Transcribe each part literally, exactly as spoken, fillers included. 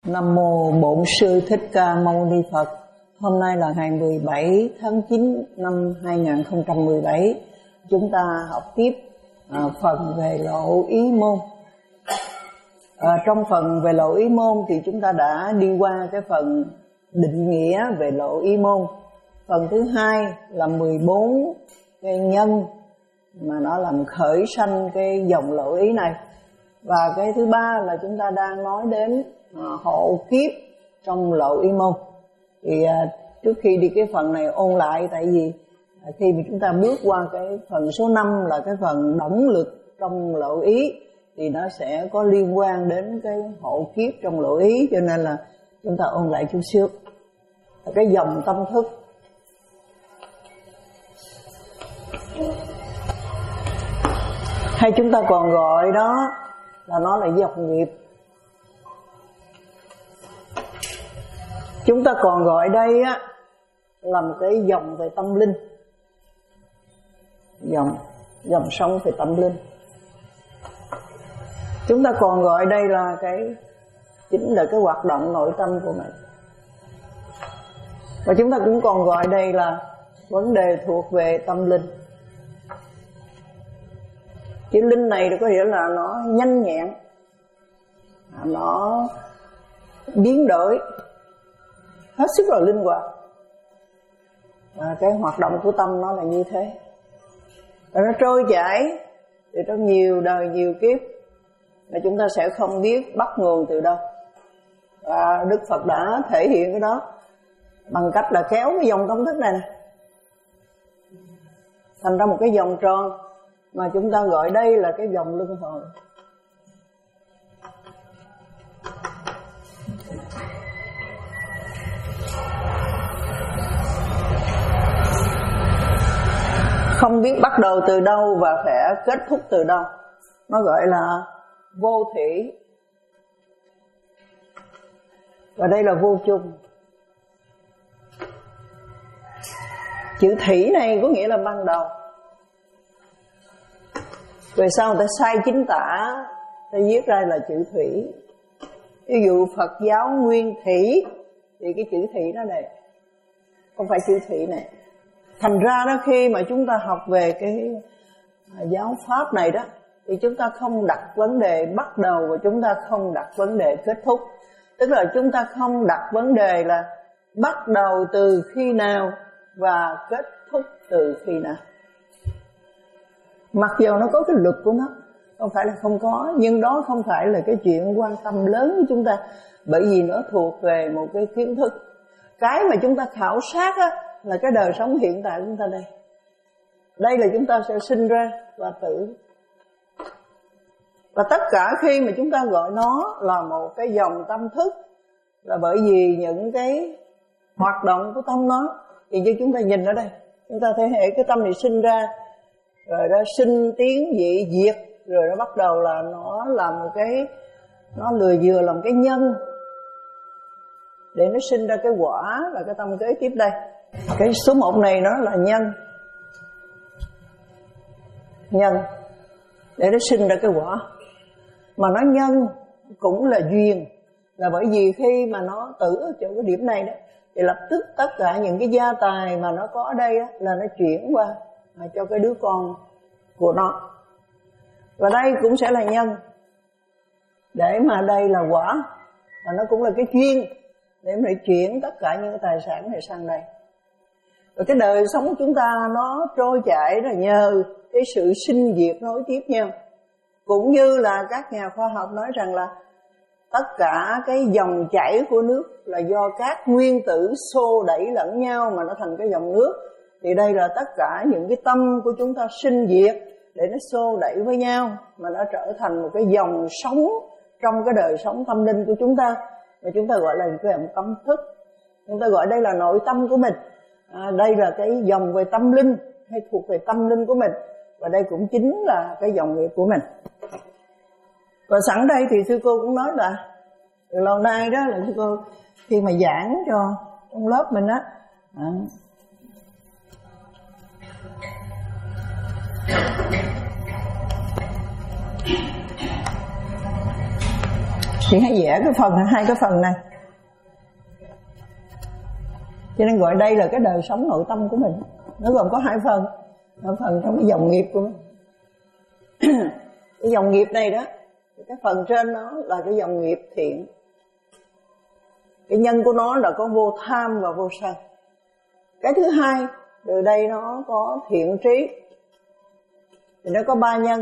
Nam mô Bổn Sư Thích Ca Mâu Ni Phật. Hôm nay là ngày mười bảy tháng chín năm hai nghìn không trăm mười bảy. Chúng ta học tiếp à, phần về lộ ý môn. À, trong phần về lộ ý môn thì chúng ta đã đi qua cái phần định nghĩa về lộ ý môn. Phần thứ hai là mười bốn cái nhân mà nó làm khởi sanh cái dòng lộ ý này. Và cái thứ ba là chúng ta đang nói đến à, hộ kiếp trong lộ ý môn. Thì à, trước khi đi cái phần này ôn lại, tại vì à, khi mà chúng ta bước qua cái phần số năm là cái phần động lực trong lộ ý thì nó sẽ có liên quan đến cái hộ kiếp trong lộ ý, cho nên là chúng ta ôn lại chút xíu. Cái dòng tâm thức, hay chúng ta còn gọi đó là nó là dòng nghiệp. Chúng ta còn gọi đây á là một cái dòng về tâm linh, dòng dòng sống về tâm linh. Chúng ta còn gọi đây là cái chính là cái hoạt động nội tâm của mình. Và chúng ta cũng còn gọi đây là vấn đề thuộc về tâm linh. Chữ linh này có nghĩa là nó nhanh nhẹn, nó biến đổi, hết sức là linh hoạt. Và cái hoạt động của tâm nó là như thế. Và nó trôi chảy thì trong nhiều đời nhiều kiếp là chúng ta sẽ không biết bắt nguồn từ đâu. Và Đức Phật đã thể hiện cái đó bằng cách là kéo cái dòng tâm thức này nè thành ra một cái vòng tròn mà chúng ta gọi đây là cái vòng luân hồi. Không biết bắt đầu từ đâu và phải kết thúc từ đâu, nó gọi là vô thủy. Và đây là vô chung. Chữ thủy này có nghĩa là ban đầu. Về sau người ta sai chính tả, ta viết ra là chữ thủy. Ví dụ Phật giáo nguyên thủy thì cái chữ thủy đó này, không phải chữ thủy này. Thành ra đó, khi mà chúng ta học về cái giáo pháp này đó thì chúng ta không đặt vấn đề bắt đầu và chúng ta không đặt vấn đề kết thúc. Tức là chúng ta không đặt vấn đề là bắt đầu từ khi nào và kết thúc từ khi nào. Mặc dù nó có cái luật của nó, không phải là không có, nhưng đó không phải là cái chuyện quan tâm lớn của chúng ta, bởi vì nó thuộc về một cái kiến thức. Cái mà chúng ta khảo sát á là cái đời sống hiện tại của chúng ta đây. Đây là chúng ta sẽ sinh ra và tử. Và tất cả khi mà chúng ta gọi nó là một cái dòng tâm thức là bởi vì những cái hoạt động của tâm nó. Thì như chúng ta nhìn ở đây, chúng ta thể hệ cái tâm này sinh ra, rồi nó sinh tiến dị diệt, rồi nó bắt đầu là nó làm một cái, nó lừa vừa làm cái nhân để nó sinh ra cái quả là cái tâm kế tiếp đây. Cái số một này nó là nhân, nhân để nó sinh ra cái quả. Mà nó nhân cũng là duyên, là bởi vì khi mà nó tử ở chỗ cái điểm này đó thì lập tức tất cả những cái gia tài mà nó có ở đây á, là nó chuyển qua cho cái đứa con của nó. Và đây cũng sẽ là nhân, để mà đây là quả, và nó cũng là cái duyên để mà chuyển tất cả những cái tài sản này sang đây. Và cái đời sống của chúng ta nó trôi chảy là nhờ cái sự sinh diệt nối tiếp nhau. Cũng như là các nhà khoa học nói rằng là tất cả cái dòng chảy của nước là do các nguyên tử xô đẩy lẫn nhau mà nó thành cái dòng nước. Thì đây là tất cả những cái tâm của chúng ta sinh diệt để nó xô đẩy với nhau mà nó trở thành một cái dòng sống trong cái đời sống tâm linh của chúng ta. Và chúng ta gọi là cái dòng tâm thức. Chúng ta gọi đây là nội tâm của mình. À, đây là cái dòng về tâm linh hay thuộc về tâm linh của mình. Và đây cũng chính là cái dòng nghiệp của mình. Và sẵn đây thì sư cô cũng nói là từ lâu nay đó là sư cô khi mà giảng cho trong lớp mình á, à, Thì hãy vẽ cái phần hai cái phần này. Cho nên gọi đây là cái đời sống nội tâm của mình. Nó gồm có hai phần. Một phần trong cái dòng nghiệp của mình. Cái dòng nghiệp này đó, cái phần trên nó là cái dòng nghiệp thiện. Cái nhân của nó là có vô tham và vô sân. Cái thứ hai, từ đây nó có thiện trí. Thì nó có ba nhân.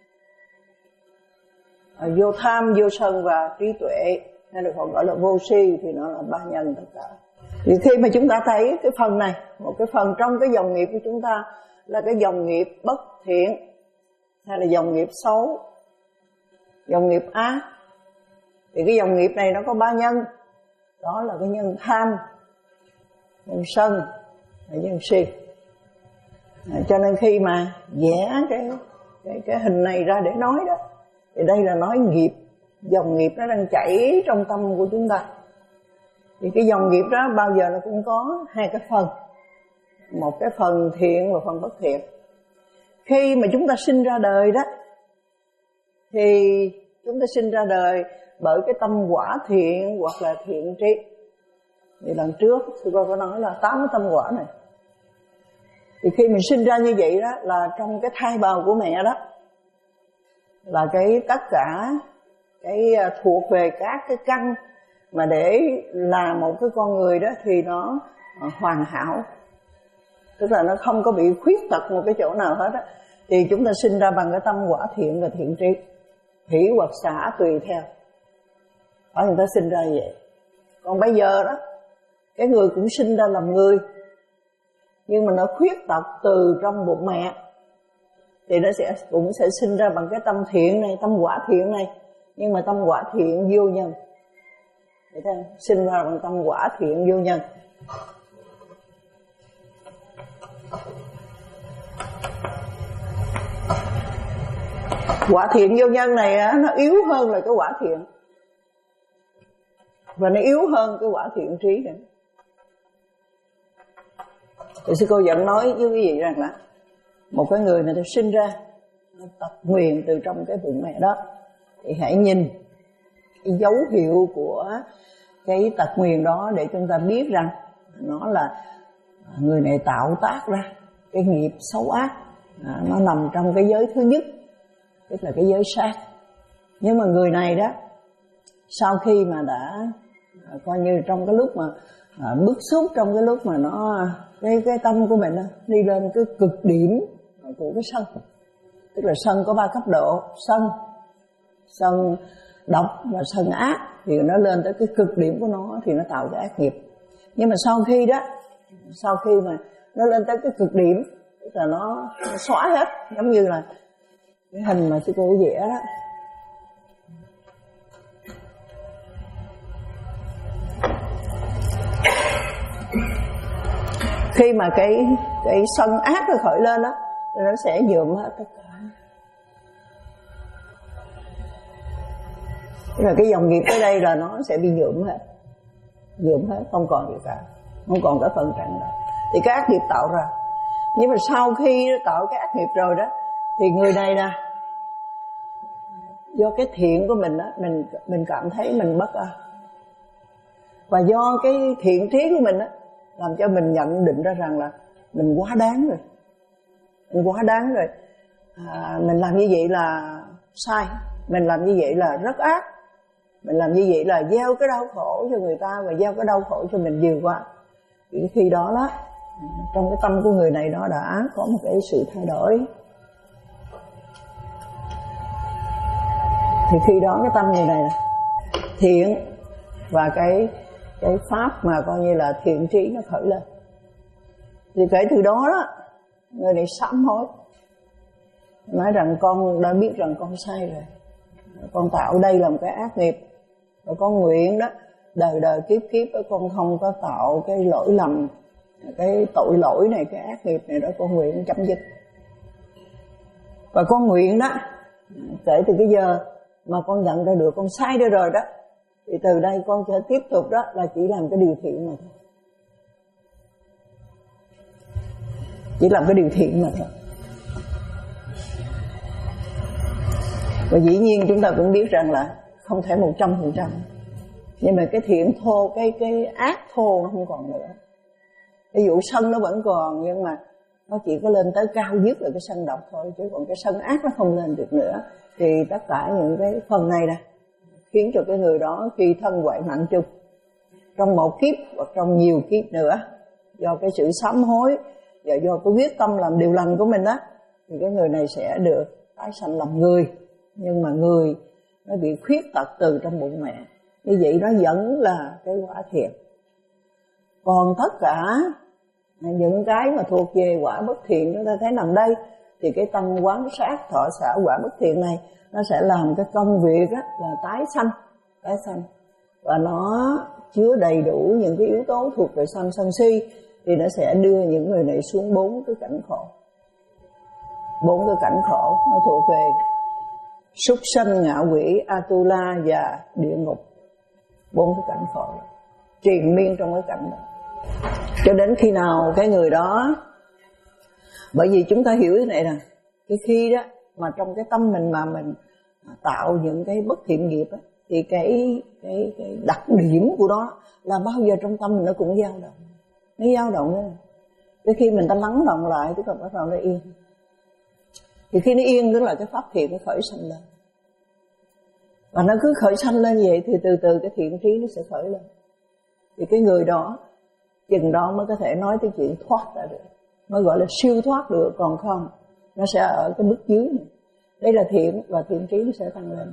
Vô tham, vô sân và trí tuệ, hay được còn gọi là vô si, thì nó là ba nhân tất cả. Thì khi mà chúng ta thấy cái phần này, một cái phần trong cái dòng nghiệp của chúng ta là cái dòng nghiệp bất thiện, hay là dòng nghiệp xấu, dòng nghiệp ác, thì cái dòng nghiệp này nó có ba nhân. Đó là cái nhân tham, nhân sân và nhân si. À, cho nên khi mà vẽ cái, cái, cái hình này ra để nói đó, thì đây là nói nghiệp, dòng nghiệp nó đang chảy trong tâm của chúng ta. Thì cái dòng nghiệp đó bao giờ nó cũng có hai cái phần, một cái phần thiện và phần bất thiện. Khi mà chúng ta sinh ra đời đó, thì chúng ta sinh ra đời bởi cái tâm quả thiện hoặc là thiện trí. Thì lần trước sư cô có nói là tám cái tâm quả này. Thì khi mình sinh ra như vậy đó, là trong cái thai bào của mẹ đó, là cái tất cả cái thuộc về các cái căn mà để làm một cái con người đó thì nó hoàn hảo, tức là nó không có bị khuyết tật một cái chỗ nào hết á. Thì chúng ta sinh ra bằng cái tâm quả thiện và thiện trí, hỷ hoặc xả tùy theo. Ở người ta sinh ra vậy. Còn bây giờ đó, cái người cũng sinh ra làm người, nhưng mà nó khuyết tật từ trong bụng mẹ, thì nó sẽ cũng sẽ sinh ra bằng cái tâm thiện này, tâm quả thiện này, nhưng mà tâm quả thiện vô nhân. Thấy không? Sinh ra bằng tâm quả thiện vô nhân. Quả thiện vô nhân này á, nó yếu hơn là cái quả thiện, và nó yếu hơn cái quả thiện trí nữa. Thì sư cô vẫn nói với quý vị rằng là một cái người này sinh ra nó tật nguyền từ trong cái bụng mẹ đó, thì hãy nhìn cái dấu hiệu của cái tật nguyền đó để chúng ta biết rằng nó là người này tạo tác ra cái nghiệp xấu ác. À, nó nằm trong cái giới thứ nhất, tức là cái giới sát. Nhưng mà người này đó, sau khi mà đã à, coi như trong cái lúc mà à, bức xúc, trong cái lúc mà nó cái cái tâm của mình đó, đi lên cái cực điểm của cái sân. Tức là sân có ba cấp độ: sân, sân độc và sân ác. Thì nó lên tới cái cực điểm của nó thì nó tạo cái ác nghiệp. Nhưng mà sau khi đó, sau khi mà nó lên tới cái cực điểm, tức là nó, nó xóa hết, giống như là cái hình mà sư cô vẽ đó. Khi mà cái cái sân ác nó khởi lên đó, thì nó sẽ nhuộm hết tất cả. Tức là cái dòng nghiệp tới đây là nó sẽ bị nhuộm hết, nhuộm hết, không còn gì cả, không còn cái phần trạng đó. Thì cái ác nghiệp tạo ra. Nhưng mà sau khi tạo cái ác nghiệp rồi đó, thì người này nè, do cái thiện của mình đó, mình mình cảm thấy mình bất an, và do cái thiện trí của mình đó, làm cho mình nhận định ra rằng là mình quá đáng rồi, mình quá đáng rồi, à, mình làm như vậy là sai, mình làm như vậy là rất ác, mình làm như vậy là gieo cái đau khổ cho người ta và gieo cái đau khổ cho mình nhiều quá. Thì khi đó đó, trong cái tâm của người này nó đã có một cái sự thay đổi. Thì khi đó cái tâm người này là thiện, và cái cái pháp mà coi như là thiện trí nó khởi lên. Thì kể từ đó đó, người này sám hối, nói rằng con đã biết rằng con sai rồi, con tạo đây là một cái ác nghiệp, và con nguyện đó đời đời kiếp kiếp đó, con không có tạo cái lỗi lầm, cái tội lỗi này, cái ác nghiệp này đó, con nguyện chấm dứt. Và con nguyện đó, kể từ cái giờ mà con nhận ra được con sai đây rồi đó, thì từ đây con sẽ tiếp tục đó là chỉ làm cái điều thiện mà thôi, chỉ làm cái điều thiện mà thôi. Và dĩ nhiên chúng ta cũng biết rằng là không thể một trăm phần trăm. Nhưng mà cái thiện thô, cái cái ác thô nó không còn nữa. Ví dụ sân nó vẫn còn, nhưng mà nó chỉ có lên tới cao nhất là cái sân độc thôi, chứ còn cái sân ác nó không lên được nữa. Thì tất cả những cái phần này nè khiến cho cái người đó khi thân hoại mạng chung, trong một kiếp hoặc trong nhiều kiếp nữa, do cái sự sám hối và do cái quyết tâm làm điều lành của mình đó, thì cái người này sẽ được tái sanh làm người. Nhưng mà người nó bị khuyết tật từ trong bụng mẹ, như vậy nó vẫn là cái quả thiện. Còn tất cả những cái mà thuộc về quả bất thiện chúng ta thấy nằm đây, thì cái tâm quán sát thọ xả quả bất thiện này nó sẽ làm cái công việc á, là tái sanh, tái sanh, và nó chứa đầy đủ những cái yếu tố thuộc về sân sân si, thì nó sẽ đưa những người này xuống bốn cái cảnh khổ. Bốn cái cảnh khổ nó thuộc về súc sanh, ngạ quỷ, Atula và địa ngục. Bốn cái cảnh khổ triền miên trong cái cảnh đó, cho đến khi nào cái người đó, bởi vì chúng ta hiểu thế này nè, cái khi đó mà trong cái tâm mình mà mình tạo những cái bất thiện nghiệp á, thì cái cái cái đặc điểm của đó là bao giờ trong tâm mình nó cũng dao động, nó dao động đó. Cái khi mình ta lắng động lại, tức là bắt đầu nó yên. Thì khi nó yên tức là cái pháp thiện nó khởi sanh lên, và nó cứ khởi sanh lên vậy thì từ từ cái thiện trí nó sẽ khởi lên. Thì cái người đó chừng đó mới có thể nói tới chuyện thoát ra được, mới gọi là siêu thoát được. Còn không, nó sẽ ở cái mức dưới này. Đây là thiện, và thiện trí nó sẽ tăng lên.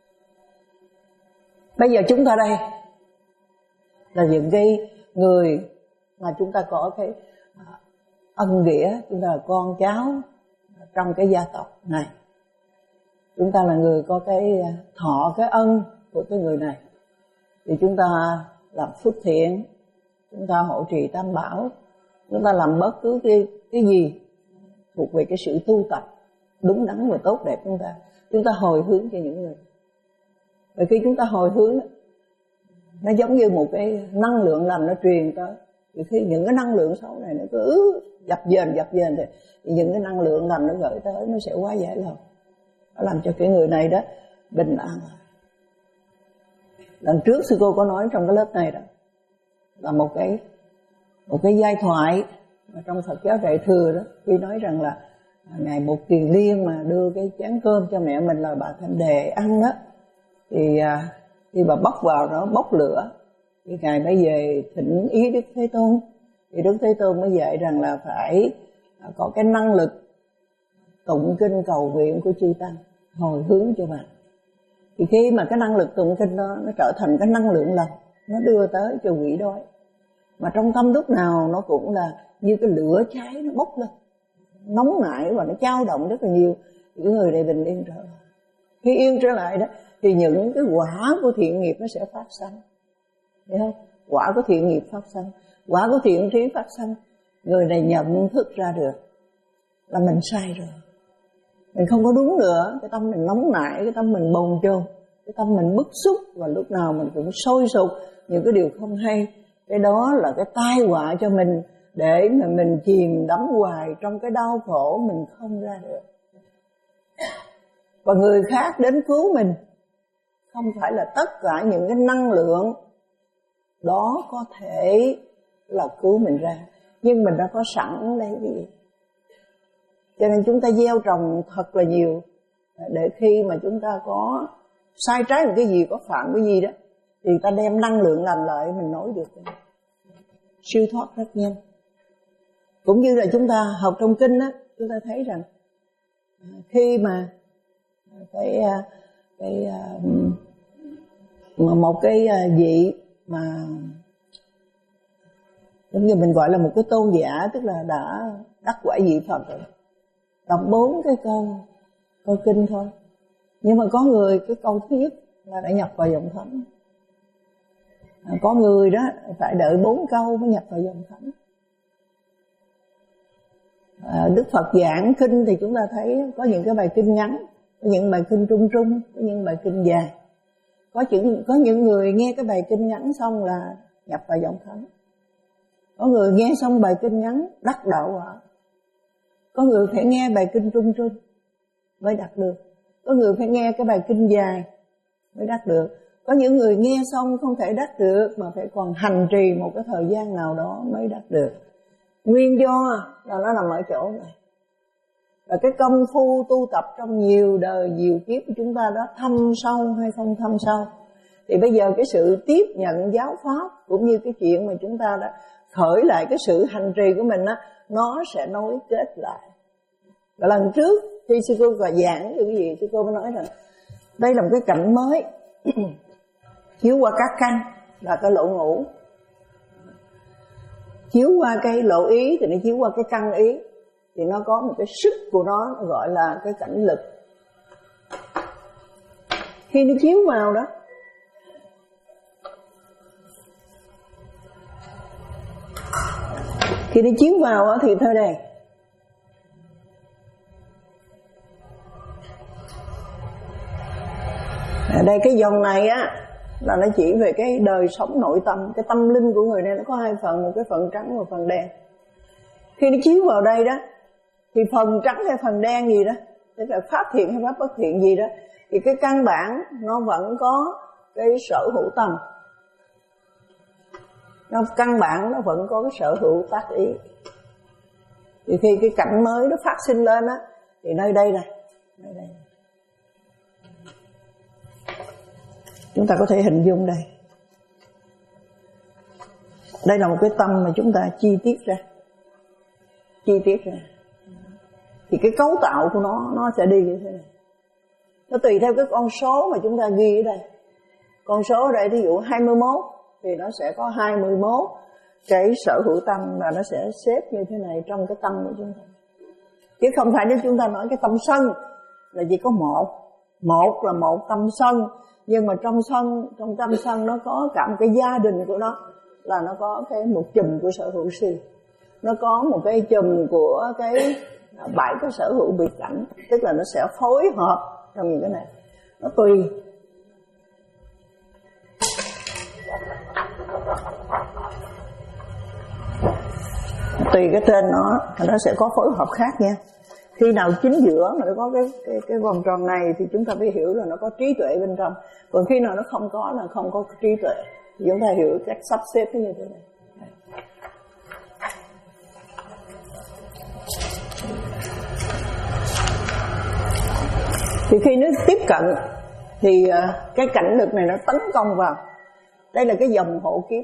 Bây giờ chúng ta đây là những cái người mà chúng ta có cái ân nghĩa, chúng ta là con cháu trong cái gia tộc này, chúng ta là người có cái thọ cái ân của cái người này, thì chúng ta làm phước thiện, chúng ta hộ trì tam bảo, chúng ta làm bất cứ cái, cái gì thuộc về cái sự tu tập đúng đắn và tốt đẹp chúng ta, chúng ta hồi hướng cho những người. Và khi chúng ta hồi hướng, nó giống như một cái năng lượng lành nó truyền tới. Thì khi những cái năng lượng xấu này nó cứ dập dềnh dập dềnh thì, thì những cái năng lượng lành nó gửi tới, nó sẽ hóa giải lòng, nó làm cho cái người này đó bình an. Lần trước sư cô có nói trong cái lớp này đó là một cái một cái giai thoại mà trong Phật giáo Đại thừa đó, khi nói rằng là ngài Một Kiền Liên mà đưa cái chén cơm cho mẹ mình là bà Thanh Đề ăn đó, thì khi bà bóc vào nó bốc lửa, thì ngài mới về thỉnh ý Đức Thế Tôn. Thì Đức Thế Tôn mới dạy rằng là phải có cái năng lực tụng kinh cầu nguyện của chư tăng hồi hướng cho bà. Thì khi mà cái năng lực tụng kinh đó nó trở thành cái năng lượng lành, nó đưa tới cho quỷ đói. Mà trong tâm lúc nào nó cũng là như cái lửa cháy nó bốc lên, nóng nảy và nó dao động rất là nhiều. Thì cái người này bình yên trở lại. Khi yên trở lại đó thì những cái quả của thiện nghiệp nó sẽ phát sanh. Thấy không? Quả của thiện nghiệp phát sanh, quả của thiện trí phát sanh. Người này nhận thức ra được là mình sai rồi, mình không có đúng nữa. Cái tâm mình nóng nảy, cái tâm mình bồn chồn, cái tâm mình bức xúc, và lúc nào mình cũng sôi sục những cái điều không hay. Cái đó là cái tai họa cho mình, để mà mình chìm đắm hoài trong cái đau khổ mình không ra được. Và người khác đến cứu mình không phải là tất cả những cái năng lượng đó có thể là cứu mình ra, nhưng mình đã có sẵn đây cái gì. Cho nên chúng ta gieo trồng thật là nhiều, để khi mà chúng ta có sai trái một cái gì, có phạm cái gì đó, thì ta đem năng lượng lành lại, mình nối được siêu thoát rất nhanh. Cũng như là chúng ta học trong kinh á, chúng ta thấy rằng khi mà cái cái mà một cái vị mà giống như mình gọi là một cái tôn giả, tức là đã đắc quả vị Phật rồi, đọc bốn cái câu câu kinh thôi, nhưng mà có người cái câu thứ nhất là đã nhập vào dòng thánh, có người đó phải đợi bốn câu mới nhập vào dòng thánh. À, Đức Phật giảng kinh thì chúng ta thấy có những cái bài kinh ngắn, có những bài kinh trung trung, có những bài kinh dài. Có những, có những người nghe cái bài kinh ngắn xong là nhập vào dòng thánh. Có người nghe xong bài kinh ngắn đắc đạo quả. Có người phải nghe bài kinh trung trung mới đạt được. Có người phải nghe cái bài kinh dài mới đắc được. Có những người nghe xong không thể đắc được, mà phải còn hành trì một cái thời gian nào đó mới đắc được. Nguyên do là nó nằm ở chỗ này. Và cái công phu tu tập trong nhiều đời, nhiều kiếp của chúng ta đó thâm sâu hay không thâm sâu. Thì bây giờ cái sự tiếp nhận giáo pháp cũng như cái chuyện mà chúng ta đã khởi lại cái sự hành trì của mình á, nó sẽ nối kết lại. Và lần trước khi sư cô và giảng cái gì, sư cô mới nói rằng đây là một cái cảnh mới chiếu qua các căn là cái lỗ ngũ, chiếu qua cái lỗ ý thì nó chiếu qua cái căn ý, thì nó có một cái sức của nó, nó gọi là cái cảnh lực. Khi nó chiếu vào đó, khi nó chiếu vào đó, thì thôi đây ở đây cái dòng này á là nó chỉ về cái đời sống nội tâm, cái tâm linh của người này. Nó có hai phần, một cái phần trắng và một phần đen. Khi nó chiếu vào đây đó, thì phần trắng hay phần đen gì đó, tức là pháp thiện hay pháp bất thiện gì đó, thì cái căn bản nó vẫn có cái sở hữu tâm, nó căn bản nó vẫn có cái sở hữu tác ý. Thì khi cái cảnh mới nó phát sinh lên á, thì nơi đây này, nơi đây chúng ta có thể hình dung đây. Đây là một cái tâm mà chúng ta chi tiết ra, chi tiết ra. Thì cái cấu tạo của nó nó sẽ đi như thế này. Nó tùy theo cái con số mà chúng ta ghi ở đây. Con số ở đây ví dụ hai mươi mốt thì nó sẽ có hai mươi mốt cái sở hữu tâm, và nó sẽ xếp như thế này trong cái tâm của chúng ta. Chứ không phải nếu chúng ta nói cái tâm sân là chỉ có một, một là một tâm sân. Nhưng mà trong sân, trong tâm sân nó có cả một cái gia đình của nó, là nó có cái một chùm của sở hữu si, nó có một cái chùm của cái bảy cái sở hữu biệt cảnh, tức là nó sẽ phối hợp trong những cái này. Nó tùy tùy cái tên nó, nó sẽ có phối hợp khác nha. Khi nào chính giữa mà nó có cái cái cái vòng tròn này thì chúng ta phải hiểu là nó có trí tuệ bên trong. Còn khi nào nó không có là không có trí tuệ, thì chúng ta hiểu cách sắp xếp nó như thế này. Thì khi nó tiếp cận thì cái cảnh lực này nó tấn công vào. Đây là cái dòng hộ kiếp.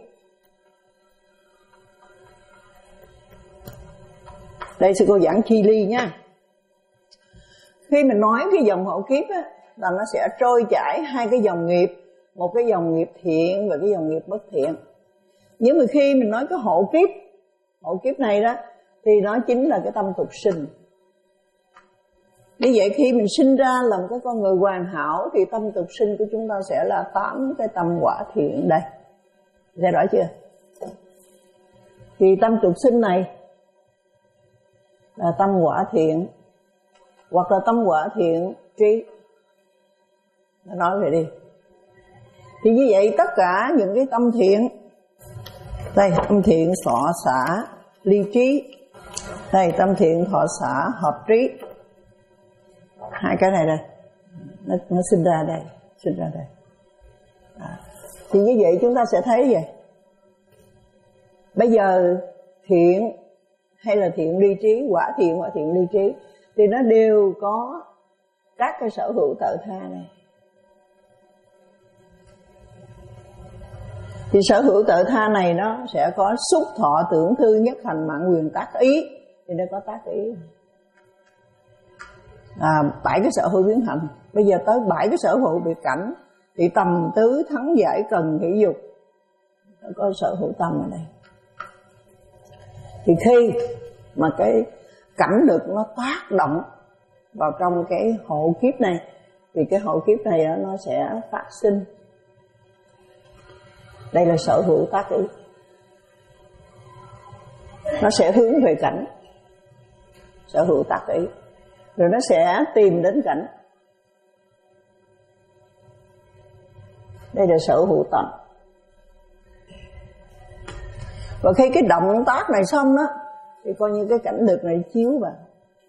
Đây sư cô giảng chi ly nha. Khi mình nói cái dòng hộ kiếp á, là nó sẽ trôi chảy hai cái dòng nghiệp, một cái dòng nghiệp thiện và cái dòng nghiệp bất thiện. Nhưng mà khi mình nói cái hộ kiếp, hộ kiếp này đó, thì nó chính là cái tâm tục sinh. Như vậy khi mình sinh ra là một cái con người hoàn hảo, thì tâm tục sinh của chúng ta sẽ là tám cái tâm quả thiện đây. Nghe rõ chưa? Thì tâm tục sinh này là tâm quả thiện, hoặc là tâm quả thiện trí. Nó nói về đi. Thì như vậy tất cả những cái tâm thiện, đây tâm thiện thọ xả ly trí, đây tâm thiện thọ xả hợp trí, hai cái này đây nó, nó sinh ra đây, sinh ra đây. À, thì như vậy chúng ta sẽ thấy vậy. Bây giờ thiện hay là thiện ly trí, quả thiện quả thiện ly trí, thì nó đều có các cái sở hữu tự tha này. Thì sở hữu tự tha này nó sẽ có xúc thọ tưởng thư nhất hành mạng quyền tác ý, thì nó có tác ý. À, bảy cái sở hữu biến hành. Bây giờ tới bảy cái sở hữu biệt cảnh, thì tầm tứ thắng giải cần hỷ dục, nó có sở hữu tâm ở đây. Thì khi mà cái cảnh lực nó tác động vào trong cái hộ kiếp này, thì cái hộ kiếp này nó sẽ phát sinh. Đây là sở hữu tác ý, nó sẽ hướng về cảnh, sở hữu tác ý, rồi nó sẽ tìm đến cảnh. Đây là sở hữu tâm. Và khi cái động tác này xong đó, thì coi như cái cảnh lực này chiếu vào,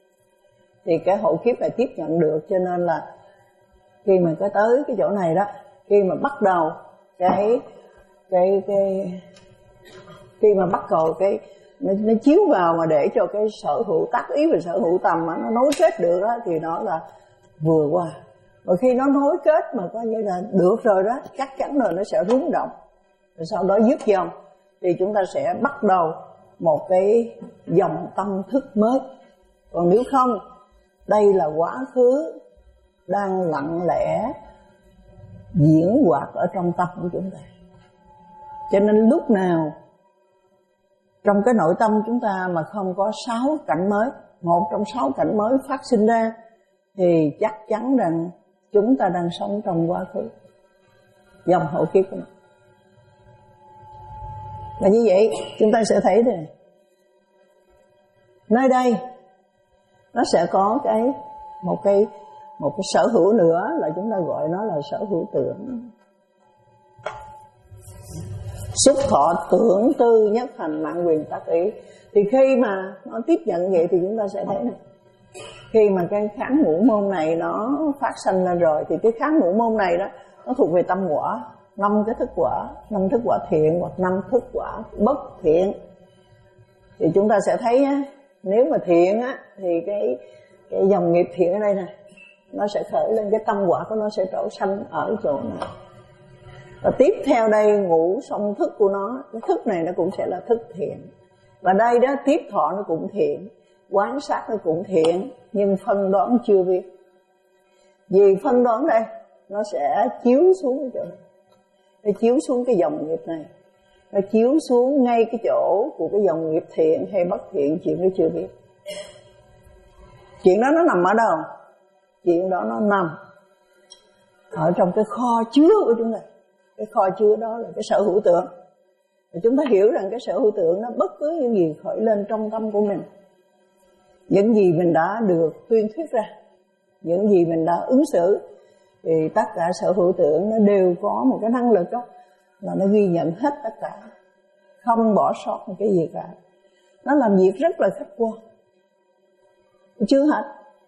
thì cái hộ kiếp này tiếp nhận được. Cho nên là khi mà có tới cái chỗ này đó, khi mà bắt đầu cái cái cái khi mà bắt đầu cái nó, nó chiếu vào mà để cho cái sở hữu tác ý và sở hữu tầm nó nối kết được đó, thì nó là vừa qua. Và khi nó nối kết mà coi như là được rồi đó, chắc chắn rồi nó sẽ rung động, rồi sau đó dứt dòng, thì chúng ta sẽ bắt đầu một cái dòng tâm thức mới. Còn nếu không, đây là quá khứ đang lặng lẽ diễn hoạt ở trong tâm của chúng ta. Cho nên lúc nào trong cái nội tâm chúng ta mà không có sáu cảnh mới, một trong sáu cảnh mới phát sinh ra, thì chắc chắn rằng chúng ta đang sống trong quá khứ, dòng hậu kiếp của nó. Và như vậy chúng ta sẽ thấy này, nơi đây nó sẽ có cái một cái một cái sở hữu nữa, là chúng ta gọi nó là sở hữu tưởng. Xúc thọ tưởng tư nhất hành mạng quyền tác ý. Thì khi mà nó tiếp nhận vậy thì chúng ta sẽ thấy này, khi mà cái kháng ngũ môn này nó phát sanh lên rồi, thì cái kháng ngũ môn này đó nó thuộc về tâm quả, năm cái thức quả, năm thức quả thiện hoặc năm thức quả bất thiện. Thì chúng ta sẽ thấy á, nếu mà thiện á thì cái cái dòng nghiệp thiện ở đây này nó sẽ khởi lên, cái tâm quả của nó sẽ trổ sanh ở chỗ này. Và tiếp theo đây ngũ song thức của nó, cái thức này nó cũng sẽ là thức thiện. Và đây đó tiếp thọ nó cũng thiện, quán sát nó cũng thiện, nhưng phân đoán chưa biết. Vì phân đoán đây nó sẽ chiếu xuống cái chỗ này, nó chiếu xuống cái dòng nghiệp này, nó chiếu xuống ngay cái chỗ của cái dòng nghiệp thiện hay bất thiện, chuyện đó chưa biết. Chuyện đó nó nằm ở đâu? Chuyện đó nó nằm ở trong cái kho chứa của chúng ta. Cái kho chứa đó là cái sở hữu tưởng. Và chúng ta hiểu rằng cái sở hữu tưởng nó bất cứ những gì khởi lên trong tâm của mình, những gì mình đã được tuyên thuyết ra, những gì mình đã ứng xử, thì tất cả sở hữu tưởng nó đều có một cái năng lực đó, là nó ghi nhận hết tất cả, không bỏ sót một cái gì cả. Nó làm việc rất là khách quan, chưa hết.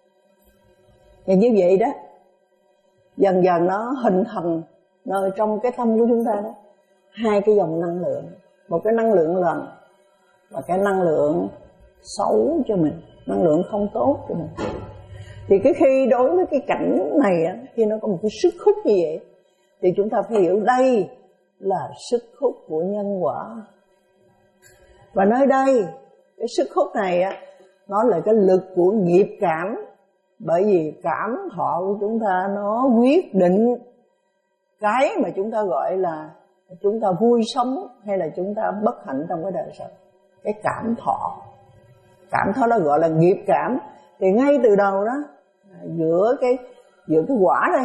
Và như vậy đó, dần dần nó hình thành nơi trong cái tâm của chúng ta đó hai cái dòng năng lượng, một cái năng lượng lành và cái năng lượng xấu cho mình, năng lượng không tốt cho mình. Thì cái khi đối với cái cảnh này á, khi nó có một cái sức hút như vậy, thì chúng ta phải hiểu đây là sức hút của nhân quả. Và nơi đây cái sức hút này á, nó là cái lực của nghiệp cảm. Bởi vì cảm thọ của chúng ta nó quyết định cái mà chúng ta gọi là chúng ta vui sống hay là chúng ta bất hạnh trong cái đời sống. Cái cảm thọ, cảm thọ nó gọi là nghiệp cảm. Thì ngay từ đầu đó, giữa cái giữa cái quả đây,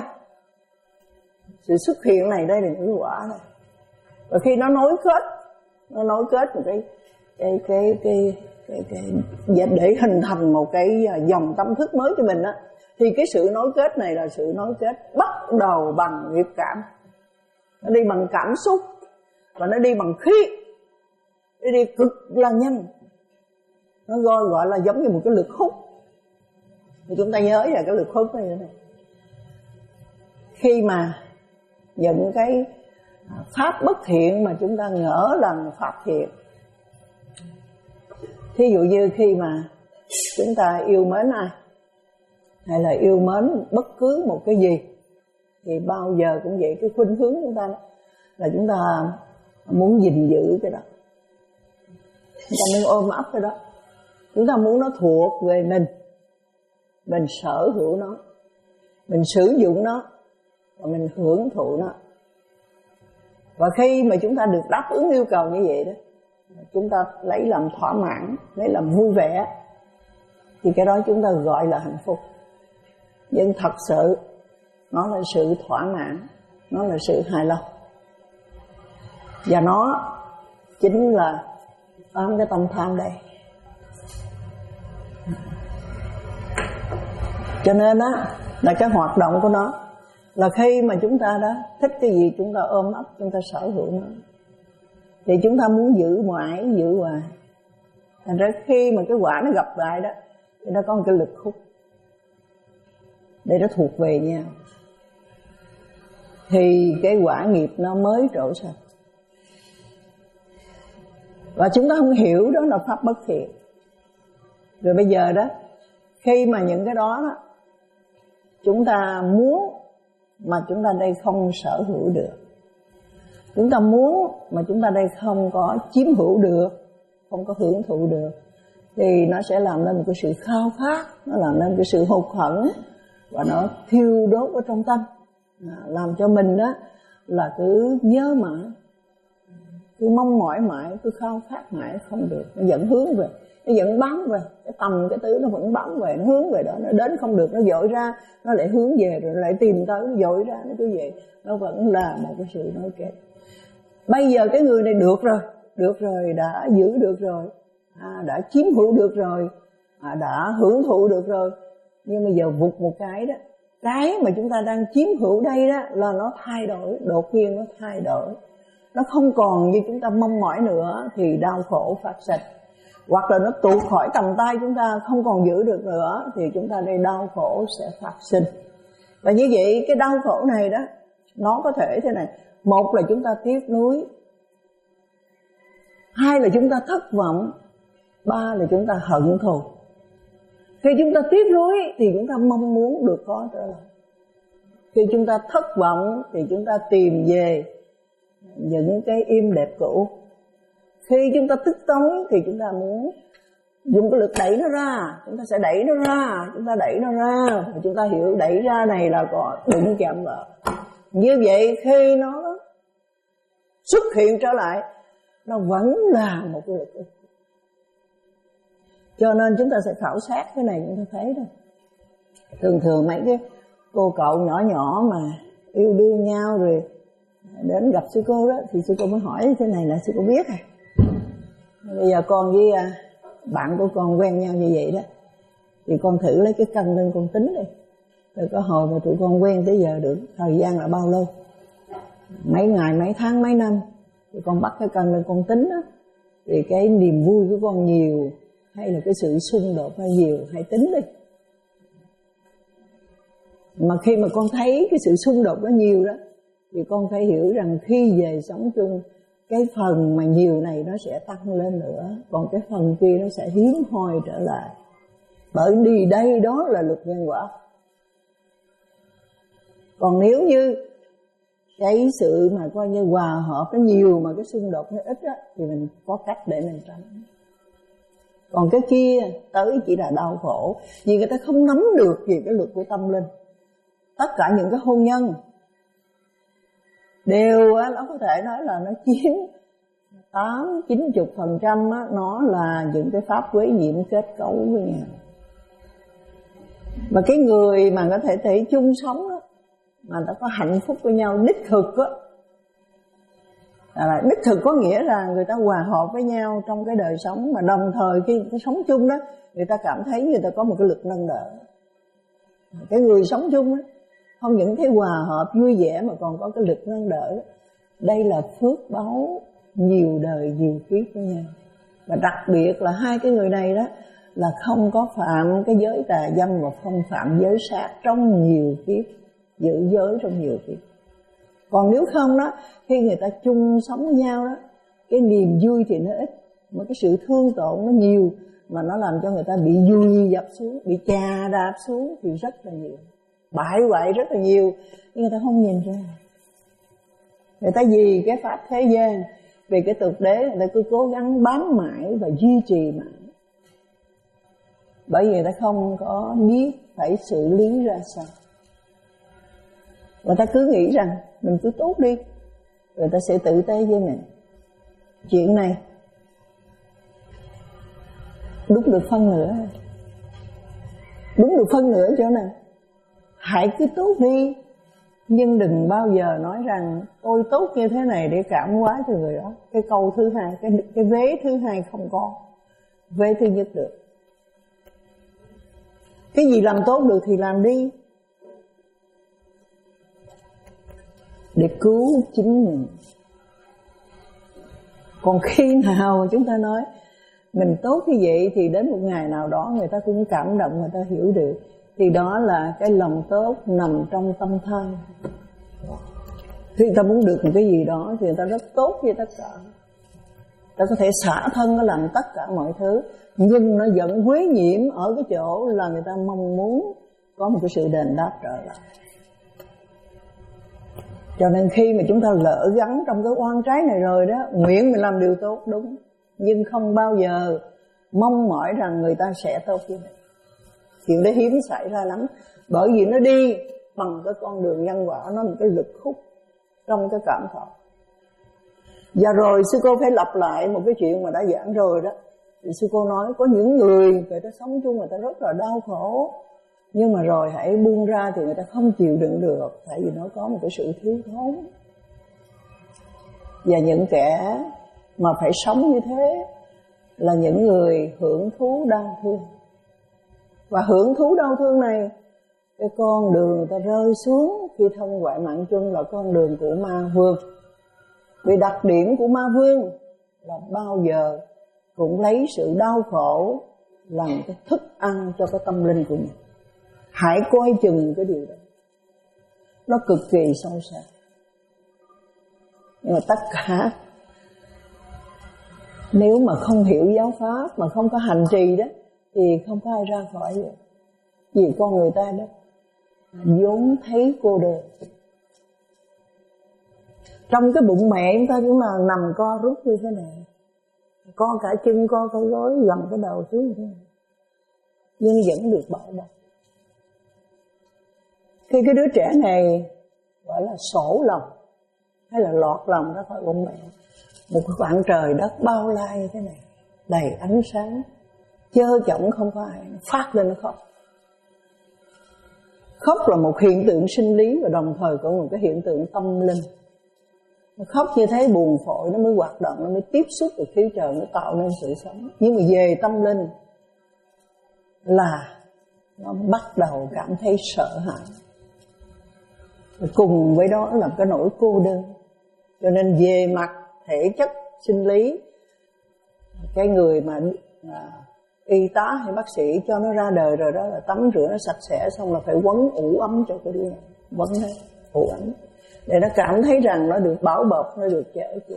sự xuất hiện này, đây là những cái quả này. Và khi nó nối kết, nó nối kết một cái cái cái cái cái, cái, cái để hình thành một cái dòng tâm thức mới cho mình á, thì cái sự nối kết này là sự nối kết bắt đầu bằng nghiệp cảm. Nó đi bằng cảm xúc và nó đi bằng khí, nó đi cực là nhanh. Nó gọi gọi là giống như một cái lực hút. Thì chúng ta nhớ là cái lực hút này, này. Khi mà những cái pháp bất thiện mà chúng ta ngỡ là pháp thiện, thí dụ như khi mà chúng ta yêu mến ai, hay là yêu mến bất cứ một cái gì, thì bao giờ cũng vậy, cái khuynh hướng chúng ta là chúng ta muốn gìn giữ cái đó, chúng ta muốn ôm ấp cái đó, chúng ta muốn nó thuộc về mình, mình sở hữu nó, mình sử dụng nó và mình hưởng thụ nó. Và khi mà chúng ta được đáp ứng yêu cầu như vậy đó, chúng ta lấy làm thỏa mãn, lấy làm vui vẻ, thì cái đó chúng ta gọi là hạnh phúc. Nhưng thật sự nó là sự thỏa mãn, nó là sự hài lòng, và nó chính là ôm cái tâm tham đây. Cho nên á, là cái hoạt động của nó là khi mà chúng ta đã thích cái gì chúng ta ôm ấp, chúng ta sở hữu nó, thì chúng ta muốn giữ mãi, giữ hoài. Thành ra khi mà cái quả nó gặp lại đó, thì nó có một cái lực hút để nó thuộc về nhau. thì cái quả nghiệp nó mới trổ sạch. Và chúng ta không hiểu đó là pháp bất thiện. Rồi bây giờ đó, khi mà những cái đó, đó chúng ta muốn mà chúng ta đây không sở hữu được, chúng ta muốn mà chúng ta đây không có chiếm hữu được, không có hưởng thụ được, thì nó sẽ làm nên một cái sự khao khát, nó làm nên một cái sự hụt hẫng, và nó thiêu đốt ở trong tâm, làm cho mình đó là cứ nhớ mãi, cứ mong mỏi mãi, cứ khao khát mãi không được. Nó vẫn hướng về, nó vẫn bám về, cái tâm cái tứ nó vẫn bám về, nó hướng về đó, nó đến không được, nó dội ra, nó lại hướng về, rồi lại tìm tới, nó dội ra, nó cứ vậy. Nó vẫn là một cái sự nối kết. Bây giờ cái người này được rồi, được rồi, đã giữ được rồi, à, đã chiếm hữu được rồi, à, đã hưởng thụ được rồi. Nhưng bây giờ vụt một cái đó, cái mà chúng ta đang chiếm hữu đây đó là nó thay đổi, đột nhiên nó thay đổi, nó không còn như chúng ta mong mỏi nữa, thì đau khổ phát sinh. Hoặc là nó tuột khỏi tầm tay chúng ta, không còn giữ được nữa, thì chúng ta đây đau khổ sẽ phát sinh. Và như vậy cái đau khổ này đó, nó có thể thế này: một là chúng ta tiếc nuối, hai là chúng ta thất vọng, ba là chúng ta hận thù. Khi chúng ta tiếc nuối thì chúng ta mong muốn được có trở lại. Khi chúng ta thất vọng thì chúng ta tìm về những cái im đẹp cũ. Khi chúng ta tức tối thì chúng ta muốn dùng cái lực đẩy nó ra, chúng ta sẽ đẩy nó ra, chúng ta đẩy nó ra, và chúng ta hiểu đẩy ra này là có đụng chạm vào. Như vậy khi nó xuất hiện trở lại, nó vẫn là một cái lực. Cho nên chúng ta sẽ khảo sát cái này, chúng ta thấy đó. Thường thường mấy cái cô cậu nhỏ nhỏ mà yêu đương nhau rồi đến gặp sư cô đó, thì sư cô mới hỏi thế này là sư cô biết à. Bây giờ con với bạn của con quen nhau như vậy đó, thì con thử lấy cái cân lên con tính đi. Rồi có hồi mà tụi con quen tới giờ được thời gian là bao lâu, mấy ngày, mấy tháng, mấy năm, thì con bắt cái cân lên con tính đó, thì cái niềm vui của con nhiều hay là cái sự xung đột hay nhiều, hãy tính đi. Mà khi mà con thấy cái sự xung đột nó nhiều đó, thì con phải hiểu rằng khi về sống chung, cái phần mà nhiều này nó sẽ tăng lên nữa, còn cái phần kia nó sẽ hiếm hoi trở lại. Bởi vì đây đó là luật nhân quả. Còn nếu như cái sự mà coi như hòa hợp nó nhiều mà cái xung đột nó ít á, thì mình có cách để mình tránh. Còn cái kia tới chỉ là đau khổ, vì người ta không nắm được về cái luật của tâm linh. Tất cả những cái hôn nhân đều á, nó có thể nói là nó chiếm tám, chín mươi phần trăm á, nó là những cái pháp quấy nhiễm kết cấu với nhau. Và cái người mà có thể thể chung sống đó, mà người ta có hạnh phúc với nhau đích thực á, là đích thực có nghĩa là người ta hòa hợp với nhau trong cái đời sống, mà đồng thời khi cái sống chung đó, người ta cảm thấy người ta có một cái lực nâng đỡ. Cái người sống chung đó, không những thấy hòa hợp vui vẻ mà còn có cái lực nâng đỡ. Đây là phước báu nhiều đời nhiều kiếp với nhau. Và đặc biệt là hai cái người này đó là không có phạm cái giới tà dâm và không phạm giới sát trong nhiều kiếp, giữ giới trong nhiều kiếp. Còn nếu không đó, khi người ta chung sống với nhau đó, cái niềm vui thì nó ít, mà cái sự thương tổn nó nhiều, mà nó làm cho người ta bị vùi dập xuống, bị chà đạp xuống thì rất là nhiều, bại hoại rất là nhiều, nhưng người ta không nhìn ra. Người ta vì cái pháp thế gian, vì cái thực đế, người ta cứ cố gắng bám mãi và duy trì mãi, bởi vì người ta không có biết phải xử lý ra sao. Người ta cứ nghĩ rằng mình cứ tốt đi, người ta sẽ tử tế với mình. Chuyện này đúng được phân nửa, đúng được phân nửa chỗ nào. Hãy cứ tốt đi, nhưng đừng bao giờ nói rằng tôi tốt như thế này để cảm hóa cho người đó. Cái câu thứ hai, cái, cái vế thứ hai không có, vế thứ nhất được. Cái gì làm tốt được thì làm đi, để cứu chính mình. Còn khi nào chúng ta nói mình tốt như vậy thì đến một ngày nào đó người ta cũng cảm động, người ta hiểu được, thì đó là cái lòng tốt nằm trong tâm thân. Khi người ta muốn được một cái gì đó thì người ta rất tốt với tất cả. Ta có thể xả thân, nó làm tất cả mọi thứ, nhưng nó vẫn quế nhiễm ở cái chỗ là người ta mong muốn có một cái sự đền đáp trở lại. Cho nên khi mà chúng ta lỡ gắn trong cái oan trái này rồi đó, nguyện mình làm điều tốt đúng, nhưng không bao giờ mong mỏi rằng người ta sẽ tốt như vậy. Chuyện đó hiếm xảy ra lắm, bởi vì nó đi bằng cái con đường nhân quả, nó một cái lực hút trong cái cảm thọ. Và rồi sư cô phải lặp lại một cái chuyện mà đã giảng rồi đó. Thì sư cô nói có những người người ta sống chung người ta rất là đau khổ, nhưng mà rồi hãy buông ra thì người ta không chịu đựng được, tại vì nó có một cái sự thiếu thốn. Và những kẻ mà phải sống như thế là những người hưởng thú đau thương. Và hưởng thú đau thương này, cái con đường người ta rơi xuống khi thông ngoại mạng chung là con đường của ma vương. Vì đặc điểm của ma vương là bao giờ cũng lấy sự đau khổ làm cái thức ăn cho cái tâm linh của mình. Hãy coi chừng cái điều đó, nó cực kỳ sâu xa. Nhưng mà tất cả nếu mà không hiểu giáo pháp, mà không có hành trì đó, thì không có ai ra khỏi vậy. Vì con người ta đó vốn thấy cô đơn. Trong cái bụng mẹ chúng ta cũng là nằm co rút như thế này, co cả chân, co cả gối, gầm cái đầu xuống như thế này, nhưng vẫn được bảo bọc. Khi cái đứa trẻ này gọi là sổ lòng hay là lọt lòng ra khỏi bụng mẹ, một cái khoảng trời đất bao la như thế này, đầy ánh sáng, chơ chổng không có ai, phát lên nó khóc. Khóc là một hiện tượng sinh lý và đồng thời cũng một cái hiện tượng tâm linh. Nó khóc như thế buồn phổi nó mới hoạt động, nó mới tiếp xúc được khí trời, nó tạo nên sự sống. Nhưng mà về tâm linh là nó bắt đầu cảm thấy sợ hãi, cùng với đó là cái nỗi cô đơn. Cho nên về mặt thể chất sinh lý, cái người mà à, y tá hay bác sĩ cho nó ra đời rồi đó là tắm rửa nó sạch sẽ, xong là phải quấn ủ ấm cho cái đứa này, quấn nó ủ ấm để nó cảm thấy rằng nó được bảo bọc, nó được chở che.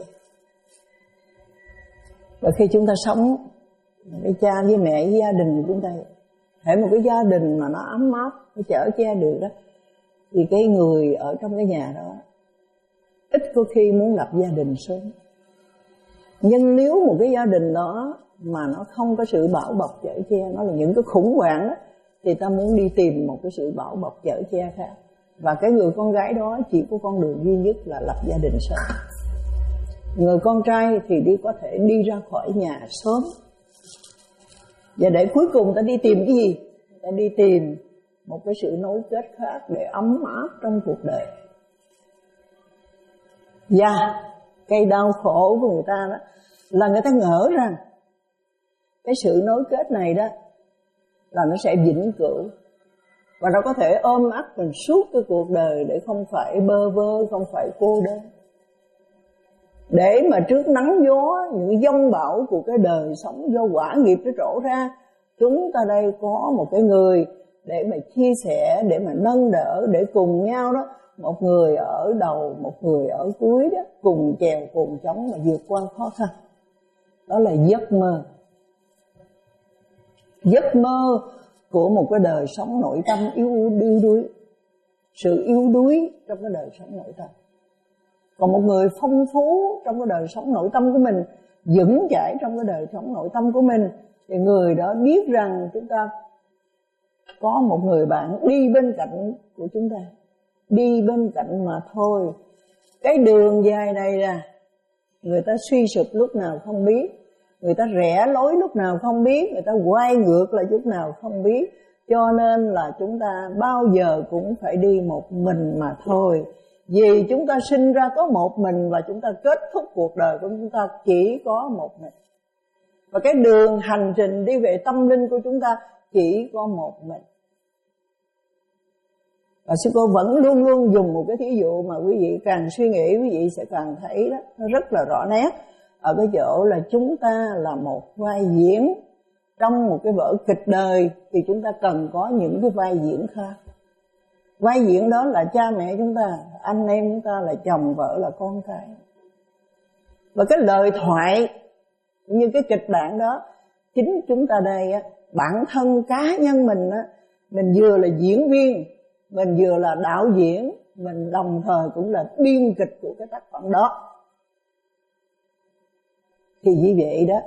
Và khi chúng ta sống với cha với mẹ với gia đình của chúng ta, hễ một cái gia đình mà nó ấm áp, nó chở che được đó, thì cái người ở trong cái nhà đó ít có khi muốn lập gia đình sớm. Nhưng nếu một cái gia đình đó mà nó không có sự bảo bọc chở che, nó là những cái khủng hoảng đó, thì ta muốn đi tìm một cái sự bảo bọc chở che khác. Và cái người con gái đó chỉ có con đường duy nhất là lập gia đình sớm. Người con trai thì đi có thể đi ra khỏi nhà sớm. Và để cuối cùng ta đi tìm cái gì? Ta đi tìm một cái sự nối kết khác để ấm áp trong cuộc đời. Và cái đau khổ của người ta đó là người ta ngỡ rằng cái sự nối kết này đó là nó sẽ vĩnh cửu, và nó có thể ôm ấp mình suốt cái cuộc đời để không phải bơ vơ, không phải cô đơn. Để mà trước nắng gió, những giông bão của cái đời sống do quả nghiệp nó trổ ra, chúng ta đây có một cái người để mà chia sẻ, để mà nâng đỡ, để cùng nhau đó, một người ở đầu, một người ở cuối đó, cùng chèo cùng chống mà vượt qua khó khăn. Đó là giấc mơ. Giấc mơ của một cái đời sống nội tâm yếu yếu đuối, sự yếu đuối trong cái đời sống nội tâm. Còn một người phong phú trong cái đời sống nội tâm của mình, vững chãi trong cái đời sống nội tâm của mình, thì người đó biết rằng chúng ta có một người bạn đi bên cạnh của chúng ta, đi bên cạnh mà thôi. Cái đường dài này là người ta suy sụp lúc nào không biết, người ta rẽ lối lúc nào không biết, người ta quay ngược lại lúc nào không biết. Cho nên là chúng ta bao giờ cũng phải đi một mình mà thôi. Vì chúng ta sinh ra có một mình, và chúng ta kết thúc cuộc đời của chúng ta chỉ có một mình. Và cái đường hành trình đi về tâm linh của chúng ta chỉ có một mình. Và sư cô vẫn luôn luôn dùng một cái thí dụ mà quý vị càng suy nghĩ quý vị sẽ càng thấy đó, nó rất là rõ nét. Ở cái chỗ là chúng ta là một vai diễn trong một cái vở kịch đời, thì chúng ta cần có những cái vai diễn khác. Vai diễn đó là cha mẹ chúng ta, anh em chúng ta, là chồng vợ, là con cái. Và cái lời thoại như cái kịch bản đó, chính chúng ta đây á, bản thân cá nhân mình á, mình vừa là diễn viên, mình vừa là đạo diễn, mình đồng thời cũng là biên kịch của cái tác phẩm đó. Thì như vậy đó,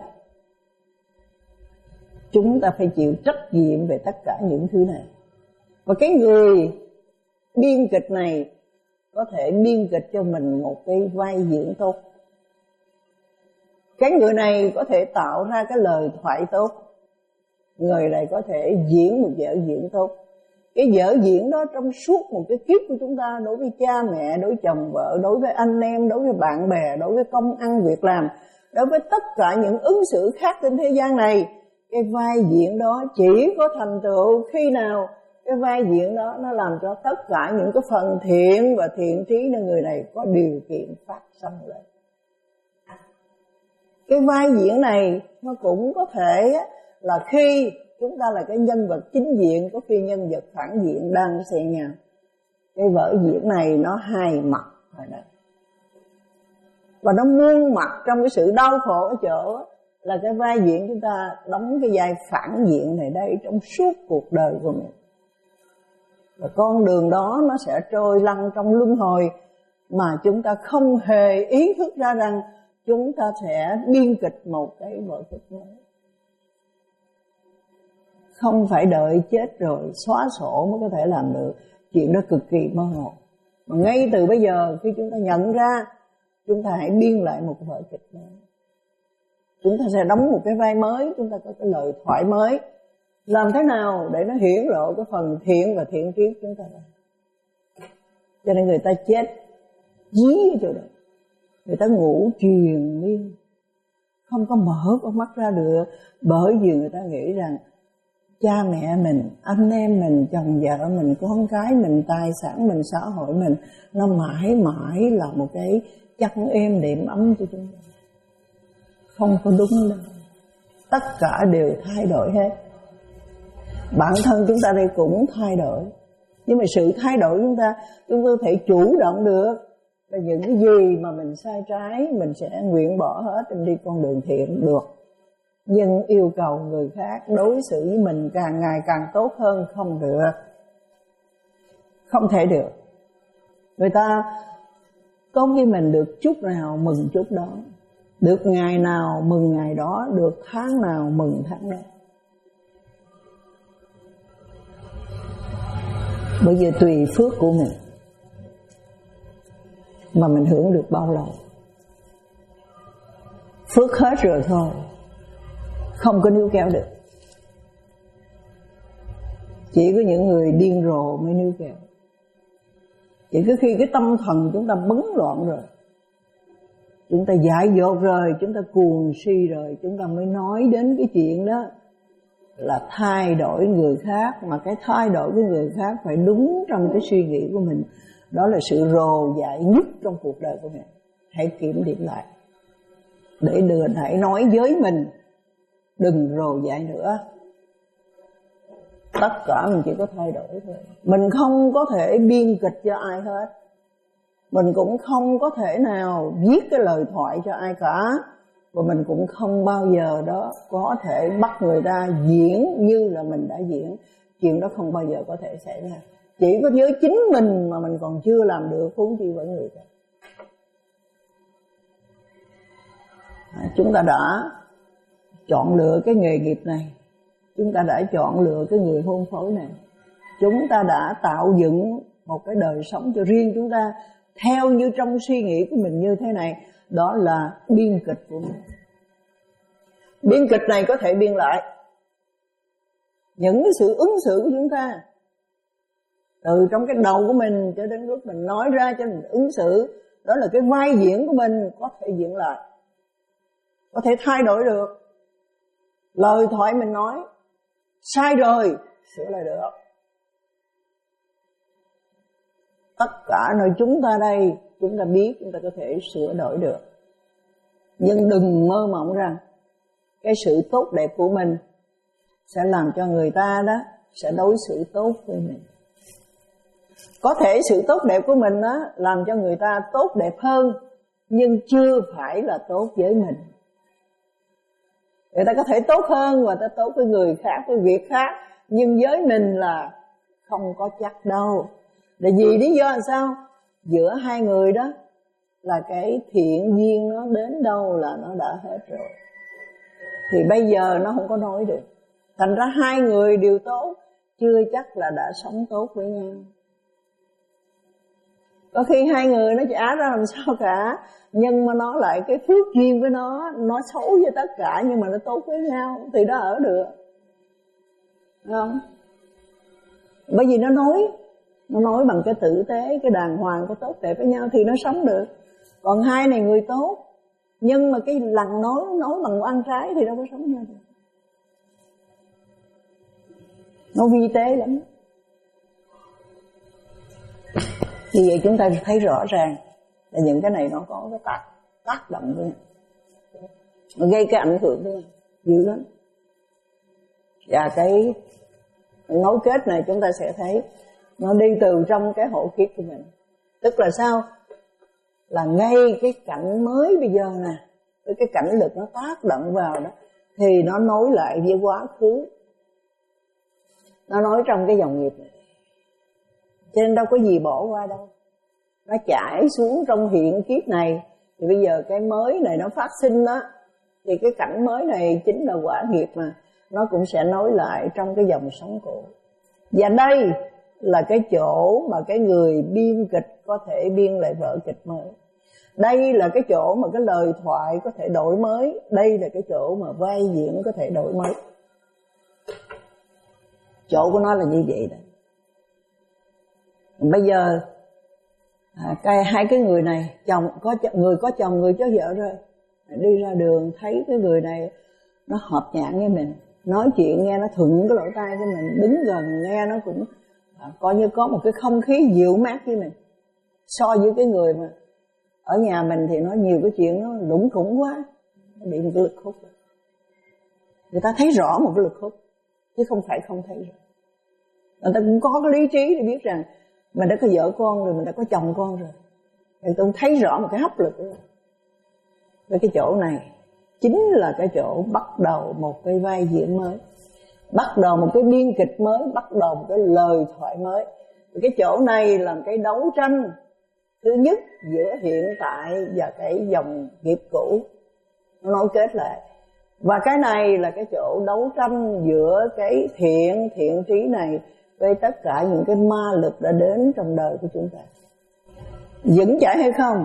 chúng ta phải chịu trách nhiệm về tất cả những thứ này. Và cái người biên kịch này có thể biên kịch cho mình một cái vai diễn tốt. Cái người này có thể tạo ra cái lời thoại tốt, người này có thể diễn một vở diễn tốt. Cái vở diễn đó trong suốt một cái kiếp của chúng ta, đối với cha mẹ, đối với chồng vợ, đối với anh em, đối với bạn bè, đối với công ăn việc làm, đối với tất cả những ứng xử khác trên thế gian này, cái vai diễn đó chỉ có thành tựu khi nào cái vai diễn đó nó làm cho tất cả những cái phần thiện và thiện trí nơi người này có điều kiện phát sinh lên. Cái vai diễn này nó cũng có thể là khi chúng ta là cái nhân vật chính diện, có khi nhân vật phản diện đang xen nhau. Cái vở diễn này nó hai mặt rồi đó. Và nó muôn mặt trong cái sự đau khổ ở chỗ là cái vai diễn chúng ta đóng cái vai phản diện này đây trong suốt cuộc đời của mình. Và con đường đó nó sẽ trôi lăn trong luân hồi mà chúng ta không hề ý thức ra rằng chúng ta sẽ biên kịch một cái vở kịch mới. Không phải đợi chết rồi xóa sổ mới có thể làm được. Chuyện đó cực kỳ mơ hồ. Mà ngay từ bây giờ khi chúng ta nhận ra, chúng ta hãy biên lại một vở kịch mới. Chúng ta sẽ đóng một cái vai mới, chúng ta có cái lời thoại mới. Làm thế nào để nó hiển lộ cái phần thiện và thiện triết chúng ta làm. Cho nên người ta chết dí ở chỗ đó. Người ta ngủ triền miên, không có mở con mắt ra được. Bởi vì người ta nghĩ rằng cha mẹ mình, anh em mình, chồng vợ mình, con cái mình, tài sản mình, xã hội mình, nó mãi mãi là một cái chăn êm đệm ấm cho chúng ta. Không có đúng đâu. Tất cả đều thay đổi hết. Bản thân chúng ta đây cũng thay đổi. Nhưng mà sự thay đổi chúng ta, chúng ta có thể chủ động được. Và những cái gì mà mình sai trái, mình sẽ nguyện bỏ hết, mình đi con đường thiện được. Nhưng yêu cầu người khác đối xử với mình càng ngày càng tốt hơn không được. Không thể được. Người ta có với mình được chút nào mừng chút đó, được ngày nào mừng ngày đó, được tháng nào mừng tháng đó. Bởi vì tùy phước của mình mà mình hưởng được bao lâu. Phước hết rồi thôi, không có níu kéo được. Chỉ có những người điên rồ mới níu kéo. Chỉ có khi cái tâm thần chúng ta bấn loạn rồi, chúng ta dại dột rồi, chúng ta cuồng si rồi, chúng ta mới nói đến cái chuyện đó là thay đổi người khác. Mà cái thay đổi của người khác phải đúng trong cái suy nghĩ của mình. Đó là sự rồ dại nhất trong cuộc đời của mình. Hãy kiểm điểm lại, để đừng hãy nói với mình đừng rồ dại nữa. Tất cả mình chỉ có thay đổi thôi. Mình không có thể biên kịch cho ai hết. Mình cũng không có thể nào viết cái lời thoại cho ai cả. Và mình cũng không bao giờ đó có thể bắt người ta diễn như là mình đã diễn. Chuyện đó không bao giờ có thể xảy ra. Chỉ có với chính mình mà mình còn chưa làm được, huống chi với người khác. À, chúng ta đã chọn lựa cái nghề nghiệp này, chúng ta đã chọn lựa cái người hôn phối này, chúng ta đã tạo dựng một cái đời sống cho riêng chúng ta theo như trong suy nghĩ của mình như thế này. Đó là biên kịch của mình. Biên kịch này có thể biên lại những cái sự ứng xử của chúng ta, từ trong cái đầu của mình cho đến lúc mình nói ra cho mình ứng xử. Đó là cái vai diễn của mình có thể diễn lại, có thể thay đổi được. Lời thoại mình nói sai rồi, sửa lại được. Tất cả nơi chúng ta đây, chúng ta biết chúng ta có thể sửa đổi được. Nhưng đừng mơ mộng rằng cái sự tốt đẹp của mình sẽ làm cho người ta đó sẽ đối xử tốt với mình. Có thể sự tốt đẹp của mình á làm cho người ta tốt đẹp hơn, nhưng chưa phải là tốt với mình. Người ta có thể tốt hơn và ta tốt với người khác, với việc khác, nhưng với mình là không có chắc đâu. Để vì lý do là sao? Giữa hai người đó là cái thiện duyên nó đến đâu là nó đã hết rồi. Thì bây giờ nó không có nói được. Thành ra hai người đều tốt, chưa chắc là đã sống tốt với nhau. Có khi hai người nó chả ra làm sao cả, nhưng mà nó lại cái phước duyên với nó, nó xấu với tất cả nhưng mà nó tốt với nhau, thì nó ở được. Đúng không? Bởi vì nó nói, nó nói bằng cái tử tế, cái đàng hoàng, có tốt đẹp với nhau thì nó sống được. Còn hai này người tốt, nhưng mà cái lần nói, nói bằng oan trái thì đâu có sống nhau được. Nó vi tế lắm. Vì vậy chúng ta thấy rõ ràng là những cái này nó có cái tác, tác động với nhau, nó gây cái ảnh hưởng với nhau dữ lắm. Và cái nối kết này chúng ta sẽ thấy nó đi từ trong cái hộ kiếp của mình. Tức là sao? Là ngay cái cảnh mới bây giờ nè, cái cảnh lực nó tác động vào đó, thì nó nối lại với quá khứ, nó nói trong cái dòng nghiệp này. Cho nên đâu có gì bỏ qua đâu. Nó chảy xuống trong hiện kiếp này, thì bây giờ cái mới này nó phát sinh đó, thì cái cảnh mới này chính là quả nghiệp mà, nó cũng sẽ nối lại trong cái dòng sống cũ. Và đây là cái chỗ mà cái người biên kịch có thể biên lại vở kịch mới. Đây là cái chỗ mà cái lời thoại có thể đổi mới. Đây là cái chỗ mà vai diễn có thể đổi mới. Chỗ của nó là như vậy đó. Bây giờ à, cái, hai cái người này, chồng có người có chồng, người có vợ rồi, đi ra đường thấy cái người này nó hợp nhãn với mình, nói chuyện nghe nó thuận cái lỗ tai của mình, đứng gần nghe nó cũng à, coi như có một cái không khí dịu mát với mình. So với cái người mà ở nhà mình thì nó nhiều cái chuyện nó lủng khủng quá, nó bị một cái lực hút. Người ta thấy rõ một cái lực hút, chứ không phải không thấy rồi. Người ta cũng có cái lý trí để biết rằng mình đã có vợ con rồi, mình đã có chồng con rồi, thì tôi thấy rõ một cái hấp lực đó. Với cái chỗ này chính là cái chỗ bắt đầu một cái vai diễn mới, bắt đầu một cái biên kịch mới, bắt đầu một cái lời thoại mới. Cái chỗ này là cái đấu tranh thứ nhất giữa hiện tại và cái dòng nghiệp cũ, nó nối kết lại. Và cái này là cái chỗ đấu tranh giữa cái thiện, thiện trí này với tất cả những cái ma lực đã đến trong đời của chúng ta. Vững chãi hay không?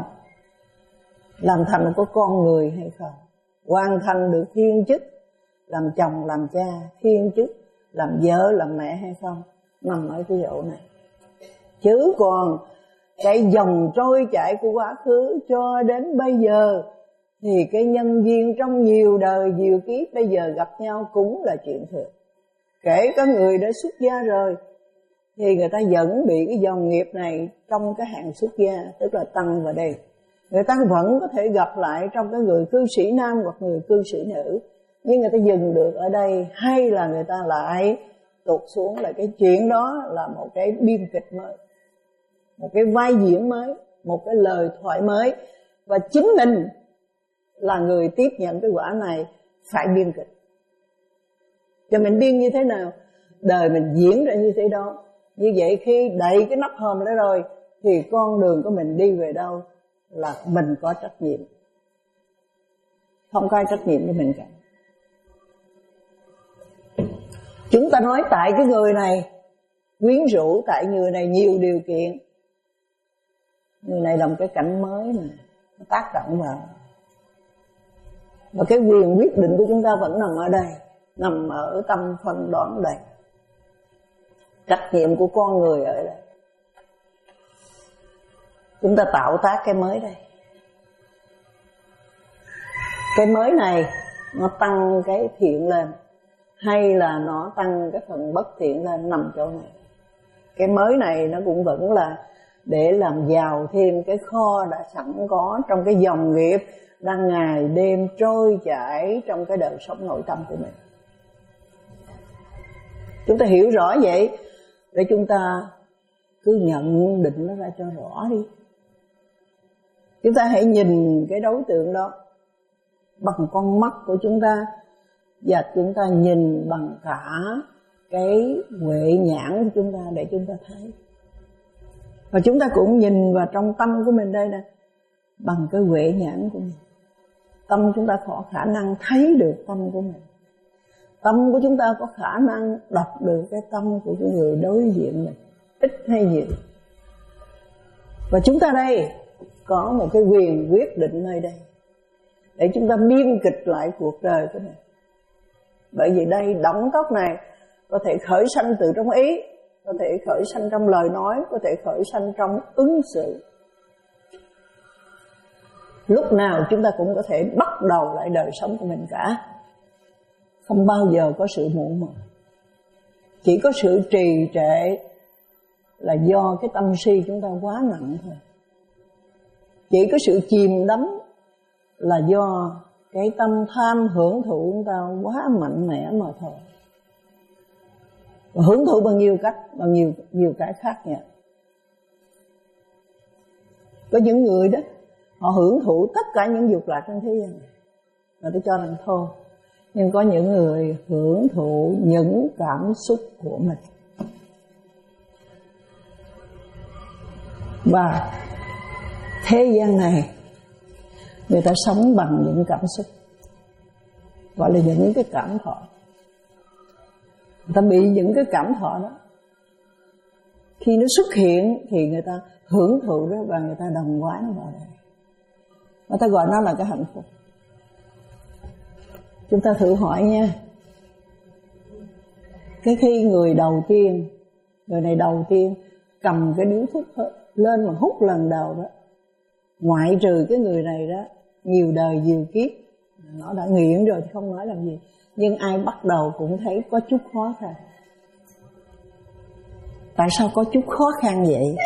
Làm thành một con người hay không? Hoàn thành được thiên chức, làm chồng, làm cha, thiên chức, làm vợ, làm mẹ hay không? Nằm ở cái chỗ này. Chứ còn cái dòng trôi chảy của quá khứ cho đến bây giờ, thì cái nhân duyên trong nhiều đời, nhiều kiếp bây giờ gặp nhau cũng là chuyện thường. Kể cả người đã xuất gia rồi, thì người ta vẫn bị cái dòng nghiệp này trong cái hạng xuất gia, tức là tăng vào đây. Người ta vẫn có thể gặp lại trong cái người cư sĩ nam hoặc người cư sĩ nữ, nhưng người ta dừng được ở đây, hay là người ta lại tụt xuống. Là cái chuyện đó là một cái biên kịch mới, một cái vai diễn mới, một cái lời thoại mới. Và chính mình là người tiếp nhận cái quả này, phải biên kịch. Cho mình biên như thế nào, đời mình diễn ra như thế đó. Như vậy khi đậy cái nắp hòm đó rồi, thì con đường của mình đi về đâu là mình có trách nhiệm, không có ai trách nhiệm với mình cả. Chúng ta nói tại cái người này quyến rũ, tại người này nhiều điều kiện, người này là một cái cảnh mới mà nó tác động vào. Và cái quyền quyết định của chúng ta vẫn nằm ở đây, nằm ở tâm phân đoán đây. Trách nhiệm của con người ở đây. Chúng ta tạo tác cái mới đây. Cái mới này nó tăng cái thiện lên, hay là nó tăng cái phần bất thiện lên, nằm chỗ này. Cái mới này nó cũng vẫn là để làm giàu thêm cái kho đã sẵn có trong cái dòng nghiệp đang ngày đêm trôi chảy trong cái đời sống nội tâm của mình. Chúng ta hiểu rõ vậy để chúng ta cứ nhận định nó ra cho rõ đi. Chúng ta hãy nhìn cái đối tượng đó bằng con mắt của chúng ta, và chúng ta nhìn bằng cả cái huệ nhãn của chúng ta để chúng ta thấy. Và chúng ta cũng nhìn vào trong tâm của mình đây nè, bằng cái huệ nhãn của mình. Tâm chúng ta có khả năng thấy được tâm của mình. Tâm của chúng ta có khả năng đọc được cái tâm của cái người đối diện mình, ít hay nhiều. Và chúng ta đây có một cái quyền quyết định nơi đây để chúng ta biên kịch lại cuộc đời của mình. Bởi vì đây động tóc này có thể khởi sanh từ trong ý, có thể khởi sanh trong lời nói, có thể khởi sanh trong ứng xử. Lúc nào chúng ta cũng có thể bắt đầu lại đời sống của mình cả. Không bao giờ có sự muộn màng. Chỉ có sự trì trệ là do cái tâm si chúng ta quá nặng thôi. Chỉ có sự chìm đắm là do cái tâm tham hưởng thụ chúng ta quá mạnh mẽ mà thôi. Và hưởng thụ bằng nhiều cách, bằng nhiều nhiều cái khác nhau. Có những người đó họ hưởng thụ tất cả những dục lạc trên thế gian này, và tôi cho rằng thôi. Nhưng có những người hưởng thụ những cảm xúc của mình. Và thế gian này người ta sống bằng những cảm xúc, gọi là những cái cảm thọ. Người ta bị những cái cảm thọ đó, khi nó xuất hiện thì người ta hưởng thụ đó, và người ta đồng hóa nó vào đây. Người ta gọi nó là cái hạnh phúc. Chúng ta thử hỏi nha, cái khi người đầu tiên, người này đầu tiên cầm cái điếu thuốc lên mà hút lần đầu đó, ngoại trừ cái người này đó nhiều đời nhiều kiếp nó đã nghiện rồi thì không nói làm gì, nhưng ai bắt đầu cũng thấy có chút khó khăn. Tại sao có chút khó khăn vậy?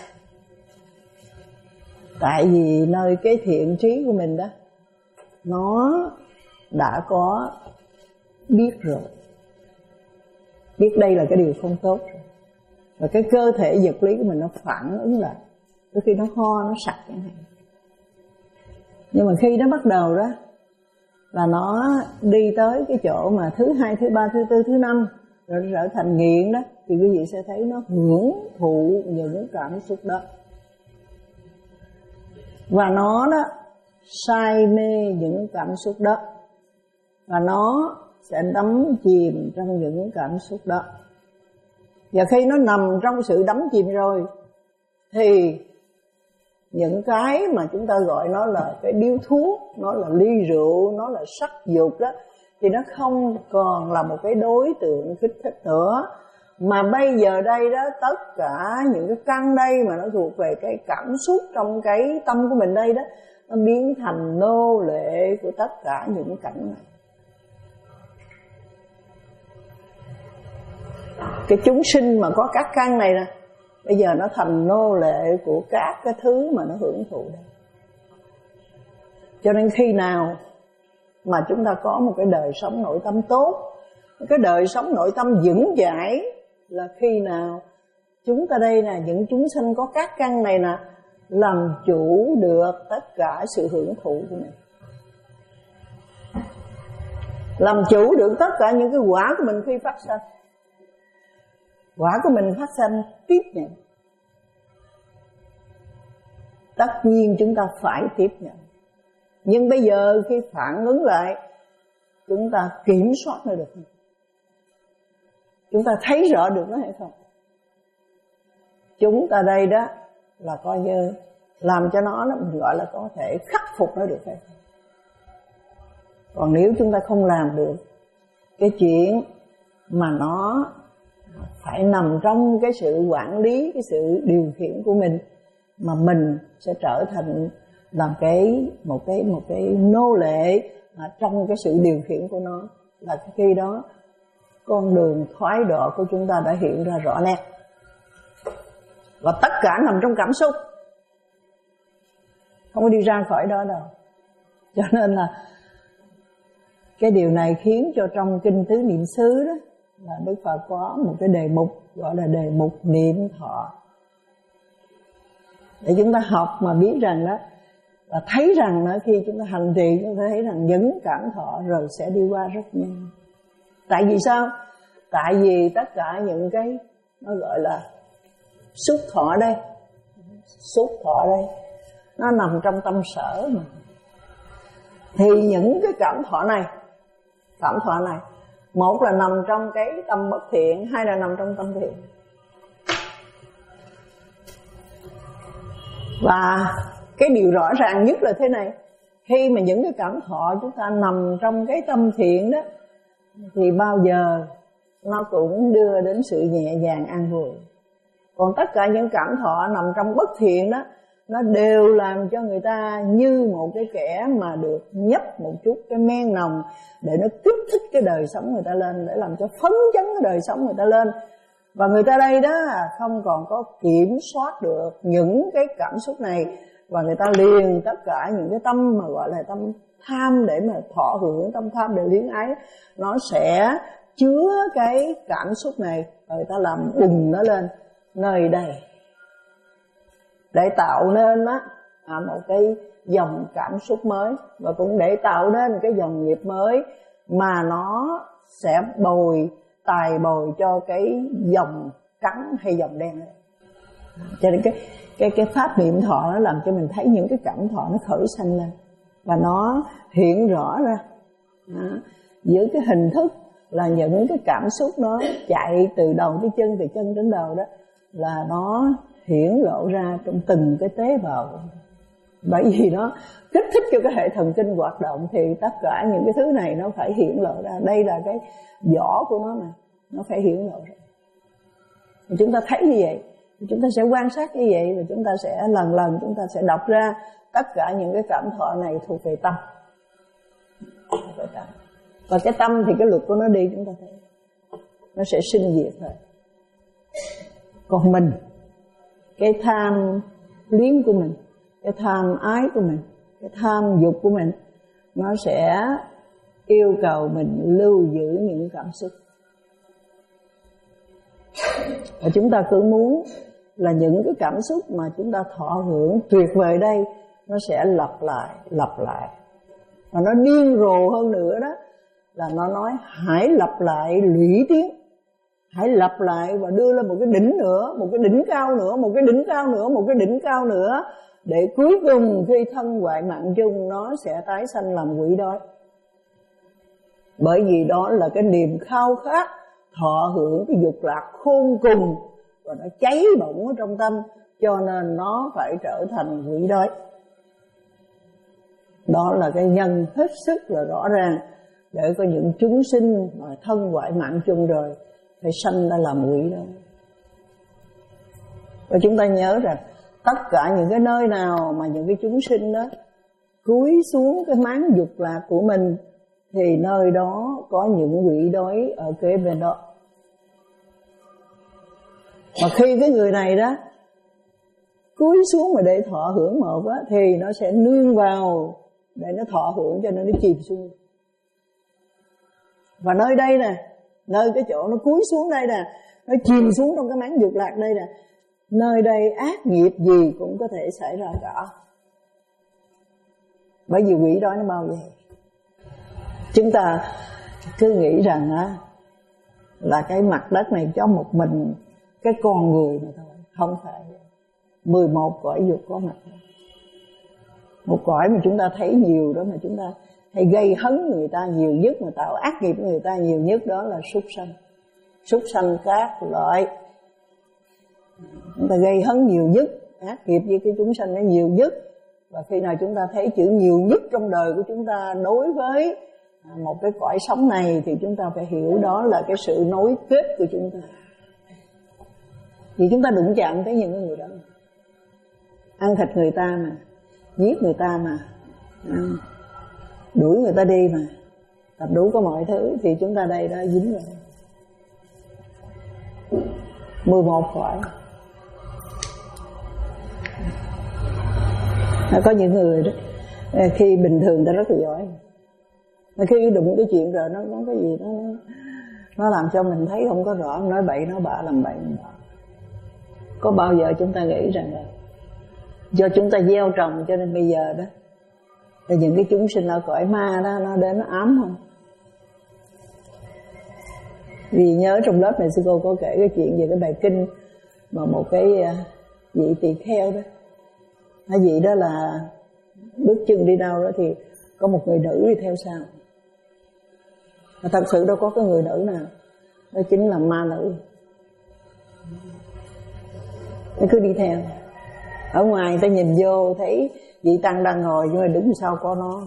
Tại vì nơi cái thiện trí của mình đó, nó đã có biết rồi, biết đây là cái điều không tốt rồi. Và cái cơ thể vật lý của mình nó phản ứng lại, đôi khi nó ho, nó sặc chẳng hạn. Nhưng mà khi nó bắt đầu đó là nó đi tới cái chỗ mà thứ hai, thứ ba, thứ tư, thứ năm, rồi nó trở thành nghiện đó, thì quý vị sẽ thấy nó hưởng thụ những cảm xúc đó. Và nó đó say mê những cảm xúc đó, và nó sẽ đắm chìm trong những cảm xúc đó. Và khi nó nằm trong sự đắm chìm rồi thì những cái mà chúng ta gọi nó là cái điếu thuốc, nó là ly rượu, nó là sắc dục đó, thì nó không còn là một cái đối tượng kích thích nữa. Mà bây giờ đây đó, tất cả những cái căn đây mà nó thuộc về cái cảm xúc trong cái tâm của mình đây đó, nó biến thành nô lệ của tất cả những cảnh này. Cái chúng sinh mà có các căn này nè, bây giờ nó thành nô lệ của các cái thứ mà nó hưởng thụ đây. Cho nên khi nào mà chúng ta có một cái đời sống nội tâm tốt, cái đời sống nội tâm vững chãi, là khi nào chúng ta đây nè, những chúng sinh có các căn này nè, làm chủ được tất cả sự hưởng thụ của mình, làm chủ được tất cả những cái quả của mình khi phát sanh. Quả của mình phát sanh tiếp nhận, tất nhiên chúng ta phải tiếp nhận. Nhưng bây giờ khi phản ứng lại, chúng ta kiểm soát nó được không? Chúng ta thấy rõ được nó hay không? Chúng ta đây đó là coi như làm cho nó, nó mình gọi là có thể khắc phục nó được hay không? Còn nếu chúng ta không làm được cái chuyện mà nó phải nằm trong cái sự quản lý, cái sự điều khiển của mình, mà mình sẽ trở thành làm cái một cái một cái nô lệ mà trong cái sự điều khiển của nó, là khi đó con đường thoái độ của chúng ta đã hiện ra rõ nét. Và tất cả nằm trong cảm xúc, không có đi ra khỏi đó đâu. Cho nên là cái điều này khiến cho trong kinh Tứ Niệm xứ đó là Đức Phật có một cái đề mục gọi là đề mục niệm thọ. để chúng ta học mà biết rằng đó, và thấy rằng đó, khi chúng ta hành trì chúng ta thấy rằng những cảm thọ rồi sẽ đi qua rất nhanh. Tại vì sao? Tại vì tất cả những cái nó gọi là xúc thọ đây, xúc thọ đây, nó nằm trong tâm sở mà. Thì những cái cảm thọ này, cảm thọ này, một là nằm trong cái tâm bất thiện, hai là nằm trong tâm thiện. Và cái điều rõ ràng nhất là thế này, khi mà những cái cảm thọ chúng ta nằm trong cái tâm thiện đó, thì bao giờ nó cũng đưa đến sự nhẹ nhàng an vui. Còn tất cả những cảm thọ nằm trong bất thiện đó, nó đều làm cho người ta như một cái kẻ mà được nhấp một chút cái men nồng để nó kích thích cái đời sống người ta lên, để làm cho phấn chấn cái đời sống người ta lên. Và người ta đây đó không còn có kiểm soát được những cái cảm xúc này, và người ta liền tất cả những cái tâm mà gọi là tâm tham để mà thọ hưởng, tâm tham để luyến ái, nó sẽ chứa cái cảm xúc này, người ta làm bùng nó lên nơi đây để tạo nên á à, một cái dòng cảm xúc mới, và cũng để tạo nên cái dòng nghiệp mới mà nó sẽ bồi tài bồi cho cái dòng trắng hay dòng đen này. Cho nên cái cái cái pháp niệm thọ nó làm cho mình thấy những cái cảm thọ nó khởi sanh lên và nó hiện rõ ra đó. Giữa cái hình thức là những cái cảm xúc nó chạy từ đầu tới chân, từ chân đến đầu đó, là nó hiển lộ ra trong từng cái tế bào. Bởi vì nó kích thích cho cái hệ thần kinh hoạt động, thì tất cả những cái thứ này nó phải hiển lộ ra. Đây là cái vỏ của nó mà, nó phải hiển lộ ra. Thì chúng ta thấy như vậy, thì chúng ta sẽ quan sát như vậy, và chúng ta sẽ lần lần chúng ta sẽ đọc ra tất cả những cái cảm thọ này thuộc về tâm. Thuộc về tâm. Và cái tâm thì cái luật của nó đi chúng ta thấy, nó sẽ sinh diệt thôi. Còn mình, cái tham luyến của mình, cái tham ái của mình, cái tham dục của mình, nó sẽ yêu cầu mình lưu giữ những cảm xúc. Và chúng ta cứ muốn là những cái cảm xúc mà chúng ta thọ hưởng tuyệt vời đây, nó sẽ lặp lại, lặp lại. Và nó điên rồ hơn nữa đó, là nó nói hãy lặp lại lũy tiến, hãy lặp lại và đưa lên một cái đỉnh nữa, một cái đỉnh cao nữa, một cái đỉnh cao nữa, một cái đỉnh cao nữa, để cuối cùng khi thân hoại mạng chung nó sẽ tái sanh làm quỷ đói. Bởi vì đó là cái niềm khao khát thọ hưởng cái dục lạc khôn cùng, và nó cháy bỏng ở trong tâm, cho nên nó phải trở thành quỷ đói. Đó là cái nhân hết sức là rõ ràng, để có những chúng sinh mà thân hoại mạng chung rồi phải sanh ra làm quỷ đó. Và chúng ta nhớ rằng tất cả những cái nơi nào mà những cái chúng sinh đó cúi xuống cái máng dục lạc của mình, thì nơi đó có những quỷ đói ở kế bên đó. Mà khi cái người này đó cúi xuống mà để thọ hưởng một á, thì nó sẽ nương vào để nó thọ hưởng, cho nên nó chìm xuống. Và nơi đây nè, nơi cái chỗ nó cúi xuống đây nè, nó chìm xuống trong cái máng dục lạc đây nè, nơi đây ác nghiệp gì cũng có thể xảy ra cả. Bởi vì quỷ đói nó bao vậy. Chúng ta cứ nghĩ rằng á là cái mặt đất này cho một mình cái con người mà thôi. Không phải. Mười một cõi dục có mặt. Một cõi mà chúng ta thấy nhiều đó, mà chúng ta hay gây hấn người ta nhiều nhất, mà tạo ác nghiệp với người ta nhiều nhất, đó là súc sanh. Súc sanh các loại, chúng ta gây hấn nhiều nhất, ác nghiệp với cái chúng sanh nó nhiều nhất. Và khi nào chúng ta thấy chữ nhiều nhất trong đời của chúng ta đối với một cái cõi sống này, thì chúng ta phải hiểu đó là cái sự nối kết của chúng ta. Vì chúng ta đụng chạm tới những người đó, ăn thịt người ta mà, giết người ta mà, đuổi người ta đi mà, tập đủ có mọi thứ, thì chúng ta đây đã dính rồi. Mười một cõi. Có những người đó khi bình thường ta rất là giỏi, mà khi đụng cái chuyện rồi nó có cái gì đó nó, nó làm cho mình thấy không có rõ, nói bậy nói bạ, làm bậy làm bạ. Có bao giờ chúng ta nghĩ rằng là Do chúng ta gieo trồng cho nên bây giờ đó là những cái chúng sinh ở cõi ma đó nó đến nó ám không. Vì nhớ trong lớp này sư cô có kể cái chuyện về cái bài kinh mà một cái vị tỳ kheo đó, cái vị đó là bước chân đi đâu đó thì có một người nữ đi theo sau. Mà thật sự đâu có cái người nữ nào, đó chính là ma nữ. Nó cứ đi theo. Ở ngoài ta nhìn vô thấy vị tăng đang ngồi nhưng mà đứng sau có nó.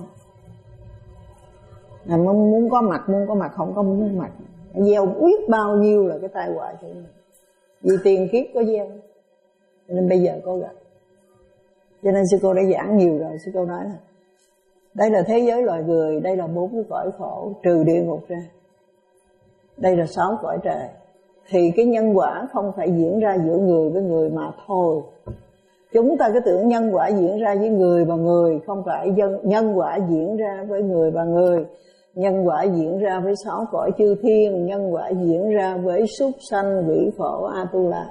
Là muốn có mặt, muốn có mặt, không có muốn mặt. Gieo biết bao nhiêu là cái tai họa cho mình. Vì tiền kiếp có gieo, cho nên bây giờ có gặp. Cho nên sư cô đã giảng nhiều rồi. Sư cô nói là đây là thế giới loài người, đây là bốn cái cõi khổ trừ địa ngục ra, đây là sáu cõi trời. Thì cái nhân quả không phải diễn ra giữa người với người mà thôi. Chúng ta cứ tưởng nhân quả diễn ra với người và người, không phải nhân quả diễn ra với người và người. Nhân quả diễn ra với sáu cõi chư thiên, nhân quả diễn ra với súc sanh, quỷ phổ, A-tu-la.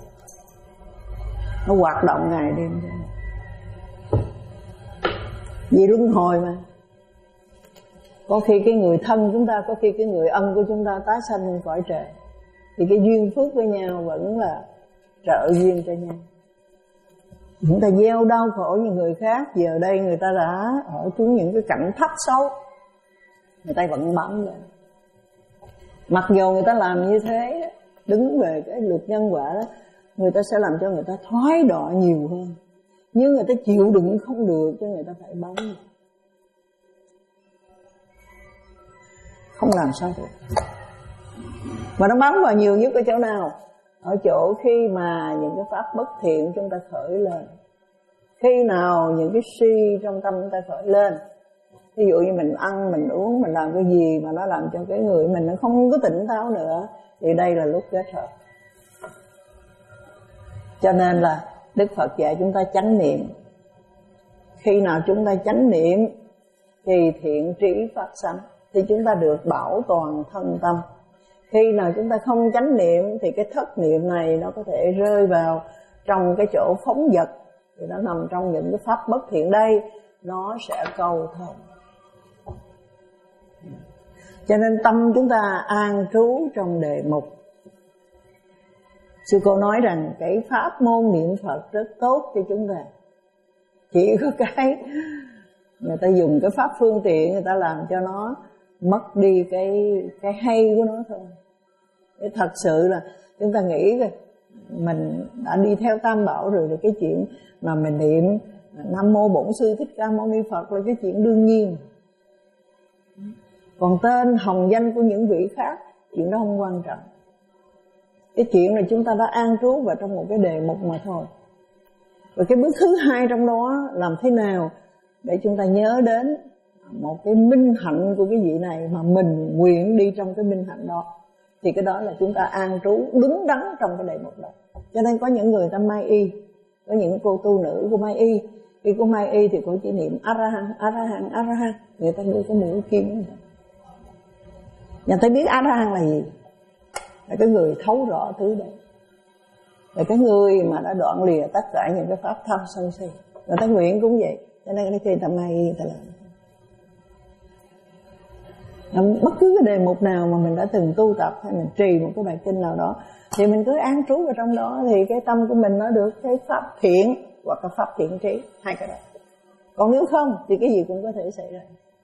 Nó hoạt động ngày đêm. Vì luân hồi mà. Có khi cái người thân chúng ta, có khi cái người ân của chúng ta tái sanh lên cõi trời. Thì cái duyên phước với nhau vẫn là trợ duyên cho nhau. Chúng ta gieo đau khổ như người khác, giờ đây người ta đã ở xuống những cái cảnh thấp xấu, người ta vẫn bám lên. Mặc dù người ta làm như thế, đứng về cái luật nhân quả đó, người ta sẽ làm cho người ta thoái đọa nhiều hơn. Nhưng người ta chịu đựng không được cho người ta phải bám. Không làm sao được. Mà nó bám vào nhiều nhất ở chỗ nào? Ở chỗ khi mà những cái pháp bất thiện chúng ta khởi lên. Khi nào những cái si trong tâm chúng ta khởi lên, ví dụ như mình ăn, mình uống, mình làm cái gì mà nó làm cho cái người mình nó không có tỉnh táo nữa, thì đây là lúc kết hợp. Cho nên là Đức Phật dạy chúng ta chánh niệm. Khi nào chúng ta chánh niệm thì thiện trí phát sanh, thì chúng ta được bảo toàn thân tâm. Khi nào chúng ta không chánh niệm thì cái thất niệm này nó có thể rơi vào trong cái chỗ phóng dật, thì nó nằm trong những cái pháp bất thiện đây, nó sẽ câu thông. Cho nên tâm chúng ta an trú trong đề mục. Sư cô nói rằng cái pháp môn niệm Phật rất tốt cho chúng ta. Chỉ có cái người ta dùng cái pháp phương tiện, người ta làm cho nó mất đi cái cái hay của nó thôi. Thế thật sự là chúng ta nghĩ rồi, mình đã đi theo Tam Bảo rồi, thì cái chuyện mà mình niệm Nam Mô Bổn Sư Thích Ca Mâu Ni Phật là cái chuyện đương nhiên. Còn tên hồng danh của những vị khác, chuyện đó không quan trọng. Cái chuyện là chúng ta đã an trú vào trong một cái đề mục mà thôi. Và cái bước thứ hai trong đó, làm thế nào để chúng ta nhớ đến một cái minh hạnh của cái vị này mà mình nguyện đi trong cái minh hạnh đó, thì cái đó là chúng ta an trú đứng đắn trong cái đề mục đó. Cho nên có những người ta mai y, có những cô tu nữ của mai y, khi cô mai y thì cô chỉ niệm A-ra-hăng, A-ra-hăng, A-ra-hăng, người ta đưa cái mũi kim đó. Nhà ta biết A-ra-hăng là gì? Là cái người thấu rõ thứ đấy, là cái người mà đã đoạn lìa tất cả những cái pháp tham sân si. Người ta nguyện cũng vậy. Cho nên khi ta mai y ta làm. Bất cứ cái đề mục nào mà mình đã từng tu tập hay mình trì một cái bài kinh nào đó, thì mình cứ an trú vào trong đó, thì cái tâm của mình nó được cái pháp thiện hoặc là pháp thiện trí, hai cái đó. Còn nếu không thì cái gì cũng có thể xảy ra.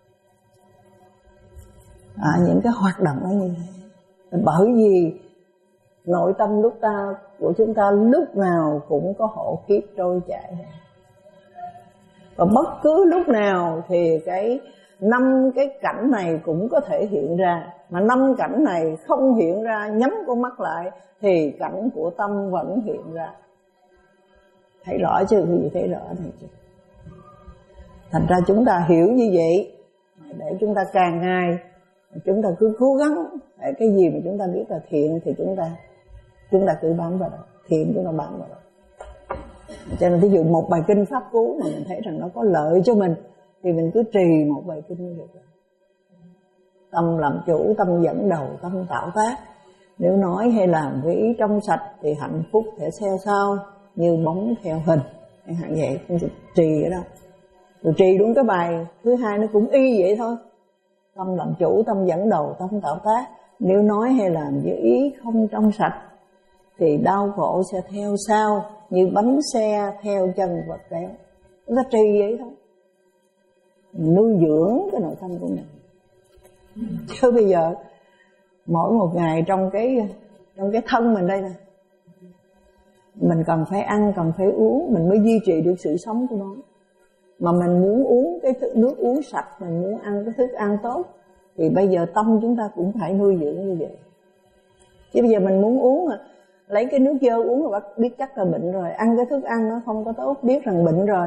À, những cái hoạt động nó như thế. Bởi vì nội tâm lúc ta của chúng ta lúc nào cũng có hộ kiếp trôi chảy, và bất cứ lúc nào thì cái năm cái cảnh này cũng có thể hiện ra. Mà năm cảnh này không hiện ra, nhắm con mắt lại thì cảnh của tâm vẫn hiện ra. Thấy rõ chứ? Cái gì thấy rõ này chứ? Thành ra chúng ta hiểu như vậy, để chúng ta càng ngày chúng ta cứ cố gắng, để cái gì mà chúng ta biết là thiện thì chúng ta chúng ta cứ bám vào đó, thiện chúng ta bám vào đó. Cho nên ví dụ một bài kinh pháp cú mà mình thấy rằng nó có lợi cho mình, thì mình cứ trì một bài kinh như vậy. Tâm làm chủ, tâm dẫn đầu, tâm tạo tác. Nếu nói hay làm với ý trong sạch thì hạnh phúc sẽ theo sau như bóng theo hình. Hạn vậy, không trì ở đâu. Rồi trì đúng cái bài thứ hai nó cũng y vậy thôi. Tâm làm chủ, tâm dẫn đầu, tâm tạo tác. Nếu nói hay làm với ý không trong sạch thì đau khổ sẽ theo sau, như bánh xe theo chân vật kéo. Chúng ta trì vậy thôi, nuôi dưỡng cái nội tâm của mình. Chứ bây giờ mỗi một ngày trong cái trong cái thân mình đây nè, mình cần phải ăn, cần phải uống, mình mới duy trì được sự sống của nó. Mà mình muốn uống cái nước uống sạch, mình muốn ăn cái thức ăn tốt, thì bây giờ tâm chúng ta cũng phải nuôi dưỡng như vậy. Chứ bây giờ mình muốn uống mà lấy cái nước dơ uống là biết chắc là bệnh rồi, ăn cái thức ăn nó không có tốt, biết rằng bệnh rồi.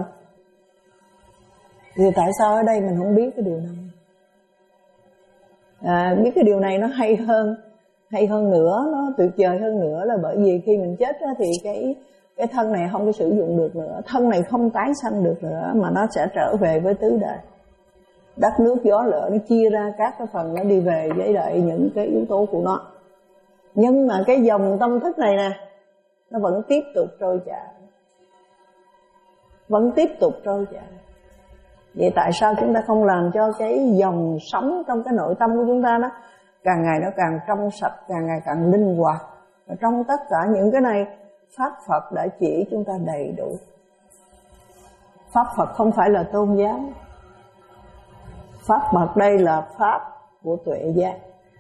Thì tại sao ở đây mình không biết cái điều này? À, biết cái điều này nó hay hơn, hay hơn nữa, nó tuyệt vời hơn nữa là bởi vì khi mình chết đó, thì cái cái thân này không có sử dụng được nữa, thân này không tái sanh được nữa, mà nó sẽ trở về với tứ đại. Đất nước gió lửa nó chia ra các cái phần, nó đi về với lại những cái yếu tố của nó. Nhưng mà cái dòng tâm thức này nè, nó vẫn tiếp tục trôi chảy, vẫn tiếp tục trôi chảy. Vậy tại sao chúng ta không làm cho cái dòng sống trong cái nội tâm của chúng ta đó càng ngày nó càng trong sạch, càng ngày càng linh hoạt. Và trong tất cả những cái này, Pháp Phật đã chỉ chúng ta đầy đủ. Pháp Phật không phải là tôn giáo. Pháp Phật đây là Pháp của tuệ giác.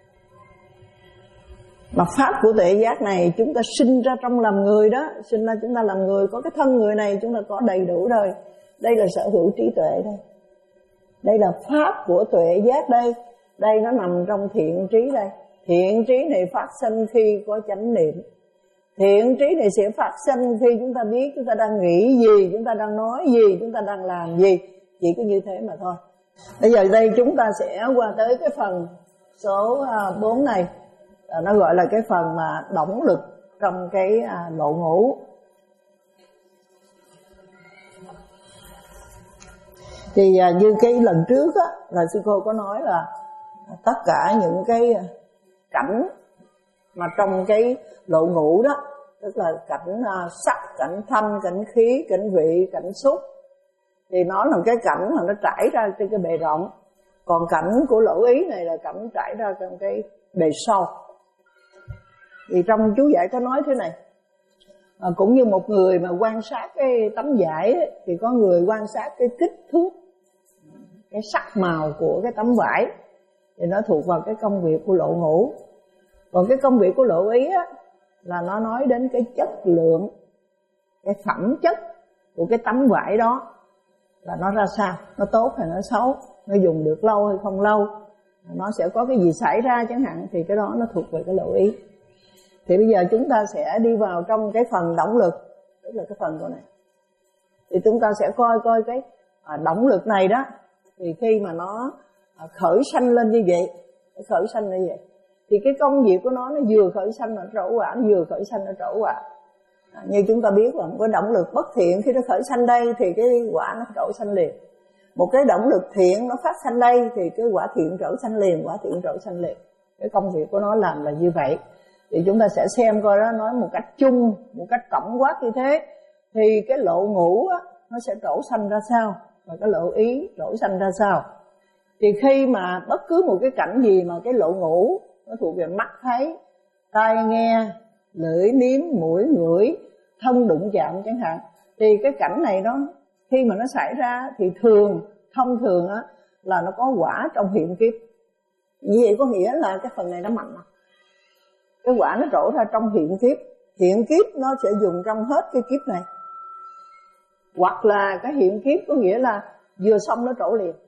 Mà Pháp của tuệ giác này chúng ta sinh ra trong làm người đó, sinh ra chúng ta làm người, có cái thân người này chúng ta có đầy đủ rồi. Đây là sở hữu trí tuệ đây. Đây là Pháp của tuệ giác đây. Đây nó nằm trong thiện trí đây. Thiện trí này phát sinh khi có chánh niệm. Thiện trí này sẽ phát sinh khi chúng ta biết chúng ta đang nghĩ gì, chúng ta đang nói gì, chúng ta đang làm gì. Chỉ có như thế mà thôi. Bây giờ đây chúng ta sẽ qua tới cái phần số bốn này. Nó gọi là cái phần mà động lực trong cái lộ ngũ. Thì như cái lần trước á, là sư cô có nói là tất cả những cái cảnh mà trong cái lộ ngũ đó, tức là cảnh sắc, cảnh thanh, cảnh khí, cảnh vị, cảnh xúc, thì nó là cái cảnh mà nó trải ra trên cái bề rộng. Còn cảnh của lỗ ý này là cảnh trải ra trong cái bề sâu. Thì trong chú giải có nói thế này, à, cũng như một người mà quan sát cái tấm vải ấy, thì có người quan sát cái kích thước, cái sắc màu của cái tấm vải, thì nó thuộc vào cái công việc của lộ ngũ. Còn cái công việc của lộ ý á, là nó nói đến cái chất lượng, cái phẩm chất của cái tấm vải đó là nó ra sao, nó tốt hay nó xấu, nó dùng được lâu hay không lâu, nó sẽ có cái gì xảy ra chẳng hạn, thì cái đó nó thuộc về cái lộ ý. Thì bây giờ chúng ta sẽ đi vào trong cái phần động lực, tức là cái phần của này. Thì chúng ta sẽ coi coi cái à, động lực này đó, thì khi mà nó à, khởi sanh lên như vậy, khởi sanh như vậy, thì cái công việc của nó nó vừa khởi sanh nó trổ quả, nó vừa khởi sanh nó trổ quả. À, như chúng ta biết là một cái động lực bất thiện khi nó khởi sanh đây thì cái quả nó trổ sanh liền. Một cái động lực thiện nó phát sanh đây thì cái quả thiện trổ sanh liền, quả thiện trổ sanh liền. Cái công việc của nó làm là như vậy. Thì chúng ta sẽ xem coi đó, nói một cách chung, một cách tổng quát như thế, thì cái lộ ngũ á, nó sẽ trổ sanh ra sao, và cái lộ ý trổ sanh ra sao. Thì khi mà bất cứ một cái cảnh gì mà cái lộ ngũ nó thuộc về mắt thấy, tai nghe, lưỡi nếm, mũi ngửi, thân đụng chạm chẳng hạn, thì cái cảnh này đó khi mà nó xảy ra thì thường, thông thường á, là nó có quả trong hiện kiếp. Như vậy có nghĩa là cái phần này nó mạnh. Cái quả nó trổ ra trong hiện kiếp. Hiện kiếp nó sẽ dùng trong hết cái kiếp này. Hoặc là cái hiện kiếp có nghĩa là vừa xong nó trổ liền.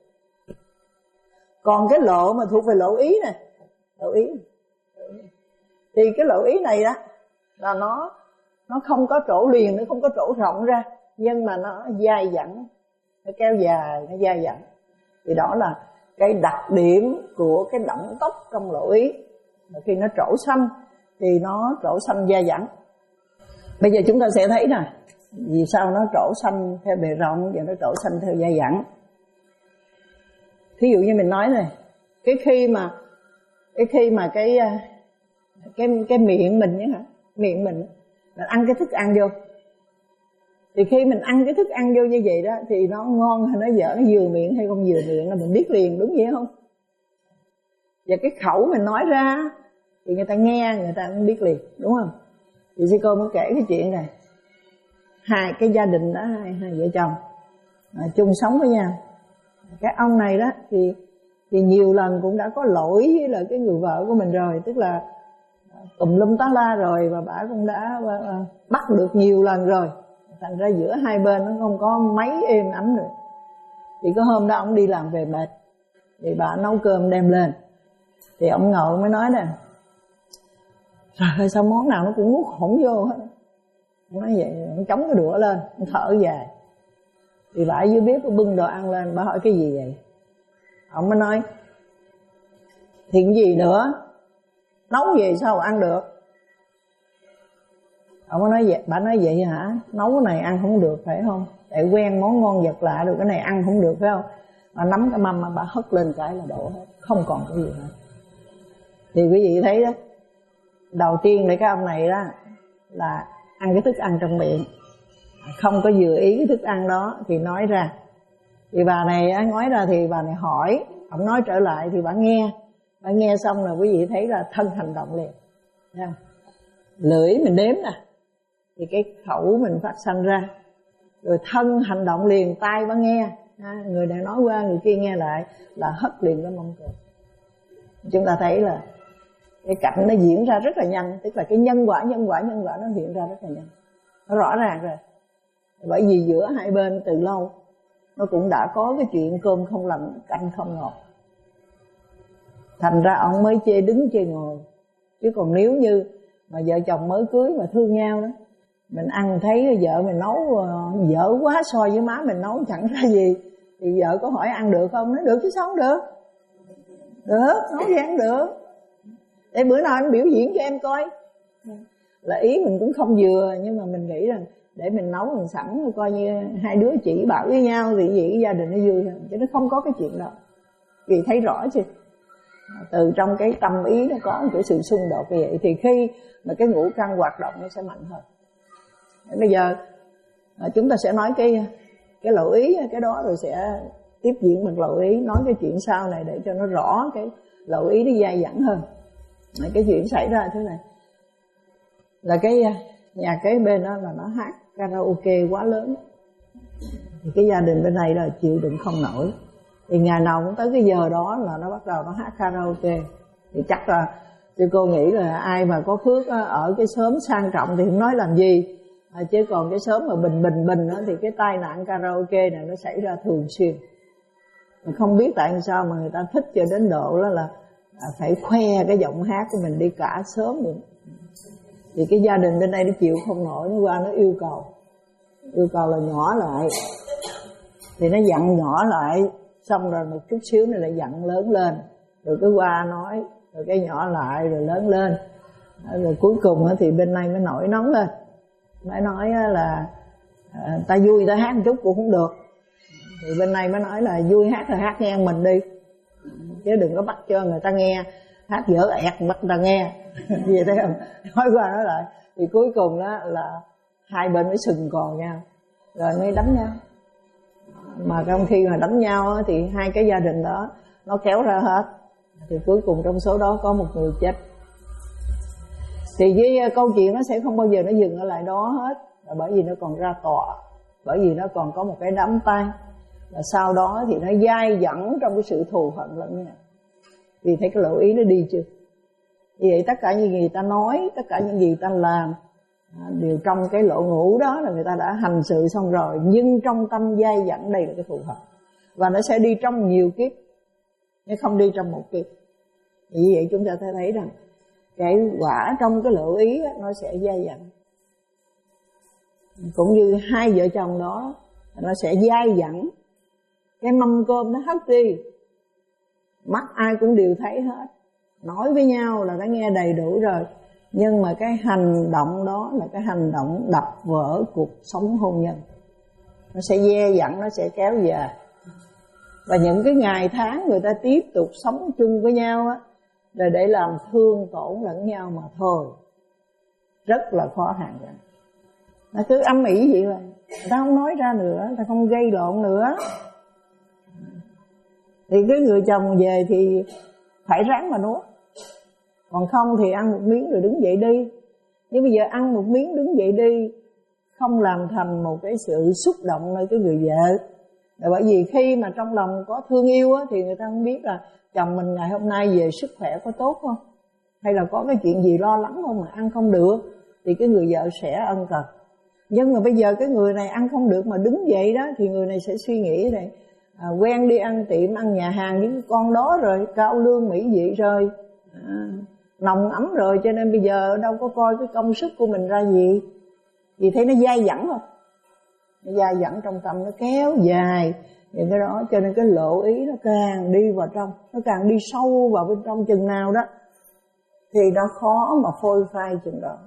Còn cái lộ mà thuộc về lộ ý này, lộ ý, thì cái lộ ý này đó là nó nó không có trổ liền, nó không có trổ rộng ra, nhưng mà nó dai dẳng, nó kéo dài, nó dai dẳng. Thì đó là cái đặc điểm của cái động tốc trong lộ ý. Mà khi nó trổ sanh thì nó trổ sanh dai dẳng. Bây giờ chúng ta sẽ thấy nè, vì sao nó trổ sanh theo bề rộng và nó trổ sanh theo dai dẳng. Thí dụ như mình nói này, cái khi mà cái khi mà cái cái cái miệng mình nhé hả, miệng mình mình ăn cái thức ăn vô, Thì khi mình ăn cái thức ăn vô như vậy đó thì nó ngon hay nó dở, nó vừa miệng hay không vừa miệng là mình biết liền, đúng vậy không? Và cái khẩu mình nói ra thì người ta nghe, người ta cũng biết liền, đúng không? Thì sư cô mới kể cái chuyện này. Hai cái gia đình đó, hai, hai vợ chồng à, chung sống với nhau. Cái ông này đó thì thì nhiều lần cũng đã có lỗi với là cái người vợ của mình rồi, tức là tùm lum tá la rồi, và bà cũng đã uh, bắt được nhiều lần rồi. Thành ra giữa hai bên nó không có mấy êm ấm nữa. Thì có hôm đó ông đi làm về mệt, thì bà nấu cơm đem lên, thì ông ngồi mới nói nè: trời ơi, sao món nào nó cũng nuốt hổng vô hết. Ông nói vậy, ông chống cái đũa lên, ông thở dài. Thì bà ở dưới bếp bưng đồ ăn lên, bà hỏi cái gì vậy? Ông mới nói: thì cái gì nữa, nấu gì sao ăn được? Ông mới nói vậy, bà nói vậy hả? Nấu cái này ăn không được phải không? Tại quen món ngon vật lạ rồi, cái này ăn không được phải không? Bà nắm cái mâm mà bà hất lên cái là đổ hết, không còn cái gì hết. Thì quý vị thấy đó, đầu tiên để cái ông này đó là ăn cái thức ăn trong miệng, không có vừa ý cái thức ăn đó thì nói ra. Thì bà này nói ra thì bà này hỏi, ông nói trở lại thì bà nghe. Bà nghe xong là quý vị thấy là thân hành động liền. Lưỡi mình đếm nè, thì cái khẩu mình phát sanh ra, rồi thân hành động liền, tai bà nghe, người này nói qua người kia nghe lại, là hất liền cái mâm cơm. Chúng ta thấy là cái cảnh nó diễn ra rất là nhanh, tức là cái nhân quả nhân quả nhân quả nó hiện ra rất là nhanh, nó rõ ràng rồi. Bởi vì giữa hai bên từ lâu nó cũng đã có cái chuyện cơm không lành canh không ngọt, thành ra ông mới chê đứng chê ngồi. Chứ còn nếu như mà vợ chồng mới cưới mà thương nhau đó, mình ăn thấy vợ mình nấu dở quá so với má mình nấu chẳng ra gì, thì vợ có hỏi ăn được không? Nói được chứ sao không được. Được, nấu gì ăn được. Để bữa nào anh biểu diễn cho em coi. Là ý mình cũng không vừa, nhưng mà mình nghĩ rằng để mình nấu mình sẵn, coi như hai đứa chỉ bảo với nhau thì vậy cái gia đình nó vui hơn. Chứ nó không có cái chuyện đó. Vì thấy rõ chứ, từ trong cái tâm ý nó có một cái sự xung đột như vậy, thì khi mà cái ngũ căn hoạt động nó sẽ mạnh hơn. Bây giờ chúng ta sẽ nói cái cái lộ ý cái đó, rồi sẽ tiếp diễn bằng lộ ý, nói cái chuyện sau này để cho nó rõ cái lộ ý nó dai dẳng hơn. Cái chuyện xảy ra thế này là cái nhà kế bên đó là nó hát karaoke quá lớn, thì cái gia đình bên này là chịu đựng không nổi. Thì ngày nào cũng tới cái giờ đó là nó bắt đầu nó hát karaoke. Thì chắc là thì cô nghĩ là ai mà có phước ở cái xóm sang trọng thì không nói làm gì, à, chứ còn cái xóm mà bình bình bình đó, thì cái tai nạn karaoke này nó xảy ra thường xuyên. Mình không biết tại sao mà người ta thích cho đến độ đó là à, phải khoe cái giọng hát của mình đi cả xóm luôn. Thì cái gia đình bên đây nó chịu không nổi, nó qua nó yêu cầu yêu cầu là nhỏ lại. Thì nó dặn nhỏ lại, xong rồi một chút xíu nó lại dặn lớn lên, rồi cái qua nói, rồi cái nhỏ lại, rồi lớn lên. Rồi cuối cùng thì bên này mới nổi nóng lên, mới nói là à, ta vui ta hát một chút cũng không được. Thì bên này mới nói là vui hát là hát nghe mình đi, chứ đừng có bắt cho người ta nghe hát dở ẹt bắt người ta nghe. Vậy thấy không? Nói qua nói lại thì cuối cùng đó là hai bên mới sừng cò nhau, rồi mới đánh nhau. Mà trong khi mà đánh nhau thì hai cái gia đình đó nó kéo ra hết, thì cuối cùng trong số đó có một người chết. Thì với câu chuyện nó sẽ không bao giờ nó dừng ở lại đó hết, là bởi vì nó còn ra tòa, bởi vì nó còn có một cái đám tang, và sau đó thì nó dai dẳng trong cái sự thù hận lẫn nhau. Vì thấy cái lộ ý nó đi chưa? Vì vậy tất cả những gì người ta nói, tất cả những gì người ta làm đều trong cái lộ ngũ đó là người ta đã hành sự xong rồi, nhưng trong tâm dai dẳng đây là cái thù hận, và nó sẽ đi trong nhiều kiếp, nó không đi trong một kiếp. Vì vậy chúng ta thấy thấy rằng cái quả trong cái lộ ý đó, nó sẽ dai dẳng. Cũng như hai vợ chồng đó, nó sẽ dai dẳng. Cái mâm cơm nó hất đi, mắt ai cũng đều thấy hết, nói với nhau là đã nghe đầy đủ rồi, nhưng mà cái hành động đó là cái hành động đập vỡ cuộc sống hôn nhân. Nó sẽ dè dẳng, nó sẽ kéo dài. Và những cái ngày tháng người ta tiếp tục sống chung với nhau á, là để làm thương tổn lẫn nhau mà thôi, rất là khó hàn gắn. nó cứ âm ỉ vậy mà người ta không nói ra nữa, người ta không gây lộn nữa. Thì cái người chồng về thì phải ráng mà nuốt, còn không thì ăn một miếng rồi đứng dậy đi. Nhưng bây giờ ăn một miếng đứng dậy đi không làm thành một cái sự xúc động nơi cái người vợ. Là bởi vì khi mà trong lòng có thương yêu á, thì người ta không biết là chồng mình ngày hôm nay về sức khỏe có tốt không, hay là có cái chuyện gì lo lắng không mà ăn không được, thì cái người vợ sẽ ân cần. Nhưng mà bây giờ cái người này ăn không được mà đứng dậy đó, thì người này sẽ suy nghĩ này, à, quen đi ăn tiệm, ăn nhà hàng với con đó rồi, cao lương mỹ vị rồi, à, nồng ấm rồi, cho nên bây giờ đâu có coi cái công sức của mình ra gì. Vì thấy nó dai dẳng không? Nó dai dẳng trong tâm, nó kéo dài những cái đó, cho nên cái lộ ý nó càng đi vào trong, nó càng đi sâu vào bên trong chừng nào đó thì nó khó mà phôi phai chừng đó.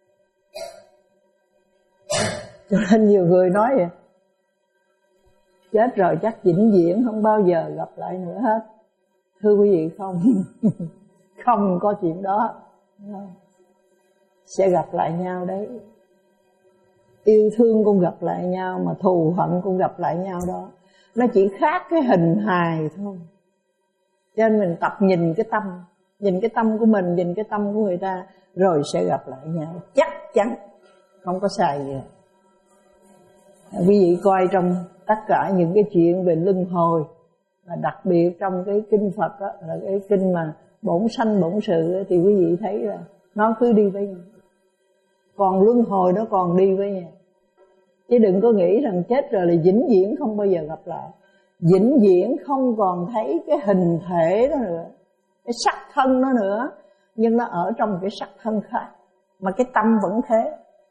Cho nên nhiều người nói vậy, chết rồi chắc vĩnh viễn không bao giờ gặp lại nữa hết. Thưa quý vị, không không có chuyện đó, sẽ gặp lại nhau đấy. Yêu thương cũng gặp lại nhau, mà thù hận cũng gặp lại nhau đó. Nó chỉ khác cái hình hài thôi. Cho nên mình tập nhìn cái tâm, nhìn cái tâm của mình, nhìn cái tâm của người ta, rồi sẽ gặp lại nhau, chắc chắn, không có xài gì. Quý vị coi trong tất cả những cái chuyện về luân hồi, và đặc biệt trong cái kinh Phật đó, là cái kinh mà bổn sanh bổn sự, thì quý vị thấy là nó cứ đi với nhau. Còn luân hồi nó còn đi với nhau. Chứ đừng có nghĩ rằng chết rồi là vĩnh viễn không bao giờ gặp lại. Vĩnh viễn không còn thấy cái hình thể đó nữa, cái sắc thân đó nữa, nhưng nó ở trong một cái sắc thân khác, mà cái tâm vẫn thế.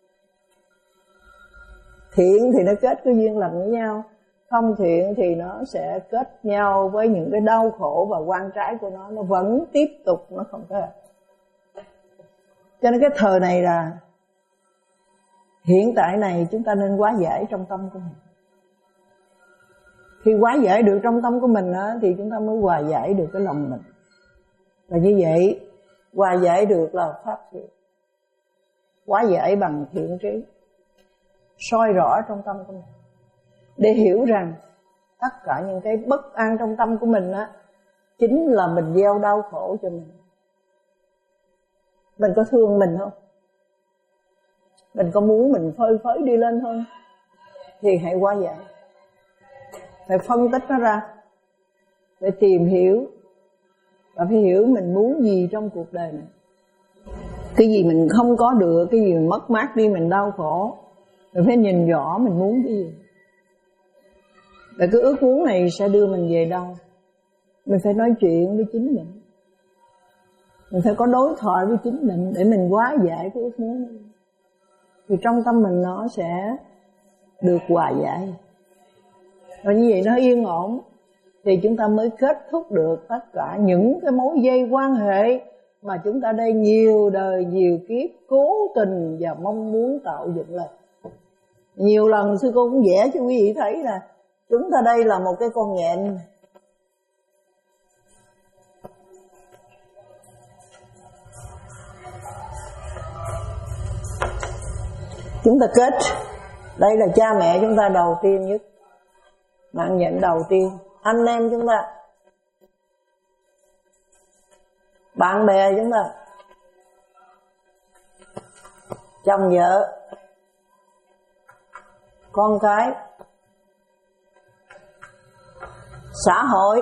Thiện thì nó kết cái duyên lành với nhau, không thiện thì nó sẽ kết nhau với những cái đau khổ và oan trái của nó, nó vẫn tiếp tục, nó không có. Cho nên cái thời này là hiện tại này chúng ta nên hóa giải trong tâm của mình. Khi hóa giải được trong tâm của mình á, thì chúng ta mới hòa giải được cái lòng mình. Và như vậy, hòa giải được là pháp thiện, hóa giải bằng thiện trí, soi rõ trong tâm của mình, để hiểu rằng tất cả những cái bất an trong tâm của mình á, chính là mình gieo đau khổ cho mình. Mình có thương mình không? Mình có muốn mình phơi phới đi lên thôi, thì hãy hóa giải. Phải phân tích nó ra, phải tìm hiểu, và phải hiểu mình muốn gì trong cuộc đời này. Cái gì mình không có được, cái gì mình mất mát đi, mình đau khổ, rồi phải nhìn rõ mình muốn cái gì. Và cái ước muốn này sẽ đưa mình về đâu? Mình phải nói chuyện với chính mình, mình phải có đối thoại với chính mình để mình hóa giải cái ước muốn này. Thì trong tâm mình nó sẽ được hòa giải. Và như vậy nó yên ổn, thì chúng ta mới kết thúc được tất cả những cái mối dây quan hệ mà chúng ta đây nhiều đời nhiều kiếp cố tình và mong muốn tạo dựng lên. Nhiều lần sư cô cũng vẽ cho quý vị thấy là chúng ta đây là một cái con nhện. Chúng ta kết, đây là cha mẹ chúng ta đầu tiên nhất, bạn nhận đầu tiên, anh em chúng ta, bạn bè chúng ta, chồng vợ, con cái, xã hội,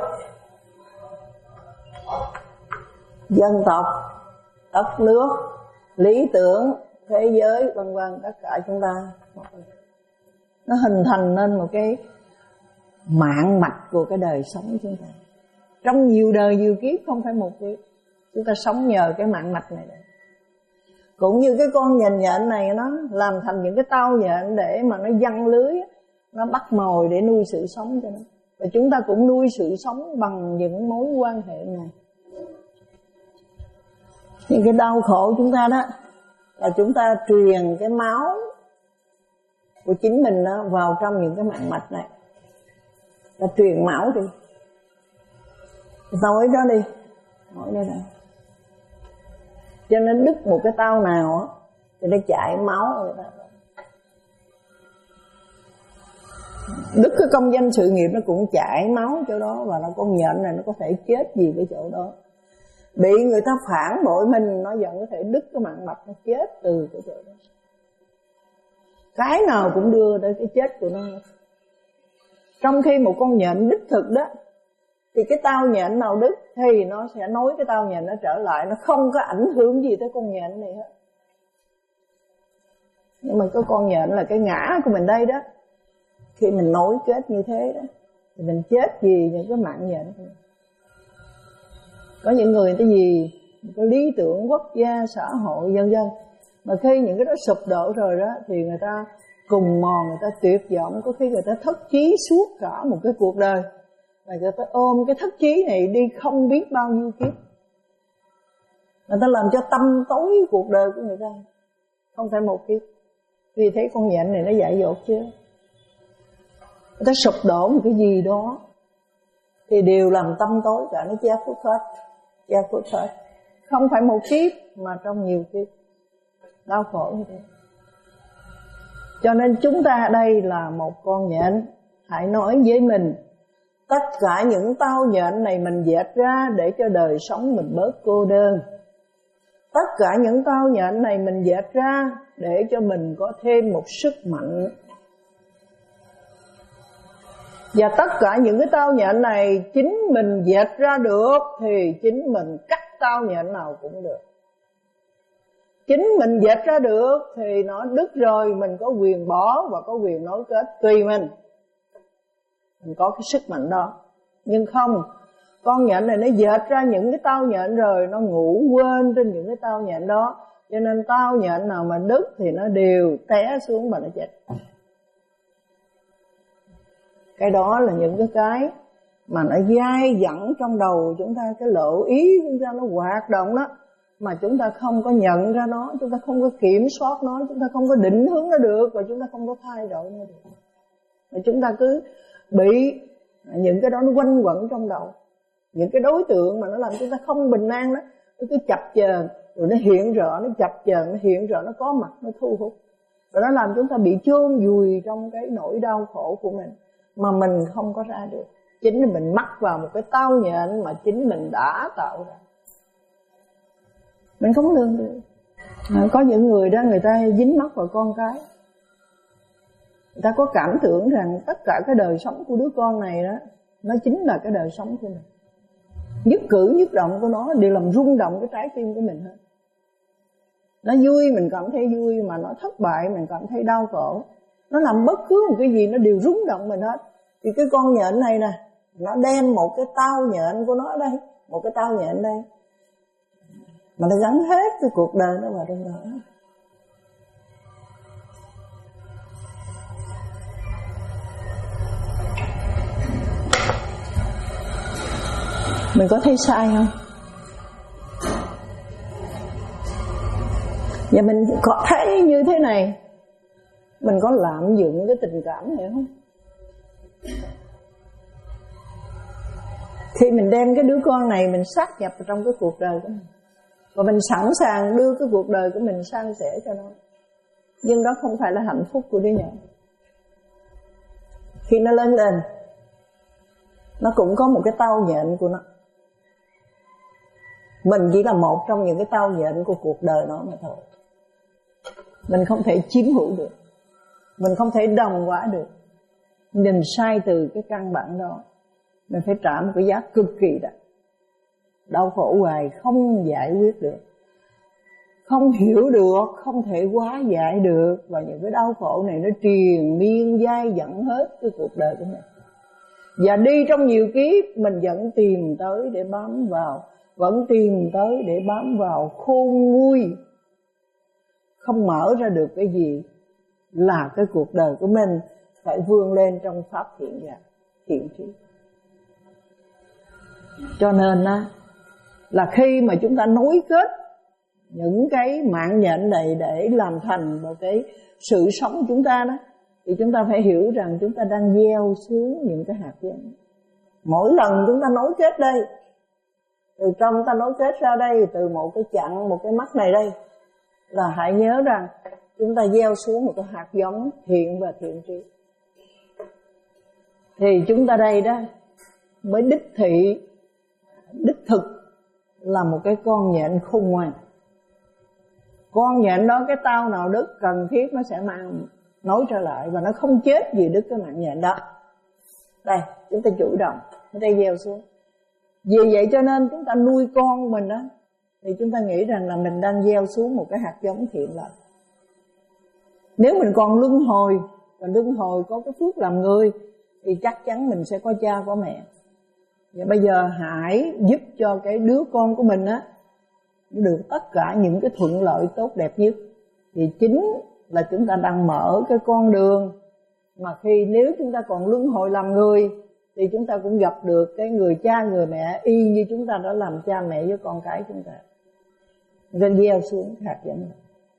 dân tộc, đất nước, lý tưởng, thế giới, vân vân, tất cả chúng ta nó hình thành nên một cái mạng mạch của cái đời sống chúng ta. Trong nhiều đời nhiều kiếp, không phải một kiếp, chúng ta sống nhờ cái mạng mạch này. Cũng như cái con nhện nhện này, nó làm thành những cái tao nhện để mà nó giăng lưới, nó bắt mồi để nuôi sự sống cho nó. Và chúng ta cũng nuôi sự sống bằng những mối quan hệ này. Những cái đau khổ chúng ta đó là chúng ta truyền cái máu của chính mình đó vào trong những cái mạng mạch này, ta truyền máu đi. Nói đó đi, nói đây này. Cho nên đứt một cái tao nào á thì nó chạy máu người ta. Đức cái công danh sự nghiệp nó cũng chảy máu chỗ đó, và là con nhện này nó có thể chết gì cái chỗ đó. Bị người ta phản bội mình, nó vẫn có thể đứt cái mạng mạch, nó chết từ cái chỗ đó. Cái nào cũng đưa tới cái chết của nó. Trong khi một con nhện đích thực đó, thì cái tao nhện nào đứt thì nó sẽ nối cái tao nhện nó trở lại, nó không có ảnh hưởng gì tới con nhện này hết. Nhưng mà cái con nhện là cái ngã của mình đây đó, khi mình nối kết như thế đó, thì mình chết vì những cái mạng nhện. Có những người người ta gì có lý tưởng quốc gia, xã hội vân vân, mà khi những cái đó sụp đổ rồi đó, thì người ta cùng mòn, người ta tuyệt vọng, có khi người ta thất chí suốt cả một cái cuộc đời, và người ta ôm cái thất chí này đi không biết bao nhiêu kiếp. Người ta làm cho tâm tối cuộc đời của người ta, không phải một kiếp. Vì thế con nhện này nó dại dột chưa, người ta sụp đổ một cái gì đó thì đều làm tâm tối cả, nó che khuất hết, che khuất hết. Không phải một kiếp mà trong nhiều kiếp đau khổ như thế. Cho nên chúng ta đây là một con nhện. Hãy nói với mình, tất cả những tao nhện này mình dẹp ra để cho đời sống mình bớt cô đơn. Tất cả những tao nhện này mình dẹp ra để cho mình có thêm một sức mạnh. Và tất cả những cái tao nhện này chính mình dẹp ra được thì chính mình cắt tao nhện nào cũng được. Chính mình dẹp ra được thì nó đứt rồi, mình có quyền bỏ và có quyền nối kết tùy mình. Mình có cái sức mạnh đó. Nhưng không, con nhện này nó dệt ra những cái tao nhện rồi, nó ngủ quên trên những cái tao nhện đó. Cho nên tao nhện nào mà đứt thì nó đều té xuống mà nó chết. Cái đó là những cái cái mà nó dai dẳng trong đầu chúng ta, cái lộ ý chúng ta nó hoạt động đó, mà chúng ta không có nhận ra nó, chúng ta không có kiểm soát nó, chúng ta không có định hướng nó được, và chúng ta không có thay đổi nó được. Và chúng ta cứ bị những cái đó nó quanh quẩn trong đầu. Những cái đối tượng mà nó làm chúng ta không bình an đó, nó cứ chập chờn, rồi nó hiện rõ, nó chập chờn, nó hiện rõ, nó có mặt, nó thu hút. Rồi nó làm chúng ta bị chôn vùi trong cái nỗi đau khổ của mình, mà mình không có ra được. Chính là mình mắc vào một cái tao nhện mà chính mình đã tạo ra, mình không lường được. À, có những người đó, người ta dính mắc vào con cái, người ta có cảm tưởng rằng tất cả cái đời sống của đứa con này đó, nó chính là cái đời sống của mình. Nhất cử nhất động của nó đều làm rung động cái trái tim của mình hết. Nó vui mình cảm thấy vui, mà nó thất bại mình cảm thấy đau khổ. Nó làm bất cứ một cái gì nó đều rung động mình hết. Thì cái con nhện này nè, nó đem một cái tao nhện của nó ở đây, một cái tao nhện đây, mà nó gắn hết cái cuộc đời nó vào trong đó. Mình có thấy sai không? Và mình có thấy như thế này, mình có lạm dụng cái tình cảm này không? Khi mình đem cái đứa con này mình sát nhập vào trong cái cuộc đời của mình, và mình sẵn sàng đưa cái cuộc đời của mình san sẻ cho nó, nhưng đó không phải là hạnh phúc của đứa nhỏ. Khi nó lớn lên, nó cũng có một cái tao nhện của nó. Mình chỉ là một trong những cái tao nhện của cuộc đời nó mà thôi. Mình không thể chiếm hữu được, mình không thể đồng hóa được. Mình sai từ cái căn bản đó, mình phải trả một cái giá cực kỳ đắt. Đau khổ hoài không giải quyết được, không hiểu được, không thể hóa giải được. Và những cái đau khổ này nó triền miên dai dẳng hết cái cuộc đời của mình. Và đi trong nhiều kiếp mình vẫn tìm tới để bám vào, vẫn tìm tới để bám vào khôn nguôi, không mở ra được cái gì là cái cuộc đời của mình phải vươn lên trong pháp thiện giác, thiện trí. Cho nên á, là khi mà chúng ta nối kết những cái mạng nhện này để làm thành một cái sự sống chúng ta đó, thì chúng ta phải hiểu rằng chúng ta đang gieo xuống những cái hạt giống. Mỗi lần chúng ta nối kết đây, từ trong ta nối kết ra đây, từ một cái chặng, một cái mắt này đây, là hãy nhớ rằng chúng ta gieo xuống một cái hạt giống thiện và thiện trí. thì chúng ta đây đó mới đích thị, đích thực là một cái con nhện khôn ngoan. Con nhện đó cái tao nào đứt cần thiết nó sẽ mang nối trở lại, và nó không chết vì đứt cái mạng nhện đó. Đây, chúng ta chủ động, chúng ta gieo xuống. Vì vậy cho nên chúng ta nuôi con mình đó, thì chúng ta nghĩ rằng là mình đang gieo xuống một cái hạt giống thiện lành. Nếu mình còn luân hồi, và luân hồi có cái phước làm người, thì chắc chắn mình sẽ có cha có mẹ. Và bây giờ hãy giúp cho cái đứa con của mình á được tất cả những cái thuận lợi tốt đẹp nhất. Thì chính là chúng ta đang mở cái con đường mà khi nếu chúng ta còn luân hồi làm người, thì chúng ta cũng gặp được cái người cha người mẹ y như chúng ta đã làm cha mẹ với con cái chúng ta. Nên gieo xuống hạt giống này.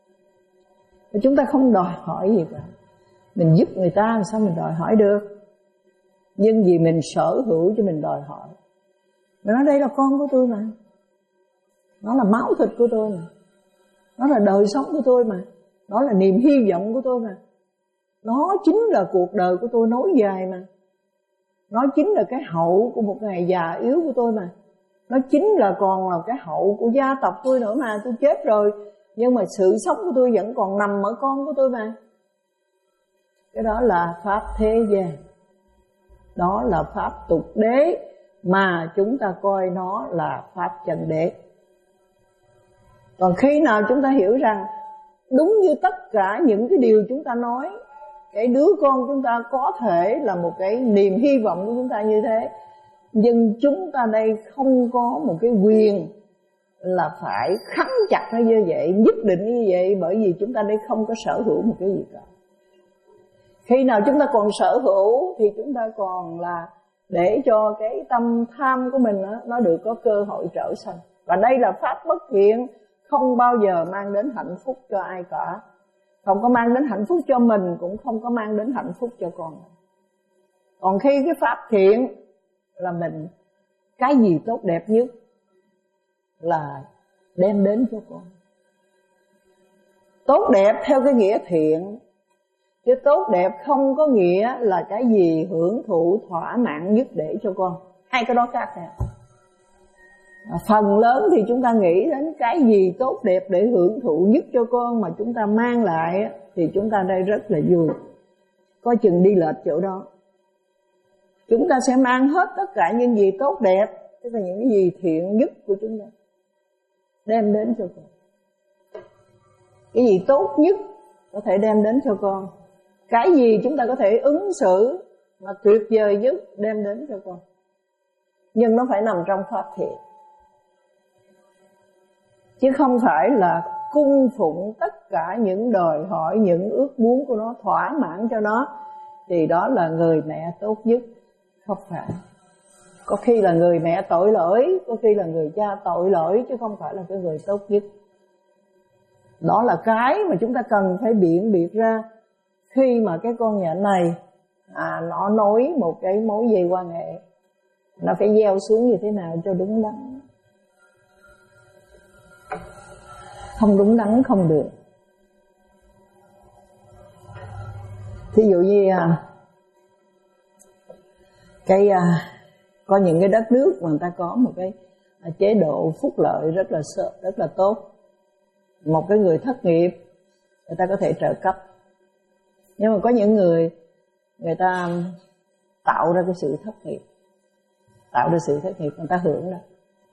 Chúng ta không đòi hỏi gì cả. Mình giúp người ta sao mình đòi hỏi được. Nhưng vì mình sở hữu cho mình đòi hỏi. Mình nói đây là con của tôi mà, nó là máu thịt của tôi mà, nó là đời sống của tôi mà, nó là niềm hy vọng của tôi mà, nó chính là cuộc đời của tôi nối dài mà, nó chính là cái hậu của một ngày già yếu của tôi mà, nó chính là còn là cái hậu của gia tộc tôi nữa mà. Tôi chết rồi nhưng mà sự sống của tôi vẫn còn nằm ở con của tôi mà. Cái đó là pháp thế gian, đó là pháp tục đế, mà chúng ta coi nó là pháp chân đế. Còn khi nào chúng ta hiểu rằng đúng như tất cả những cái điều chúng ta nói, cái đứa con chúng ta có thể là một cái niềm hy vọng của chúng ta như thế, nhưng chúng ta đây không có một cái quyền là phải khắn chặt nó như vậy, nhất định như vậy, bởi vì chúng ta đây không có sở hữu một cái gì cả. Khi nào chúng ta còn sở hữu thì chúng ta còn là để cho cái tâm tham của mình đó, nó được có cơ hội trở sanh. Và đây là pháp bất thiện, không bao giờ mang đến hạnh phúc cho ai cả. Không có mang đến hạnh phúc cho mình, cũng không có mang đến hạnh phúc cho con. Còn khi cái pháp thiện là mình, cái gì tốt đẹp nhất là đem đến cho con. Tốt đẹp theo cái nghĩa thiện, chứ tốt đẹp không có nghĩa là cái gì hưởng thụ thỏa mãn nhất để cho con. Hai cái đó khác nhau. Phần lớn thì chúng ta nghĩ đến cái gì tốt đẹp để hưởng thụ nhất cho con mà chúng ta mang lại, thì chúng ta đây rất là vui. Coi chừng đi lệch chỗ đó. Chúng ta sẽ mang hết tất cả những gì tốt đẹp, tức là những cái gì thiện nhất của chúng ta, đem đến cho con. Cái gì tốt nhất có thể đem đến cho con. Cái gì chúng ta có thể ứng xử mà tuyệt vời nhất đem đến cho con. Nhưng nó phải nằm trong pháp thiện, chứ không phải là cung phụng tất cả những đòi hỏi, những ước muốn của nó, thỏa mãn cho nó, thì đó là người mẹ tốt nhất. Không phải. Có khi là người mẹ tội lỗi, có khi là người cha tội lỗi, chứ không phải là cái người tốt nhất. Đó là cái mà chúng ta cần phải biện biệt ra khi mà cái con nhện này à, nó nối một cái mối dây quan hệ. Nó phải gieo xuống như thế nào cho đúng đắn. Không đúng đắn không được. Thí dụ như à, cái à, có những cái đất nước mà người ta có một cái à, chế độ phúc lợi rất là rất là tốt. Một cái người thất nghiệp người ta có thể trợ cấp. Nhưng mà có những người người ta tạo ra cái sự thất nghiệp, tạo ra sự thất nghiệp người ta hưởng đó.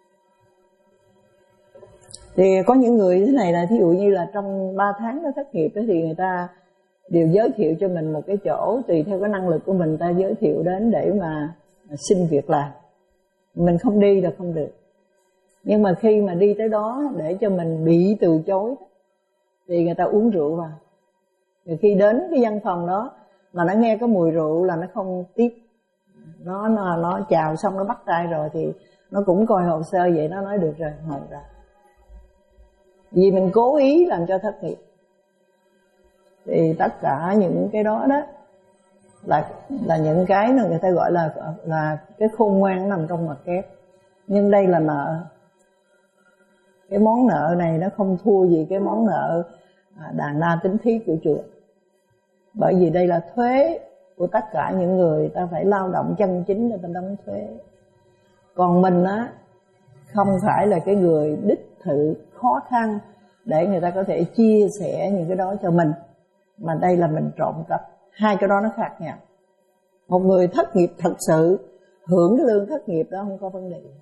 Thì có những người thế này là thí dụ như là trong ba tháng nó thất nghiệp đó, thì người ta đều giới thiệu cho mình một cái chỗ tùy theo cái năng lực của mình, ta giới thiệu đến để mà xin việc làm. Mình không đi là không được. Nhưng mà khi mà đi tới đó để cho mình bị từ chối thì người ta uống rượu vào. Thì khi đến cái văn phòng đó mà nó nghe có mùi rượu là nó không tiếp. Nó nó, nó chào xong nó bắt tay rồi thì nó cũng coi hồ sơ vậy, nó nói được rồi, mời ra. Vì mình cố ý làm cho thất nghiệp. Thì tất cả những cái đó đó là là những cái mà người ta gọi là là cái khôn ngoan nằm trong mặt kép. Nhưng đây là nợ. Cái món nợ này nó không thua gì cái món nợ đàn na tính thí của chùa. Bởi vì đây là thuế của tất cả những người. Ta phải lao động chân chính để ta đóng thuế. Còn mình á, không phải là cái người đích thực khó khăn để người ta có thể chia sẻ những cái đó cho mình, mà đây là mình trộm cắp. Hai cái đó nó khác nhau. Một người thất nghiệp thật sự hưởng cái lương thất nghiệp đó không có vấn đề,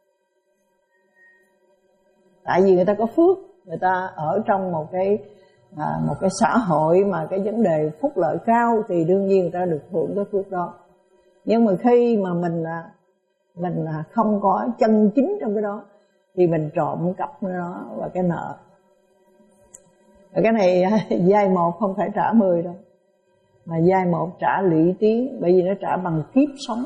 tại vì người ta có phước, người ta ở trong một cái à, một cái xã hội mà cái vấn đề phúc lợi cao thì đương nhiên người ta được hưởng cái phước đó. Nhưng mà khi mà mình là mình là không có chân chính trong cái đó thì mình trộm cắp nó và cái nợ. Và cái này giai một không phải trả mười đâu, mà giai một trả lũy tiến, bởi vì nó trả bằng kiếp sống.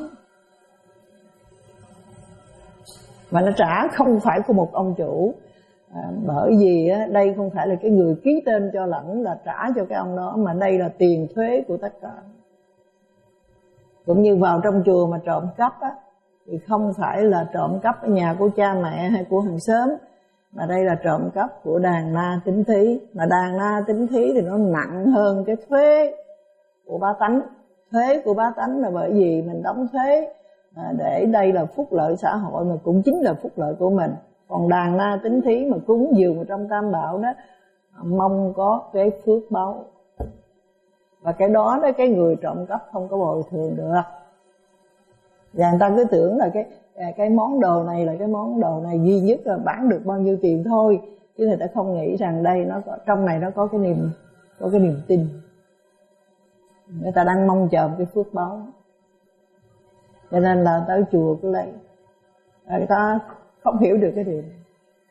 Mà nó trả không phải của một ông chủ, à, bởi vì á, đây không phải là cái người ký tên cho lãnh là trả cho cái ông đó, mà đây là tiền thuế của tất cả. Cũng như vào trong chùa mà trộm cắp á, thì không phải là trộm cắp ở nhà của cha mẹ hay của hàng xóm, mà đây là trộm cắp của đàn na tín thí. Mà đàn na tín thí thì nó nặng hơn cái thuế của bá tánh. Thuế của bá tánh là bởi vì mình đóng thuế à, để đây là phúc lợi xã hội, mà cũng chính là phúc lợi của mình. Còn đàn na tín thí mà cúng dường trong tam bảo đó, mong có cái phước báu. Và cái đó đó, cái người trộm cắp không có bồi thường được. Và người ta cứ tưởng là cái cái món đồ này là cái món đồ này duy nhất là bán được bao nhiêu tiền thôi, chứ người ta không nghĩ rằng đây nó có, trong này nó có cái niềm có cái niềm tin. Người ta đang mong chờ cái phước báo, cho nên là tới chùa cứ lấy. Người ta không hiểu được cái điều này,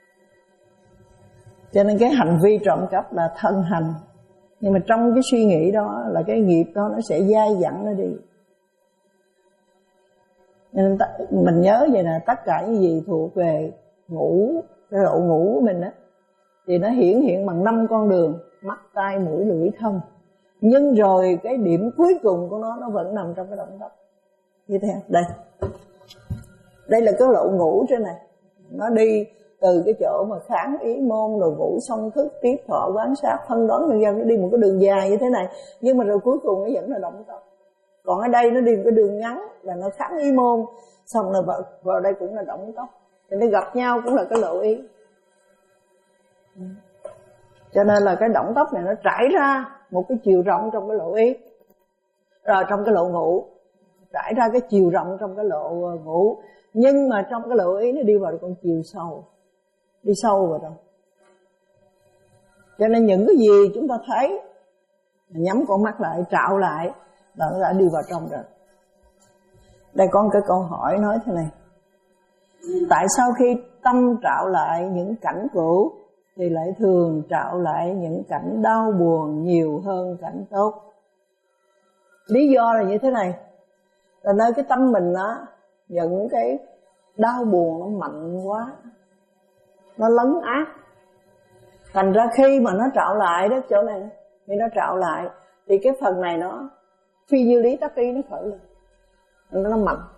cho nên cái hành vi trộm cắp là thân hành. Nhưng mà trong cái suy nghĩ đó là cái nghiệp đó nó sẽ dai dẳng nó đi. Nên mình nhớ vậy nè, tất cả những gì thuộc về ngũ, cái lộ ngũ của mình á, thì nó hiển hiện bằng năm con đường: mắt, tai, mũi, lưỡi, thân. Nhưng rồi cái điểm cuối cùng của nó nó vẫn nằm trong cái động tác như thế. Đây, đây là cái lộ ngũ trên này. Nó đi từ cái chỗ mà kháng ý môn, rồi ngũ song thức, tiếp thọ, quán sát, phân đoán nhân dân. Nó đi một cái đường dài như thế này, nhưng mà rồi cuối cùng nó vẫn là động tác. Còn ở đây nó đi một cái đường ngắn là nó kháng ý môn, xong rồi vào, vào đây cũng là động tóc, thì nó gặp nhau cũng là cái lộ ý. Cho nên là cái động tóc này nó trải ra một cái chiều rộng trong cái lộ ý, rồi trong cái lộ ngũ trải ra cái chiều rộng trong cái lộ ngũ. Nhưng mà trong cái lộ ý nó đi vào con chiều sâu, đi sâu vào trong. Cho nên những cái gì chúng ta thấy, nhắm con mắt lại, trạo lại là nó đã đi vào trong rồi. Đây có một cái câu hỏi nói thế này: tại sao khi tâm trạo lại những cảnh cũ thì lại thường trạo lại những cảnh đau buồn nhiều hơn cảnh tốt? Lý do là như thế này, là nơi cái tâm mình á, những cái đau buồn nó mạnh quá, nó lấn át. Thành ra khi mà nó trạo lại đó, chỗ này thì nó trạo lại thì cái phần này nó phi như lý tắc ý, nó khởi lên, nó, nó mạnh.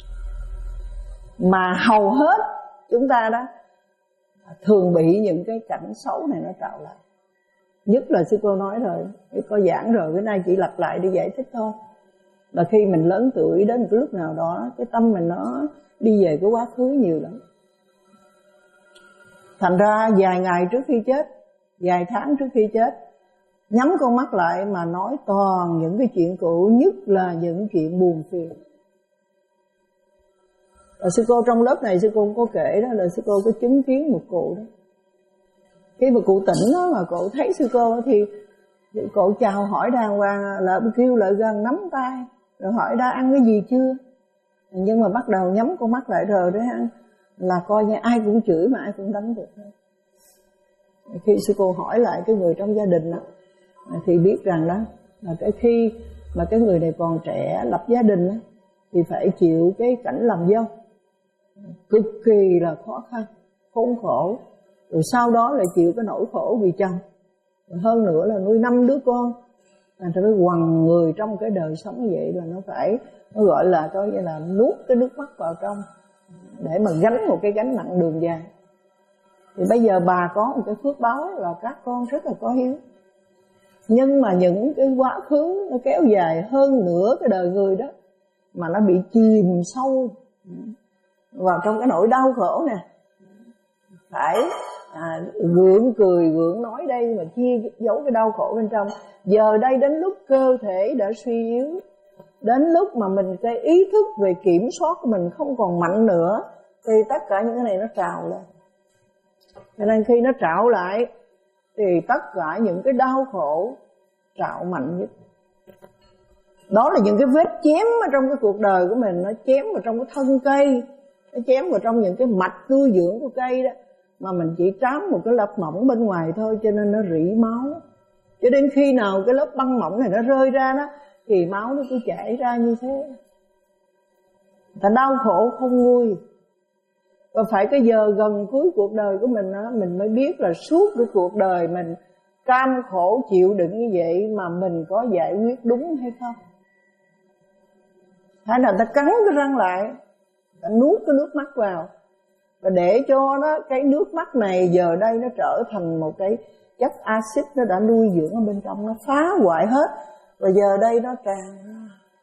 Mà hầu hết chúng ta đó thường bị những cái cảnh xấu này nó trạo lại. Nhất là sư cô nói rồi, có giảng rồi, bữa nay chỉ lặp lại để giải thích thôi. Là khi mình lớn tuổi đến một cái lúc nào đó, cái tâm mình nó đi về cái quá khứ nhiều lắm. Thành ra vài ngày trước khi chết, vài tháng trước khi chết, nhắm con mắt lại mà nói toàn những cái chuyện cũ, nhất là những chuyện buồn phiền. Và sư cô trong lớp này sư cô có kể đó, là sư cô có chứng kiến một cụ đó. Khi mà cụ tỉnh đó, mà cụ thấy sư cô thì, thì cụ chào hỏi đàng hoàng, là kêu lại gần nắm tay, rồi hỏi đã ăn cái gì chưa. Nhưng mà bắt đầu nhắm con mắt lại rồi đấy, là coi như ai cũng chửi mà ai cũng đánh được. Khi sư cô hỏi lại cái người trong gia đình đó, thì biết rằng đó là cái khi mà cái người này còn trẻ lập gia đình đó, thì phải chịu cái cảnh làm dâu cực kỳ là khó khăn, khốn khổ. Rồi sau đó lại chịu cái nỗi khổ vì chồng, rồi hơn nữa là nuôi năm đứa con. Thành ra cái quằn người trong cái đời sống như vậy là nó phải, nó gọi là coi như là nuốt cái nước mắt vào trong để mà gánh một cái gánh nặng đường dài. Thì bây giờ bà có một cái phước báo là các con rất là có hiếu. Nhưng mà những cái quá khứ nó kéo dài hơn nửa cái đời người đó, mà nó bị chìm sâu vào trong cái nỗi đau khổ nè, phải à, gượng cười gượng nói đây mà chia giấu cái đau khổ bên trong. Giờ đây đến lúc cơ thể đã suy yếu, đến lúc mà mình cái ý thức về kiểm soát của mình không còn mạnh nữa, thì tất cả những cái này nó trào lên. Cho nên khi nó trào lại thì tất cả những cái đau khổ trào mạnh nhất. Đó là những cái vết chém ở trong cái cuộc đời của mình. Nó chém vào trong cái thân cây, nó chém vào trong những cái mạch nuôi dưỡng của cây đó, mà mình chỉ trám một cái lớp mỏng bên ngoài thôi, cho nên nó rỉ máu. Cho đến khi nào cái lớp băng mỏng này nó rơi ra đó, thì máu nó cứ chảy ra như thế. Người ta đau khổ không nguôi. Và phải cái giờ gần cuối cuộc đời của mình đó, mình mới biết là suốt cái cuộc đời mình cam khổ chịu đựng như vậy mà mình có giải quyết đúng hay không. Hay là ta cắn cái răng lại, ta nuốt cái nước mắt vào, và để cho nó cái nước mắt này giờ đây nó trở thành một cái chất axit, nó đã nuôi dưỡng ở bên trong, nó phá hoại hết, và giờ đây nó tràn ra.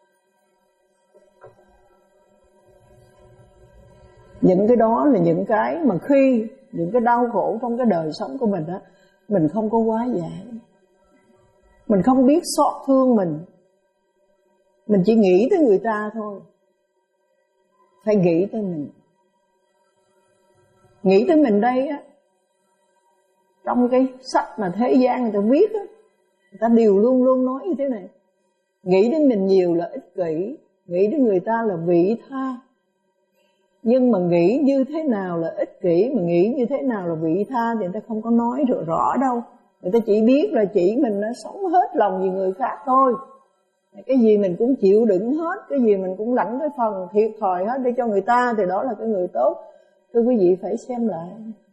Những cái đó là những cái mà khi những cái đau khổ trong cái đời sống của mình á, mình không có quá giải, mình không biết xót thương mình, mình chỉ nghĩ tới người ta thôi. Phải nghĩ tới mình. Nghĩ tới mình đây á, trong cái sách mà thế gian người ta viết á, người ta đều luôn luôn nói như thế này: nghĩ đến mình nhiều là ích kỷ, nghĩ đến người ta là vị tha. Nhưng mà nghĩ như thế nào là ích kỷ, mà nghĩ như thế nào là vị tha thì người ta không có nói được rõ đâu. Người ta chỉ biết là chỉ mình nó sống hết lòng vì người khác thôi. Cái gì mình cũng chịu đựng hết, cái gì mình cũng lãnh cái phần thiệt thòi hết để cho người ta, thì đó là cái người tốt. Thưa quý vị, phải xem lại.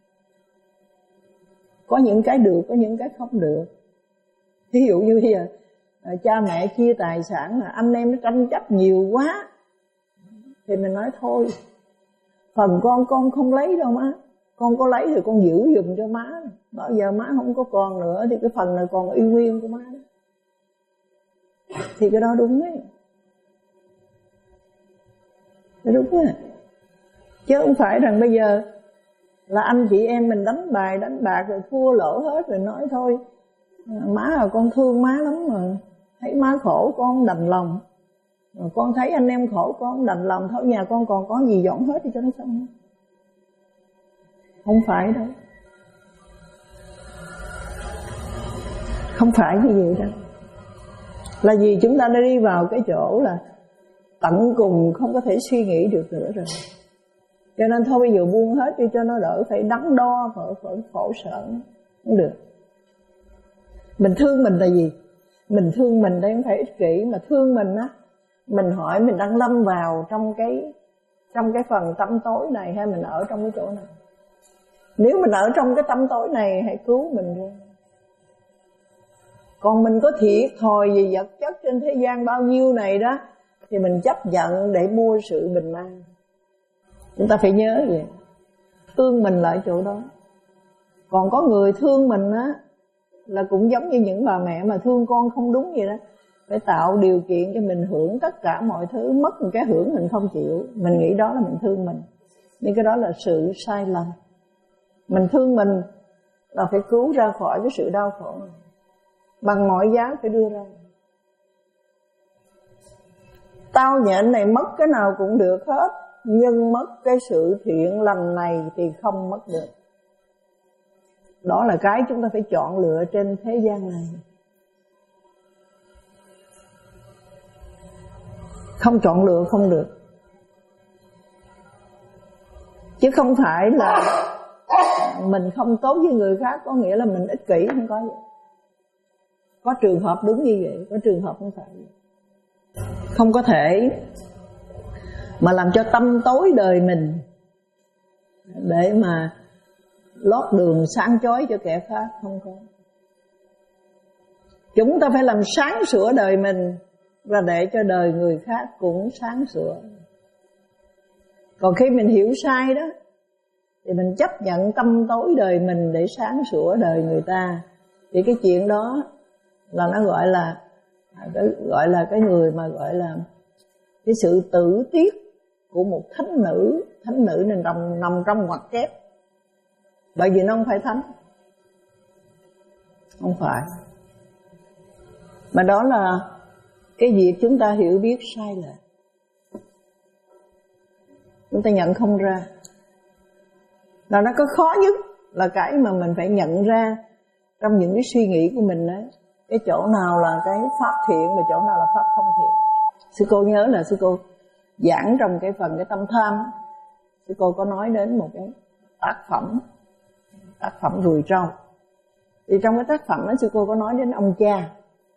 Có những cái được, có những cái không được. Ví dụ như bây giờ cha mẹ chia tài sản mà anh em nó tranh chấp nhiều quá, thì mình nói thôi, phần con con không lấy đâu má, con có lấy thì con giữ giùm cho má, bao giờ má không có con nữa thì cái phần này còn y nguyên của má đó. Thì cái đó đúng đấy, cái đúng đấy. Chứ không phải rằng bây giờ là anh chị em mình đánh bài đánh bạc rồi thua lỗ hết rồi nói thôi má à, con thương má lắm mà, thấy má khổ con không đành lòng, rồi con thấy anh em khổ con không đành lòng, thôi nhà con còn có gì dọn hết đi cho nó xong. Không phải đâu, không phải như vậy đâu. Là vì chúng ta đã đi vào cái chỗ là tận cùng không có thể suy nghĩ được nữa rồi. Cho nên thôi bây giờ buông hết đi cho nó đỡ phải đắn đo, phải, phải khổ sở. Không được. Mình thương mình là gì? Mình thương mình đây không phải ích kỷ, mà thương mình á, mình hỏi mình đang lâm vào trong cái trong cái phần tâm tối này hay mình ở trong cái chỗ này. Nếu mình ở trong cái tâm tối này, hãy cứu mình đi. Còn mình có thiệt thòi gì vật chất trên thế gian bao nhiêu này đó, thì mình chấp nhận để mua sự bình an. Chúng ta phải nhớ vậy. Thương mình lại chỗ đó. Còn có người thương mình á, là cũng giống như những bà mẹ mà thương con không đúng vậy đó. Phải tạo điều kiện cho mình hưởng tất cả mọi thứ, mất một cái hưởng mình không chịu. Mình nghĩ đó là mình thương mình, nhưng cái đó là sự sai lầm. Mình thương mình là phải cứu ra khỏi cái sự đau khổ này, bằng mọi giá phải đưa ra. Tao nhện này mất cái nào cũng được hết, nhưng mất cái sự thiện lành này thì không mất được. Đó là cái chúng ta phải chọn lựa trên thế gian này. Không chọn lựa không được. Chứ không phải là mình không tốt với người khác có nghĩa là mình ích kỷ, không có vậy. Có trường hợp đúng như vậy, có trường hợp không phải vậy. Không có thể mà làm cho tâm tối đời mình để mà lót đường sáng chói cho kẻ khác, không có. Chúng ta phải làm sáng sủa đời mình và để cho đời người khác cũng sáng sủa. Còn khi mình hiểu sai đó thì mình chấp nhận tâm tối đời mình để sáng sủa đời người ta, thì cái chuyện đó là nó gọi là cái gọi là cái người mà gọi là cái sự tử tiết của một thánh nữ. Thánh nữ nên nằm nằm trong ngoặc kép, bởi vì nó không phải thánh, không phải. Mà đó là cái việc chúng ta hiểu biết sai lệch, chúng ta nhận không ra. Là nó có khó nhất là cái mà mình phải nhận ra trong những cái suy nghĩ của mình đấy, cái chỗ nào là cái pháp thiện và chỗ nào là pháp không thiện. Sư cô nhớ là sư cô giảng trong cái phần cái tâm tham, sư cô có nói đến một cái tác phẩm, tác phẩm Ruồi Trâu. Thì trong cái tác phẩm đó sư cô có nói đến ông cha.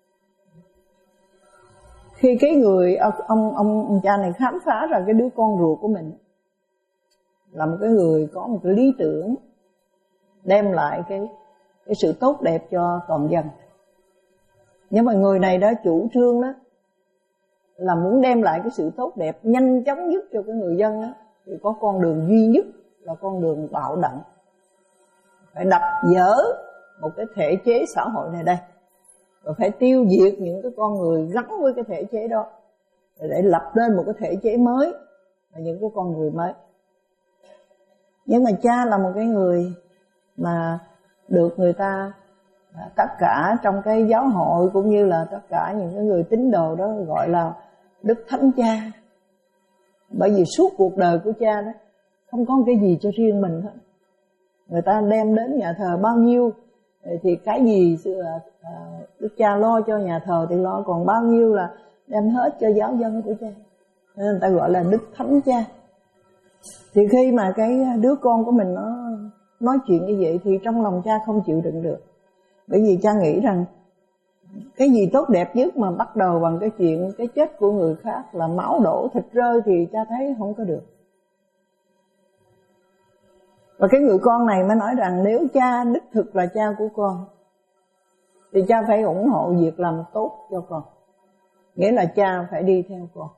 Khi cái người ông ông ông cha này khám phá ra cái đứa con ruột của mình là một cái người có một cái lý tưởng đem lại cái cái sự tốt đẹp cho toàn dân. Nhưng mà người này đã chủ trương đó là muốn đem lại cái sự tốt đẹp nhanh chóng nhất cho cái người dân đó, thì có con đường duy nhất là con đường bạo động, phải đập dỡ một cái thể chế xã hội này đây, rồi phải tiêu diệt những cái con người gắn với cái thể chế đó, rồi để lập lên một cái thể chế mới là những cái con người mới. Nhưng mà cha là một cái người mà được người ta, tất cả trong cái giáo hội cũng như là tất cả những cái người tín đồ đó gọi là Đức Thánh Cha. Bởi vì suốt cuộc đời của cha đó không có cái gì cho riêng mình hết. Người ta đem đến nhà thờ bao nhiêu thì cái gì Đức Cha lo cho nhà thờ thì lo, còn bao nhiêu là đem hết cho giáo dân của cha. Nên người ta gọi là Đức Thánh Cha. Thì khi mà cái đứa con của mình nó nói chuyện như vậy thì trong lòng cha không chịu đựng được. Bởi vì cha nghĩ rằng cái gì tốt đẹp nhất mà bắt đầu bằng cái chuyện cái chết của người khác là máu đổ thịt rơi thì cha thấy không có được. Và cái người con này mới nói rằng nếu cha đích thực là cha của con thì cha phải ủng hộ việc làm tốt cho con, nghĩa là cha phải đi theo con.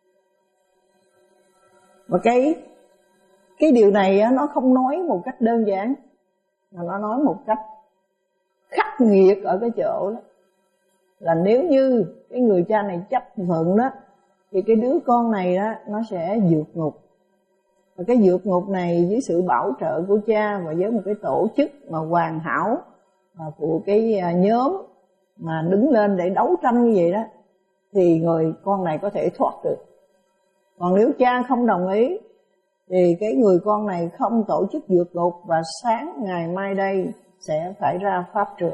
Và cái cái điều này nó không nói một cách đơn giản, mà nó nói một cách khắc nghiệt ở cái chỗ đó là nếu như cái người cha này chấp thuận đó thì cái đứa con này đó nó sẽ vượt ngục. Và cái vượt ngục này dưới sự bảo trợ của cha và với một cái tổ chức mà hoàn hảo của cái nhóm mà đứng lên để đấu tranh như vậy đó, thì người con này có thể thoát được. Còn nếu cha không đồng ý thì cái người con này không tổ chức vượt ngục, và sáng ngày mai đây sẽ phải ra pháp trường.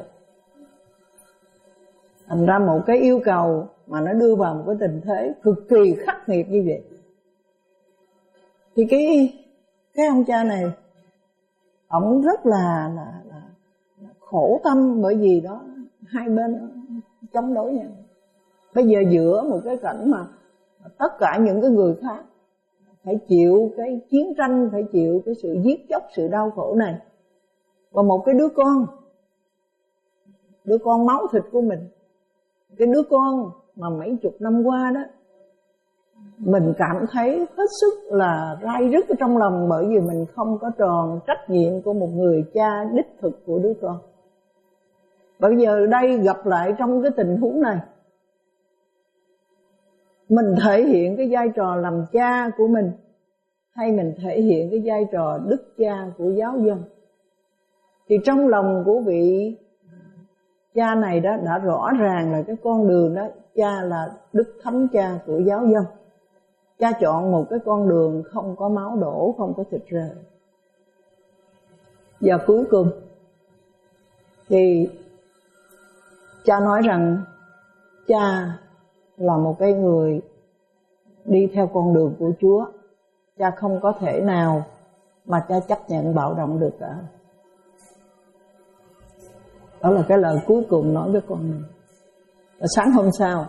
Thành ra một cái yêu cầu mà nó đưa vào một cái tình thế cực kỳ khắc nghiệt như vậy. Thì cái cái ông cha này ổng rất là, là, là, là khổ tâm, bởi vì đó hai bên chống đối nhau. Bây giờ giữa một cái cảnh mà tất cả những cái người khác phải chịu cái chiến tranh, phải chịu cái sự giết chóc, sự đau khổ này, và một cái đứa con, đứa con máu thịt của mình, cái đứa con mà mấy chục năm qua đó mình cảm thấy hết sức là rai rứt ở trong lòng, bởi vì mình không có tròn trách nhiệm của một người cha đích thực của đứa con. Bây giờ đây gặp lại trong cái tình huống này, mình thể hiện cái vai trò làm cha của mình hay mình thể hiện cái vai trò đức cha của giáo dân. Thì trong lòng của vị cha này đó đã rõ ràng là cái con đường đó, cha là Đức Thánh Cha của giáo dân. Cha chọn một cái con đường không có máu đổ, không có thịt rơi. Và cuối cùng thì cha nói rằng cha là một cái người đi theo con đường của Chúa. Cha không có thể nào mà cha chấp nhận bạo động được cả. Đó là cái lời cuối cùng nói với con mình. Và sáng hôm sau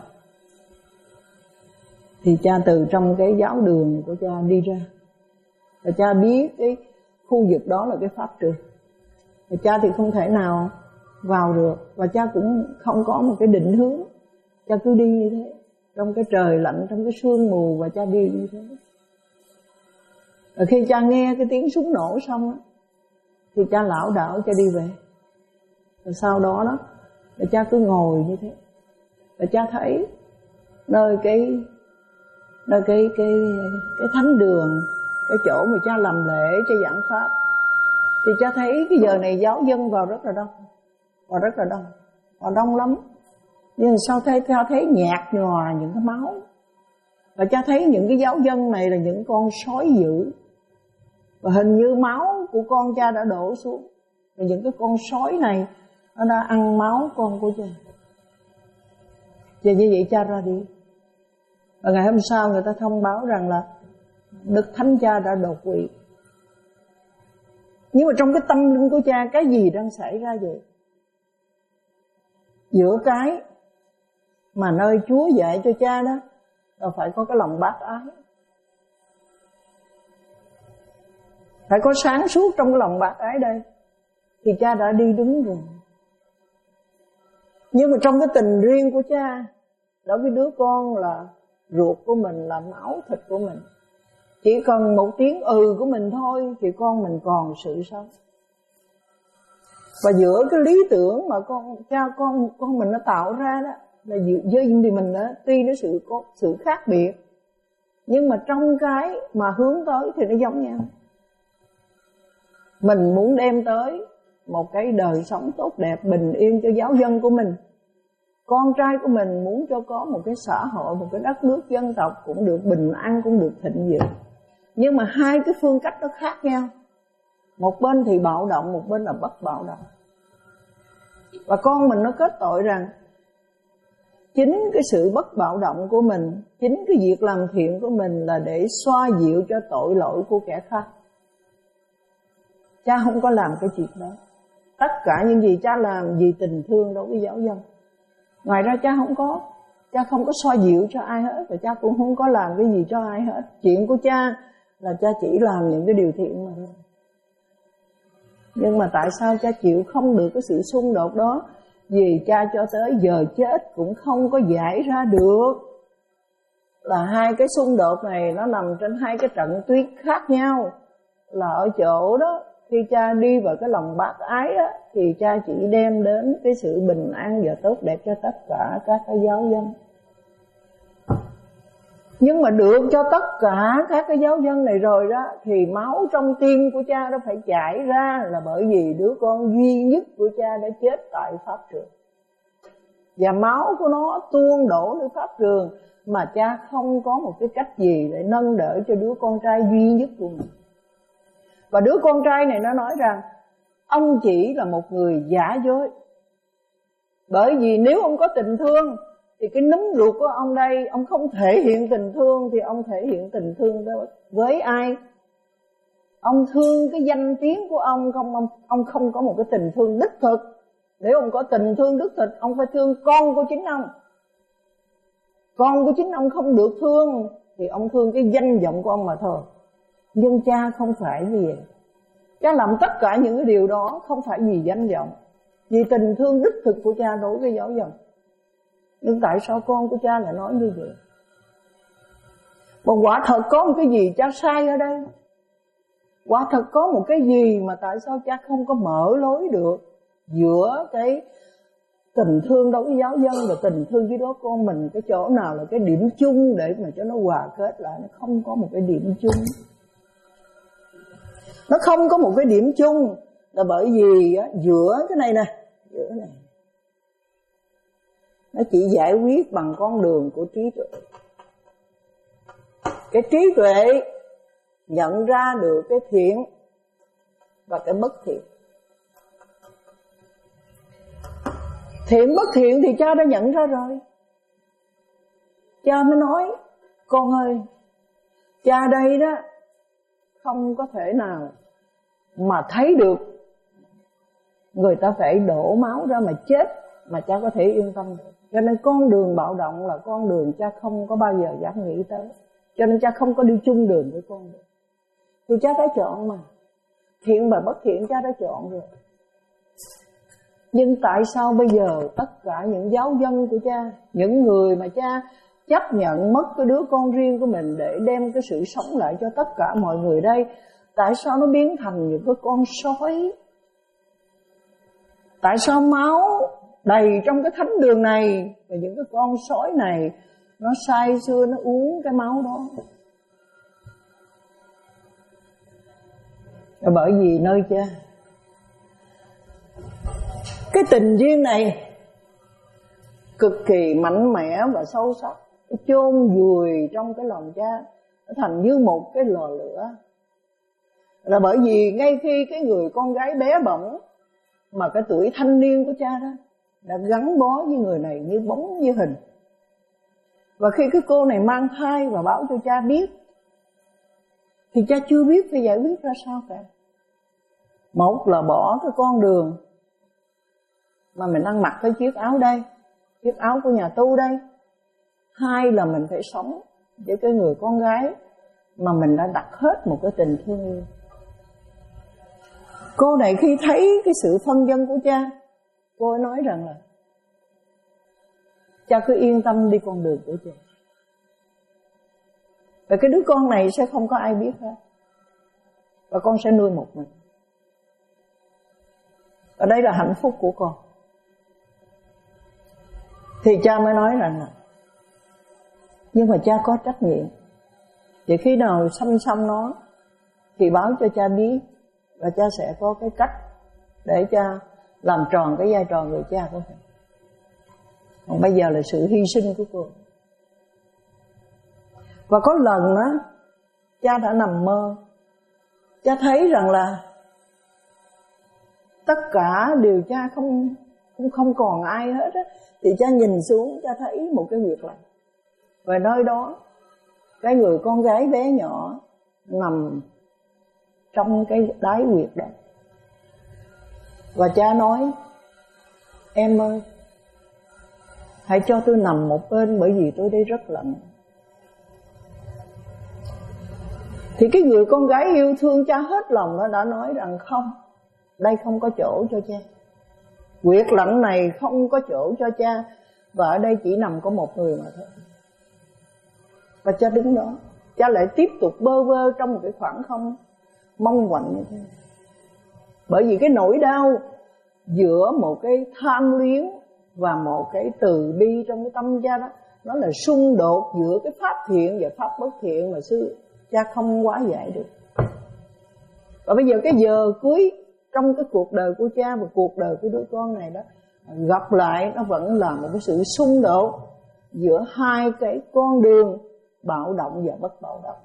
thì cha từ trong cái giáo đường của cha đi ra, và cha biết cái khu vực đó là cái pháp trường. Và cha thì không thể nào vào được, và cha cũng không có một cái định hướng. Cha cứ đi như thế, trong cái trời lạnh, trong cái sương mù, và cha đi như thế. Và khi cha nghe cái tiếng súng nổ xong đó, thì cha lảo đảo cha đi về. Rồi sau đó đó Và cha cứ ngồi như thế. Và cha thấy nơi cái nơi cái cái cái thánh đường, cái chỗ mà cha làm lễ, cha giảng pháp, thì cha thấy cái giờ này giáo dân vào rất là đông, vào rất là đông, vào đông lắm. Nhưng sao thấy cha thấy nhạt nhòa những cái máu. Và cha thấy những cái giáo dân này là những con sói dữ. Và hình như máu của con cha đã đổ xuống. Và những cái con sói này nó đã ăn máu con của cha. Và như vậy cha ra đi. Và ngày hôm sau người ta thông báo rằng là Đức Thánh Cha đã đột quỵ. Nhưng mà trong cái tâm linh của cha, cái gì đang xảy ra vậy? Giữa cái mà nơi Chúa dạy cho cha đó là phải có cái lòng bác ái, phải có sáng suốt trong cái lòng bác ái đây, thì cha đã đi đúng rồi. Nhưng mà trong cái tình riêng của cha đối với đứa con là ruột của mình, là máu thịt của mình, chỉ cần một tiếng ừ của mình thôi thì con mình còn sự sống. Và giữa cái lý tưởng mà con cha con con mình nó tạo ra đó, là với vì mình đó, tuy nó sự có sự khác biệt, nhưng mà trong cái mà hướng tới thì nó giống nhau. Mình muốn đem tới một cái đời sống tốt đẹp, bình yên cho giáo dân của mình. Con trai của mình muốn cho có một cái xã hội, một cái đất nước dân tộc cũng được bình an, cũng được thịnh vượng. Nhưng mà hai cái phương cách nó khác nhau. Một bên thì bạo động, một bên là bất bạo động. Và con mình nó kết tội rằng chính cái sự bất bạo động của mình, chính cái việc làm thiện của mình là để xoa dịu cho tội lỗi của kẻ khác. Cha không có làm cái chuyện đó. Tất cả những gì cha làm vì tình thương đối với giáo dân. Ngoài ra cha không có Cha không có xoa dịu cho ai hết. Và cha cũng không có làm cái gì cho ai hết. Chuyện của cha là cha chỉ làm những cái điều thiện mà thôi. Nhưng mà tại sao cha chịu không được cái sự xung đột đó? Vì cha cho tới giờ chết cũng không có giải ra được là hai cái xung đột này nó nằm trên hai cái trận tuyết khác nhau. Là ở chỗ đó, khi cha đi vào cái lòng bác ái đó, thì cha chỉ đem đến cái sự bình an và tốt đẹp cho tất cả các cái giáo dân. Nhưng mà được cho tất cả các cái giáo dân này rồi đó, thì máu trong tim của cha nó phải chảy ra, là bởi vì đứa con duy nhất của cha đã chết tại pháp trường. Và máu của nó tuôn đổ nơi pháp trường, mà cha không có một cái cách gì để nâng đỡ cho đứa con trai duy nhất của mình. Và đứa con trai này nó nói rằng ông chỉ là một người giả dối. Bởi vì nếu ông có tình thương thì cái núm ruột của ông đây, ông không thể hiện tình thương, thì ông thể hiện tình thương với ai? Ông thương cái danh tiếng của ông không? Ông, ông không có một cái tình thương đích thực. Nếu ông có tình thương đích thực, ông phải thương con của chính ông. Con của chính ông không được thương thì ông thương cái danh vọng của ông mà thôi. Nhưng cha không phải như vậy. Cha làm tất cả những cái điều đó không phải vì danh vọng, vì tình thương đích thực của cha đối với giáo dân. Nhưng tại sao con của cha lại nói như vậy? Và quả thật có một cái gì cha sai ở đây. Quả thật có một cái gì mà tại sao cha không có mở lối được giữa cái tình thương đối với giáo dân và tình thương với đứa con mình. Cái chỗ nào là cái điểm chung để mà cho nó hòa kết lại? Nó không có một cái điểm chung. Nó không có một cái điểm chung là bởi vì á, giữa cái này nè, giữa này nó chỉ giải quyết bằng con đường của trí tuệ. Cái trí tuệ nhận ra được cái thiện và cái bất thiện. Thiện bất thiện thì cha đã nhận ra rồi. Cha mới nói, con ơi, cha đây đó không có thể nào mà thấy được người ta phải đổ máu ra mà chết mà cha có thể yên tâm được. Cho nên con đường bạo động là con đường cha không có bao giờ dám nghĩ tới. Cho nên cha không có đi chung đường với con được. Thì cha đã chọn mà. Thiện và bất thiện cha đã chọn rồi. Nhưng tại sao bây giờ tất cả những giáo dân của cha, những người mà cha chấp nhận mất cái đứa con riêng của mình để đem cái sự sống lại cho tất cả mọi người đây, tại sao nó biến thành những cái con sói? Tại sao máu đầy trong cái thánh đường này. Và những cái con sói này nó say sưa, nó uống cái máu đó. Và bởi vì nơi Cha, cái tình duyên này cực kỳ mạnh mẽ và sâu sắc, nó chôn vùi trong cái lòng Cha, nó thành như một cái lò lửa. Là bởi vì ngay khi cái người con gái bé bỏng mà cái tuổi thanh niên của Cha đó đã gắn bó với người này như bóng như hình. Và khi cái cô này mang thai và báo cho Cha biết, thì Cha chưa biết phải giải quyết ra sao cả. Một là bỏ cái con đường mà mình đang mặc cái chiếc áo đây, chiếc áo của nhà tu đây. Hai là mình phải sống với cái người con gái mà mình đã đặt hết một cái tình thương yêu. Cô này khi thấy cái sự phân vân của Cha, cô ấy nói rằng là Cha cứ yên tâm đi con đường của Cha. Và cái đứa con này sẽ không có ai biết hết, và con sẽ nuôi một mình. Và đây là hạnh phúc của con. Thì Cha mới nói rằng là nhưng mà Cha có trách nhiệm. Vậy khi nào sanh xong nó thì báo cho Cha biết, và Cha sẽ có cái cách để Cha làm tròn cái vai trò người cha của mình. Còn bây giờ là sự hy sinh của cô. Và có lần á, Cha đã nằm mơ, Cha thấy rằng là tất cả đều Cha không không không còn ai hết á. Thì Cha nhìn xuống, Cha thấy một cái huyệt lạnh. Và nơi đó cái người con gái bé nhỏ nằm trong cái đáy huyệt đó. Và Cha nói: em ơi, hãy cho tôi nằm một bên, bởi vì tôi đây rất lạnh. Thì cái người con gái yêu thương Cha hết lòng nó đã nói rằng không, đây không có chỗ cho Cha. Huyệt lạnh này không có chỗ cho Cha, và ở đây chỉ nằm có một người mà thôi. Và Cha đứng đó, Cha lại tiếp tục bơ vơ trong một cái khoảng không mong quạnh như thế. Bởi vì cái nỗi đau giữa một cái tham luyến và một cái từ bi trong cái tâm Cha đó, nó là xung đột giữa cái pháp thiện và pháp bất thiện mà sư Cha không hóa giải được. Và bây giờ cái giờ cuối trong cái cuộc đời của Cha và cuộc đời của đứa con này đó, gặp lại nó vẫn là một cái sự xung đột giữa hai cái con đường bạo động và bất bạo động.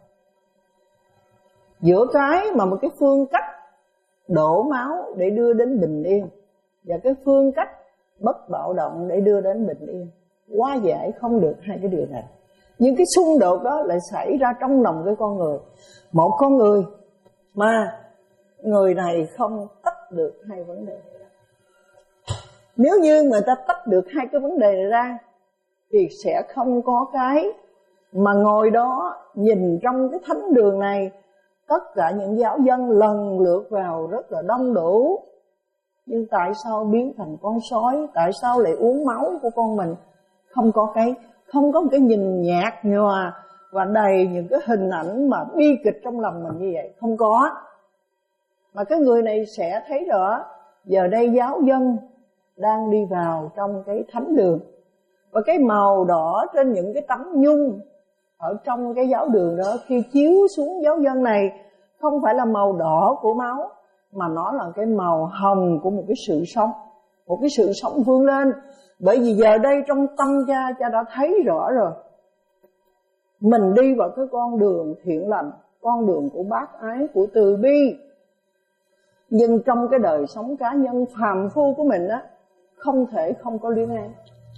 Giữa cái mà một cái phương cách đổ máu để đưa đến bình yên, và cái phương cách bất bạo động để đưa đến bình yên. Hóa giải không được hai cái điều này. Nhưng cái xung đột đó lại xảy ra trong lòng cái con người. Một con người mà người này không tách được hai vấn đề này. Nếu như người ta tách được hai cái vấn đề này ra, thì sẽ không có cái mà ngồi đó nhìn trong cái thánh đường này, tất cả những giáo dân lần lượt vào rất là đông đủ. Nhưng tại sao biến thành con sói? Tại sao lại uống máu của con mình? Không có cái Không có một cái nhìn nhạt nhòa và đầy những cái hình ảnh mà bi kịch trong lòng mình như vậy. Không có. Mà cái người này sẽ thấy rõ, giờ đây giáo dân đang đi vào trong cái thánh đường, và cái màu đỏ trên những cái tấm nhung ở trong cái giáo đường đó, khi chiếu xuống giáo dân này, không phải là màu đỏ của máu, mà nó là cái màu hồng của một cái sự sống, một cái sự sống vươn lên. Bởi vì giờ đây trong tâm Cha, Cha đã thấy rõ rồi, mình đi vào cái con đường thiện lành, con đường của bác ái, của từ bi. Nhưng trong cái đời sống cá nhân phàm phu của mình á, không thể không có luyến ái.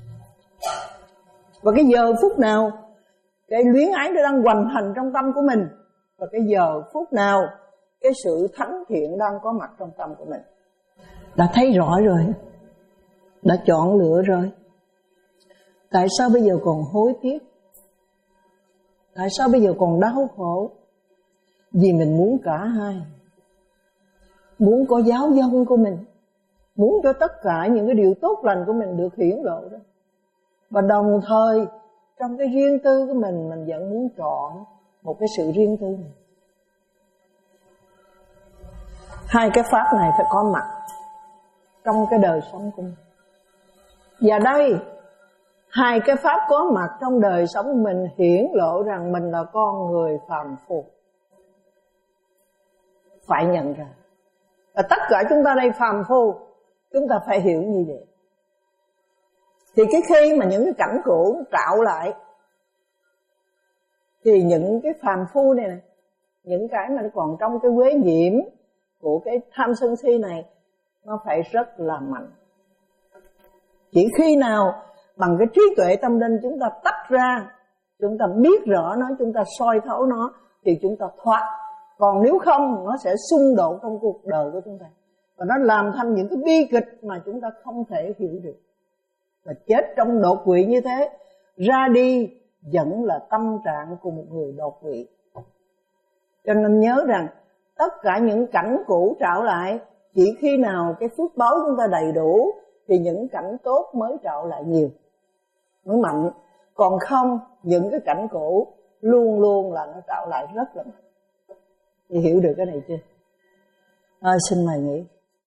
Và cái giờ phút nào cái luyến ái nó đang hoành hành trong tâm của mình, và cái giờ phút nào cái sự thánh thiện đang có mặt trong tâm của mình. Đã thấy rõ rồi, đã chọn lựa rồi. Tại sao bây giờ còn hối tiếc? Tại sao bây giờ còn đau khổ? Vì mình muốn cả hai. Muốn có giáo dân của mình, muốn cho tất cả những cái điều tốt lành của mình được hiển lộ đó. Và đồng thời trong cái riêng tư của mình, mình vẫn muốn chọn một cái sự riêng tư này. Hai cái pháp này phải có mặt trong cái đời sống của mình. Và đây hai cái pháp có mặt trong đời sống mình hiển lộ rằng mình là con người phàm phu, phải nhận ra. Và tất cả chúng ta đây phàm phu, chúng ta phải hiểu như vậy. Thì cái khi mà những cái cảnh cũ trạo lại, thì những cái phàm phu này, này những cái mà nó còn trong cái quế nhiễm của cái tham sân si này, nó phải rất là mạnh. Chỉ khi nào bằng cái trí tuệ tâm linh chúng ta tách ra, chúng ta biết rõ nó, chúng ta soi thấu nó, thì chúng ta thoát. Còn nếu không, nó sẽ xung đột trong cuộc đời của chúng ta, và nó làm thành những cái bi kịch mà chúng ta không thể hiểu được. Và chết trong đột quỵ như thế, ra đi vẫn là tâm trạng của một người đột quỵ. Cho nên nhớ rằng tất cả những cảnh cũ trạo lại, chỉ khi nào cái phước báo chúng ta đầy đủ thì những cảnh tốt mới trạo lại nhiều, mới mạnh. Còn không, những cái cảnh cũ luôn luôn là nó trạo lại rất là mạnh. Thì hiểu được cái này chưa? À, xin mời nghỉ.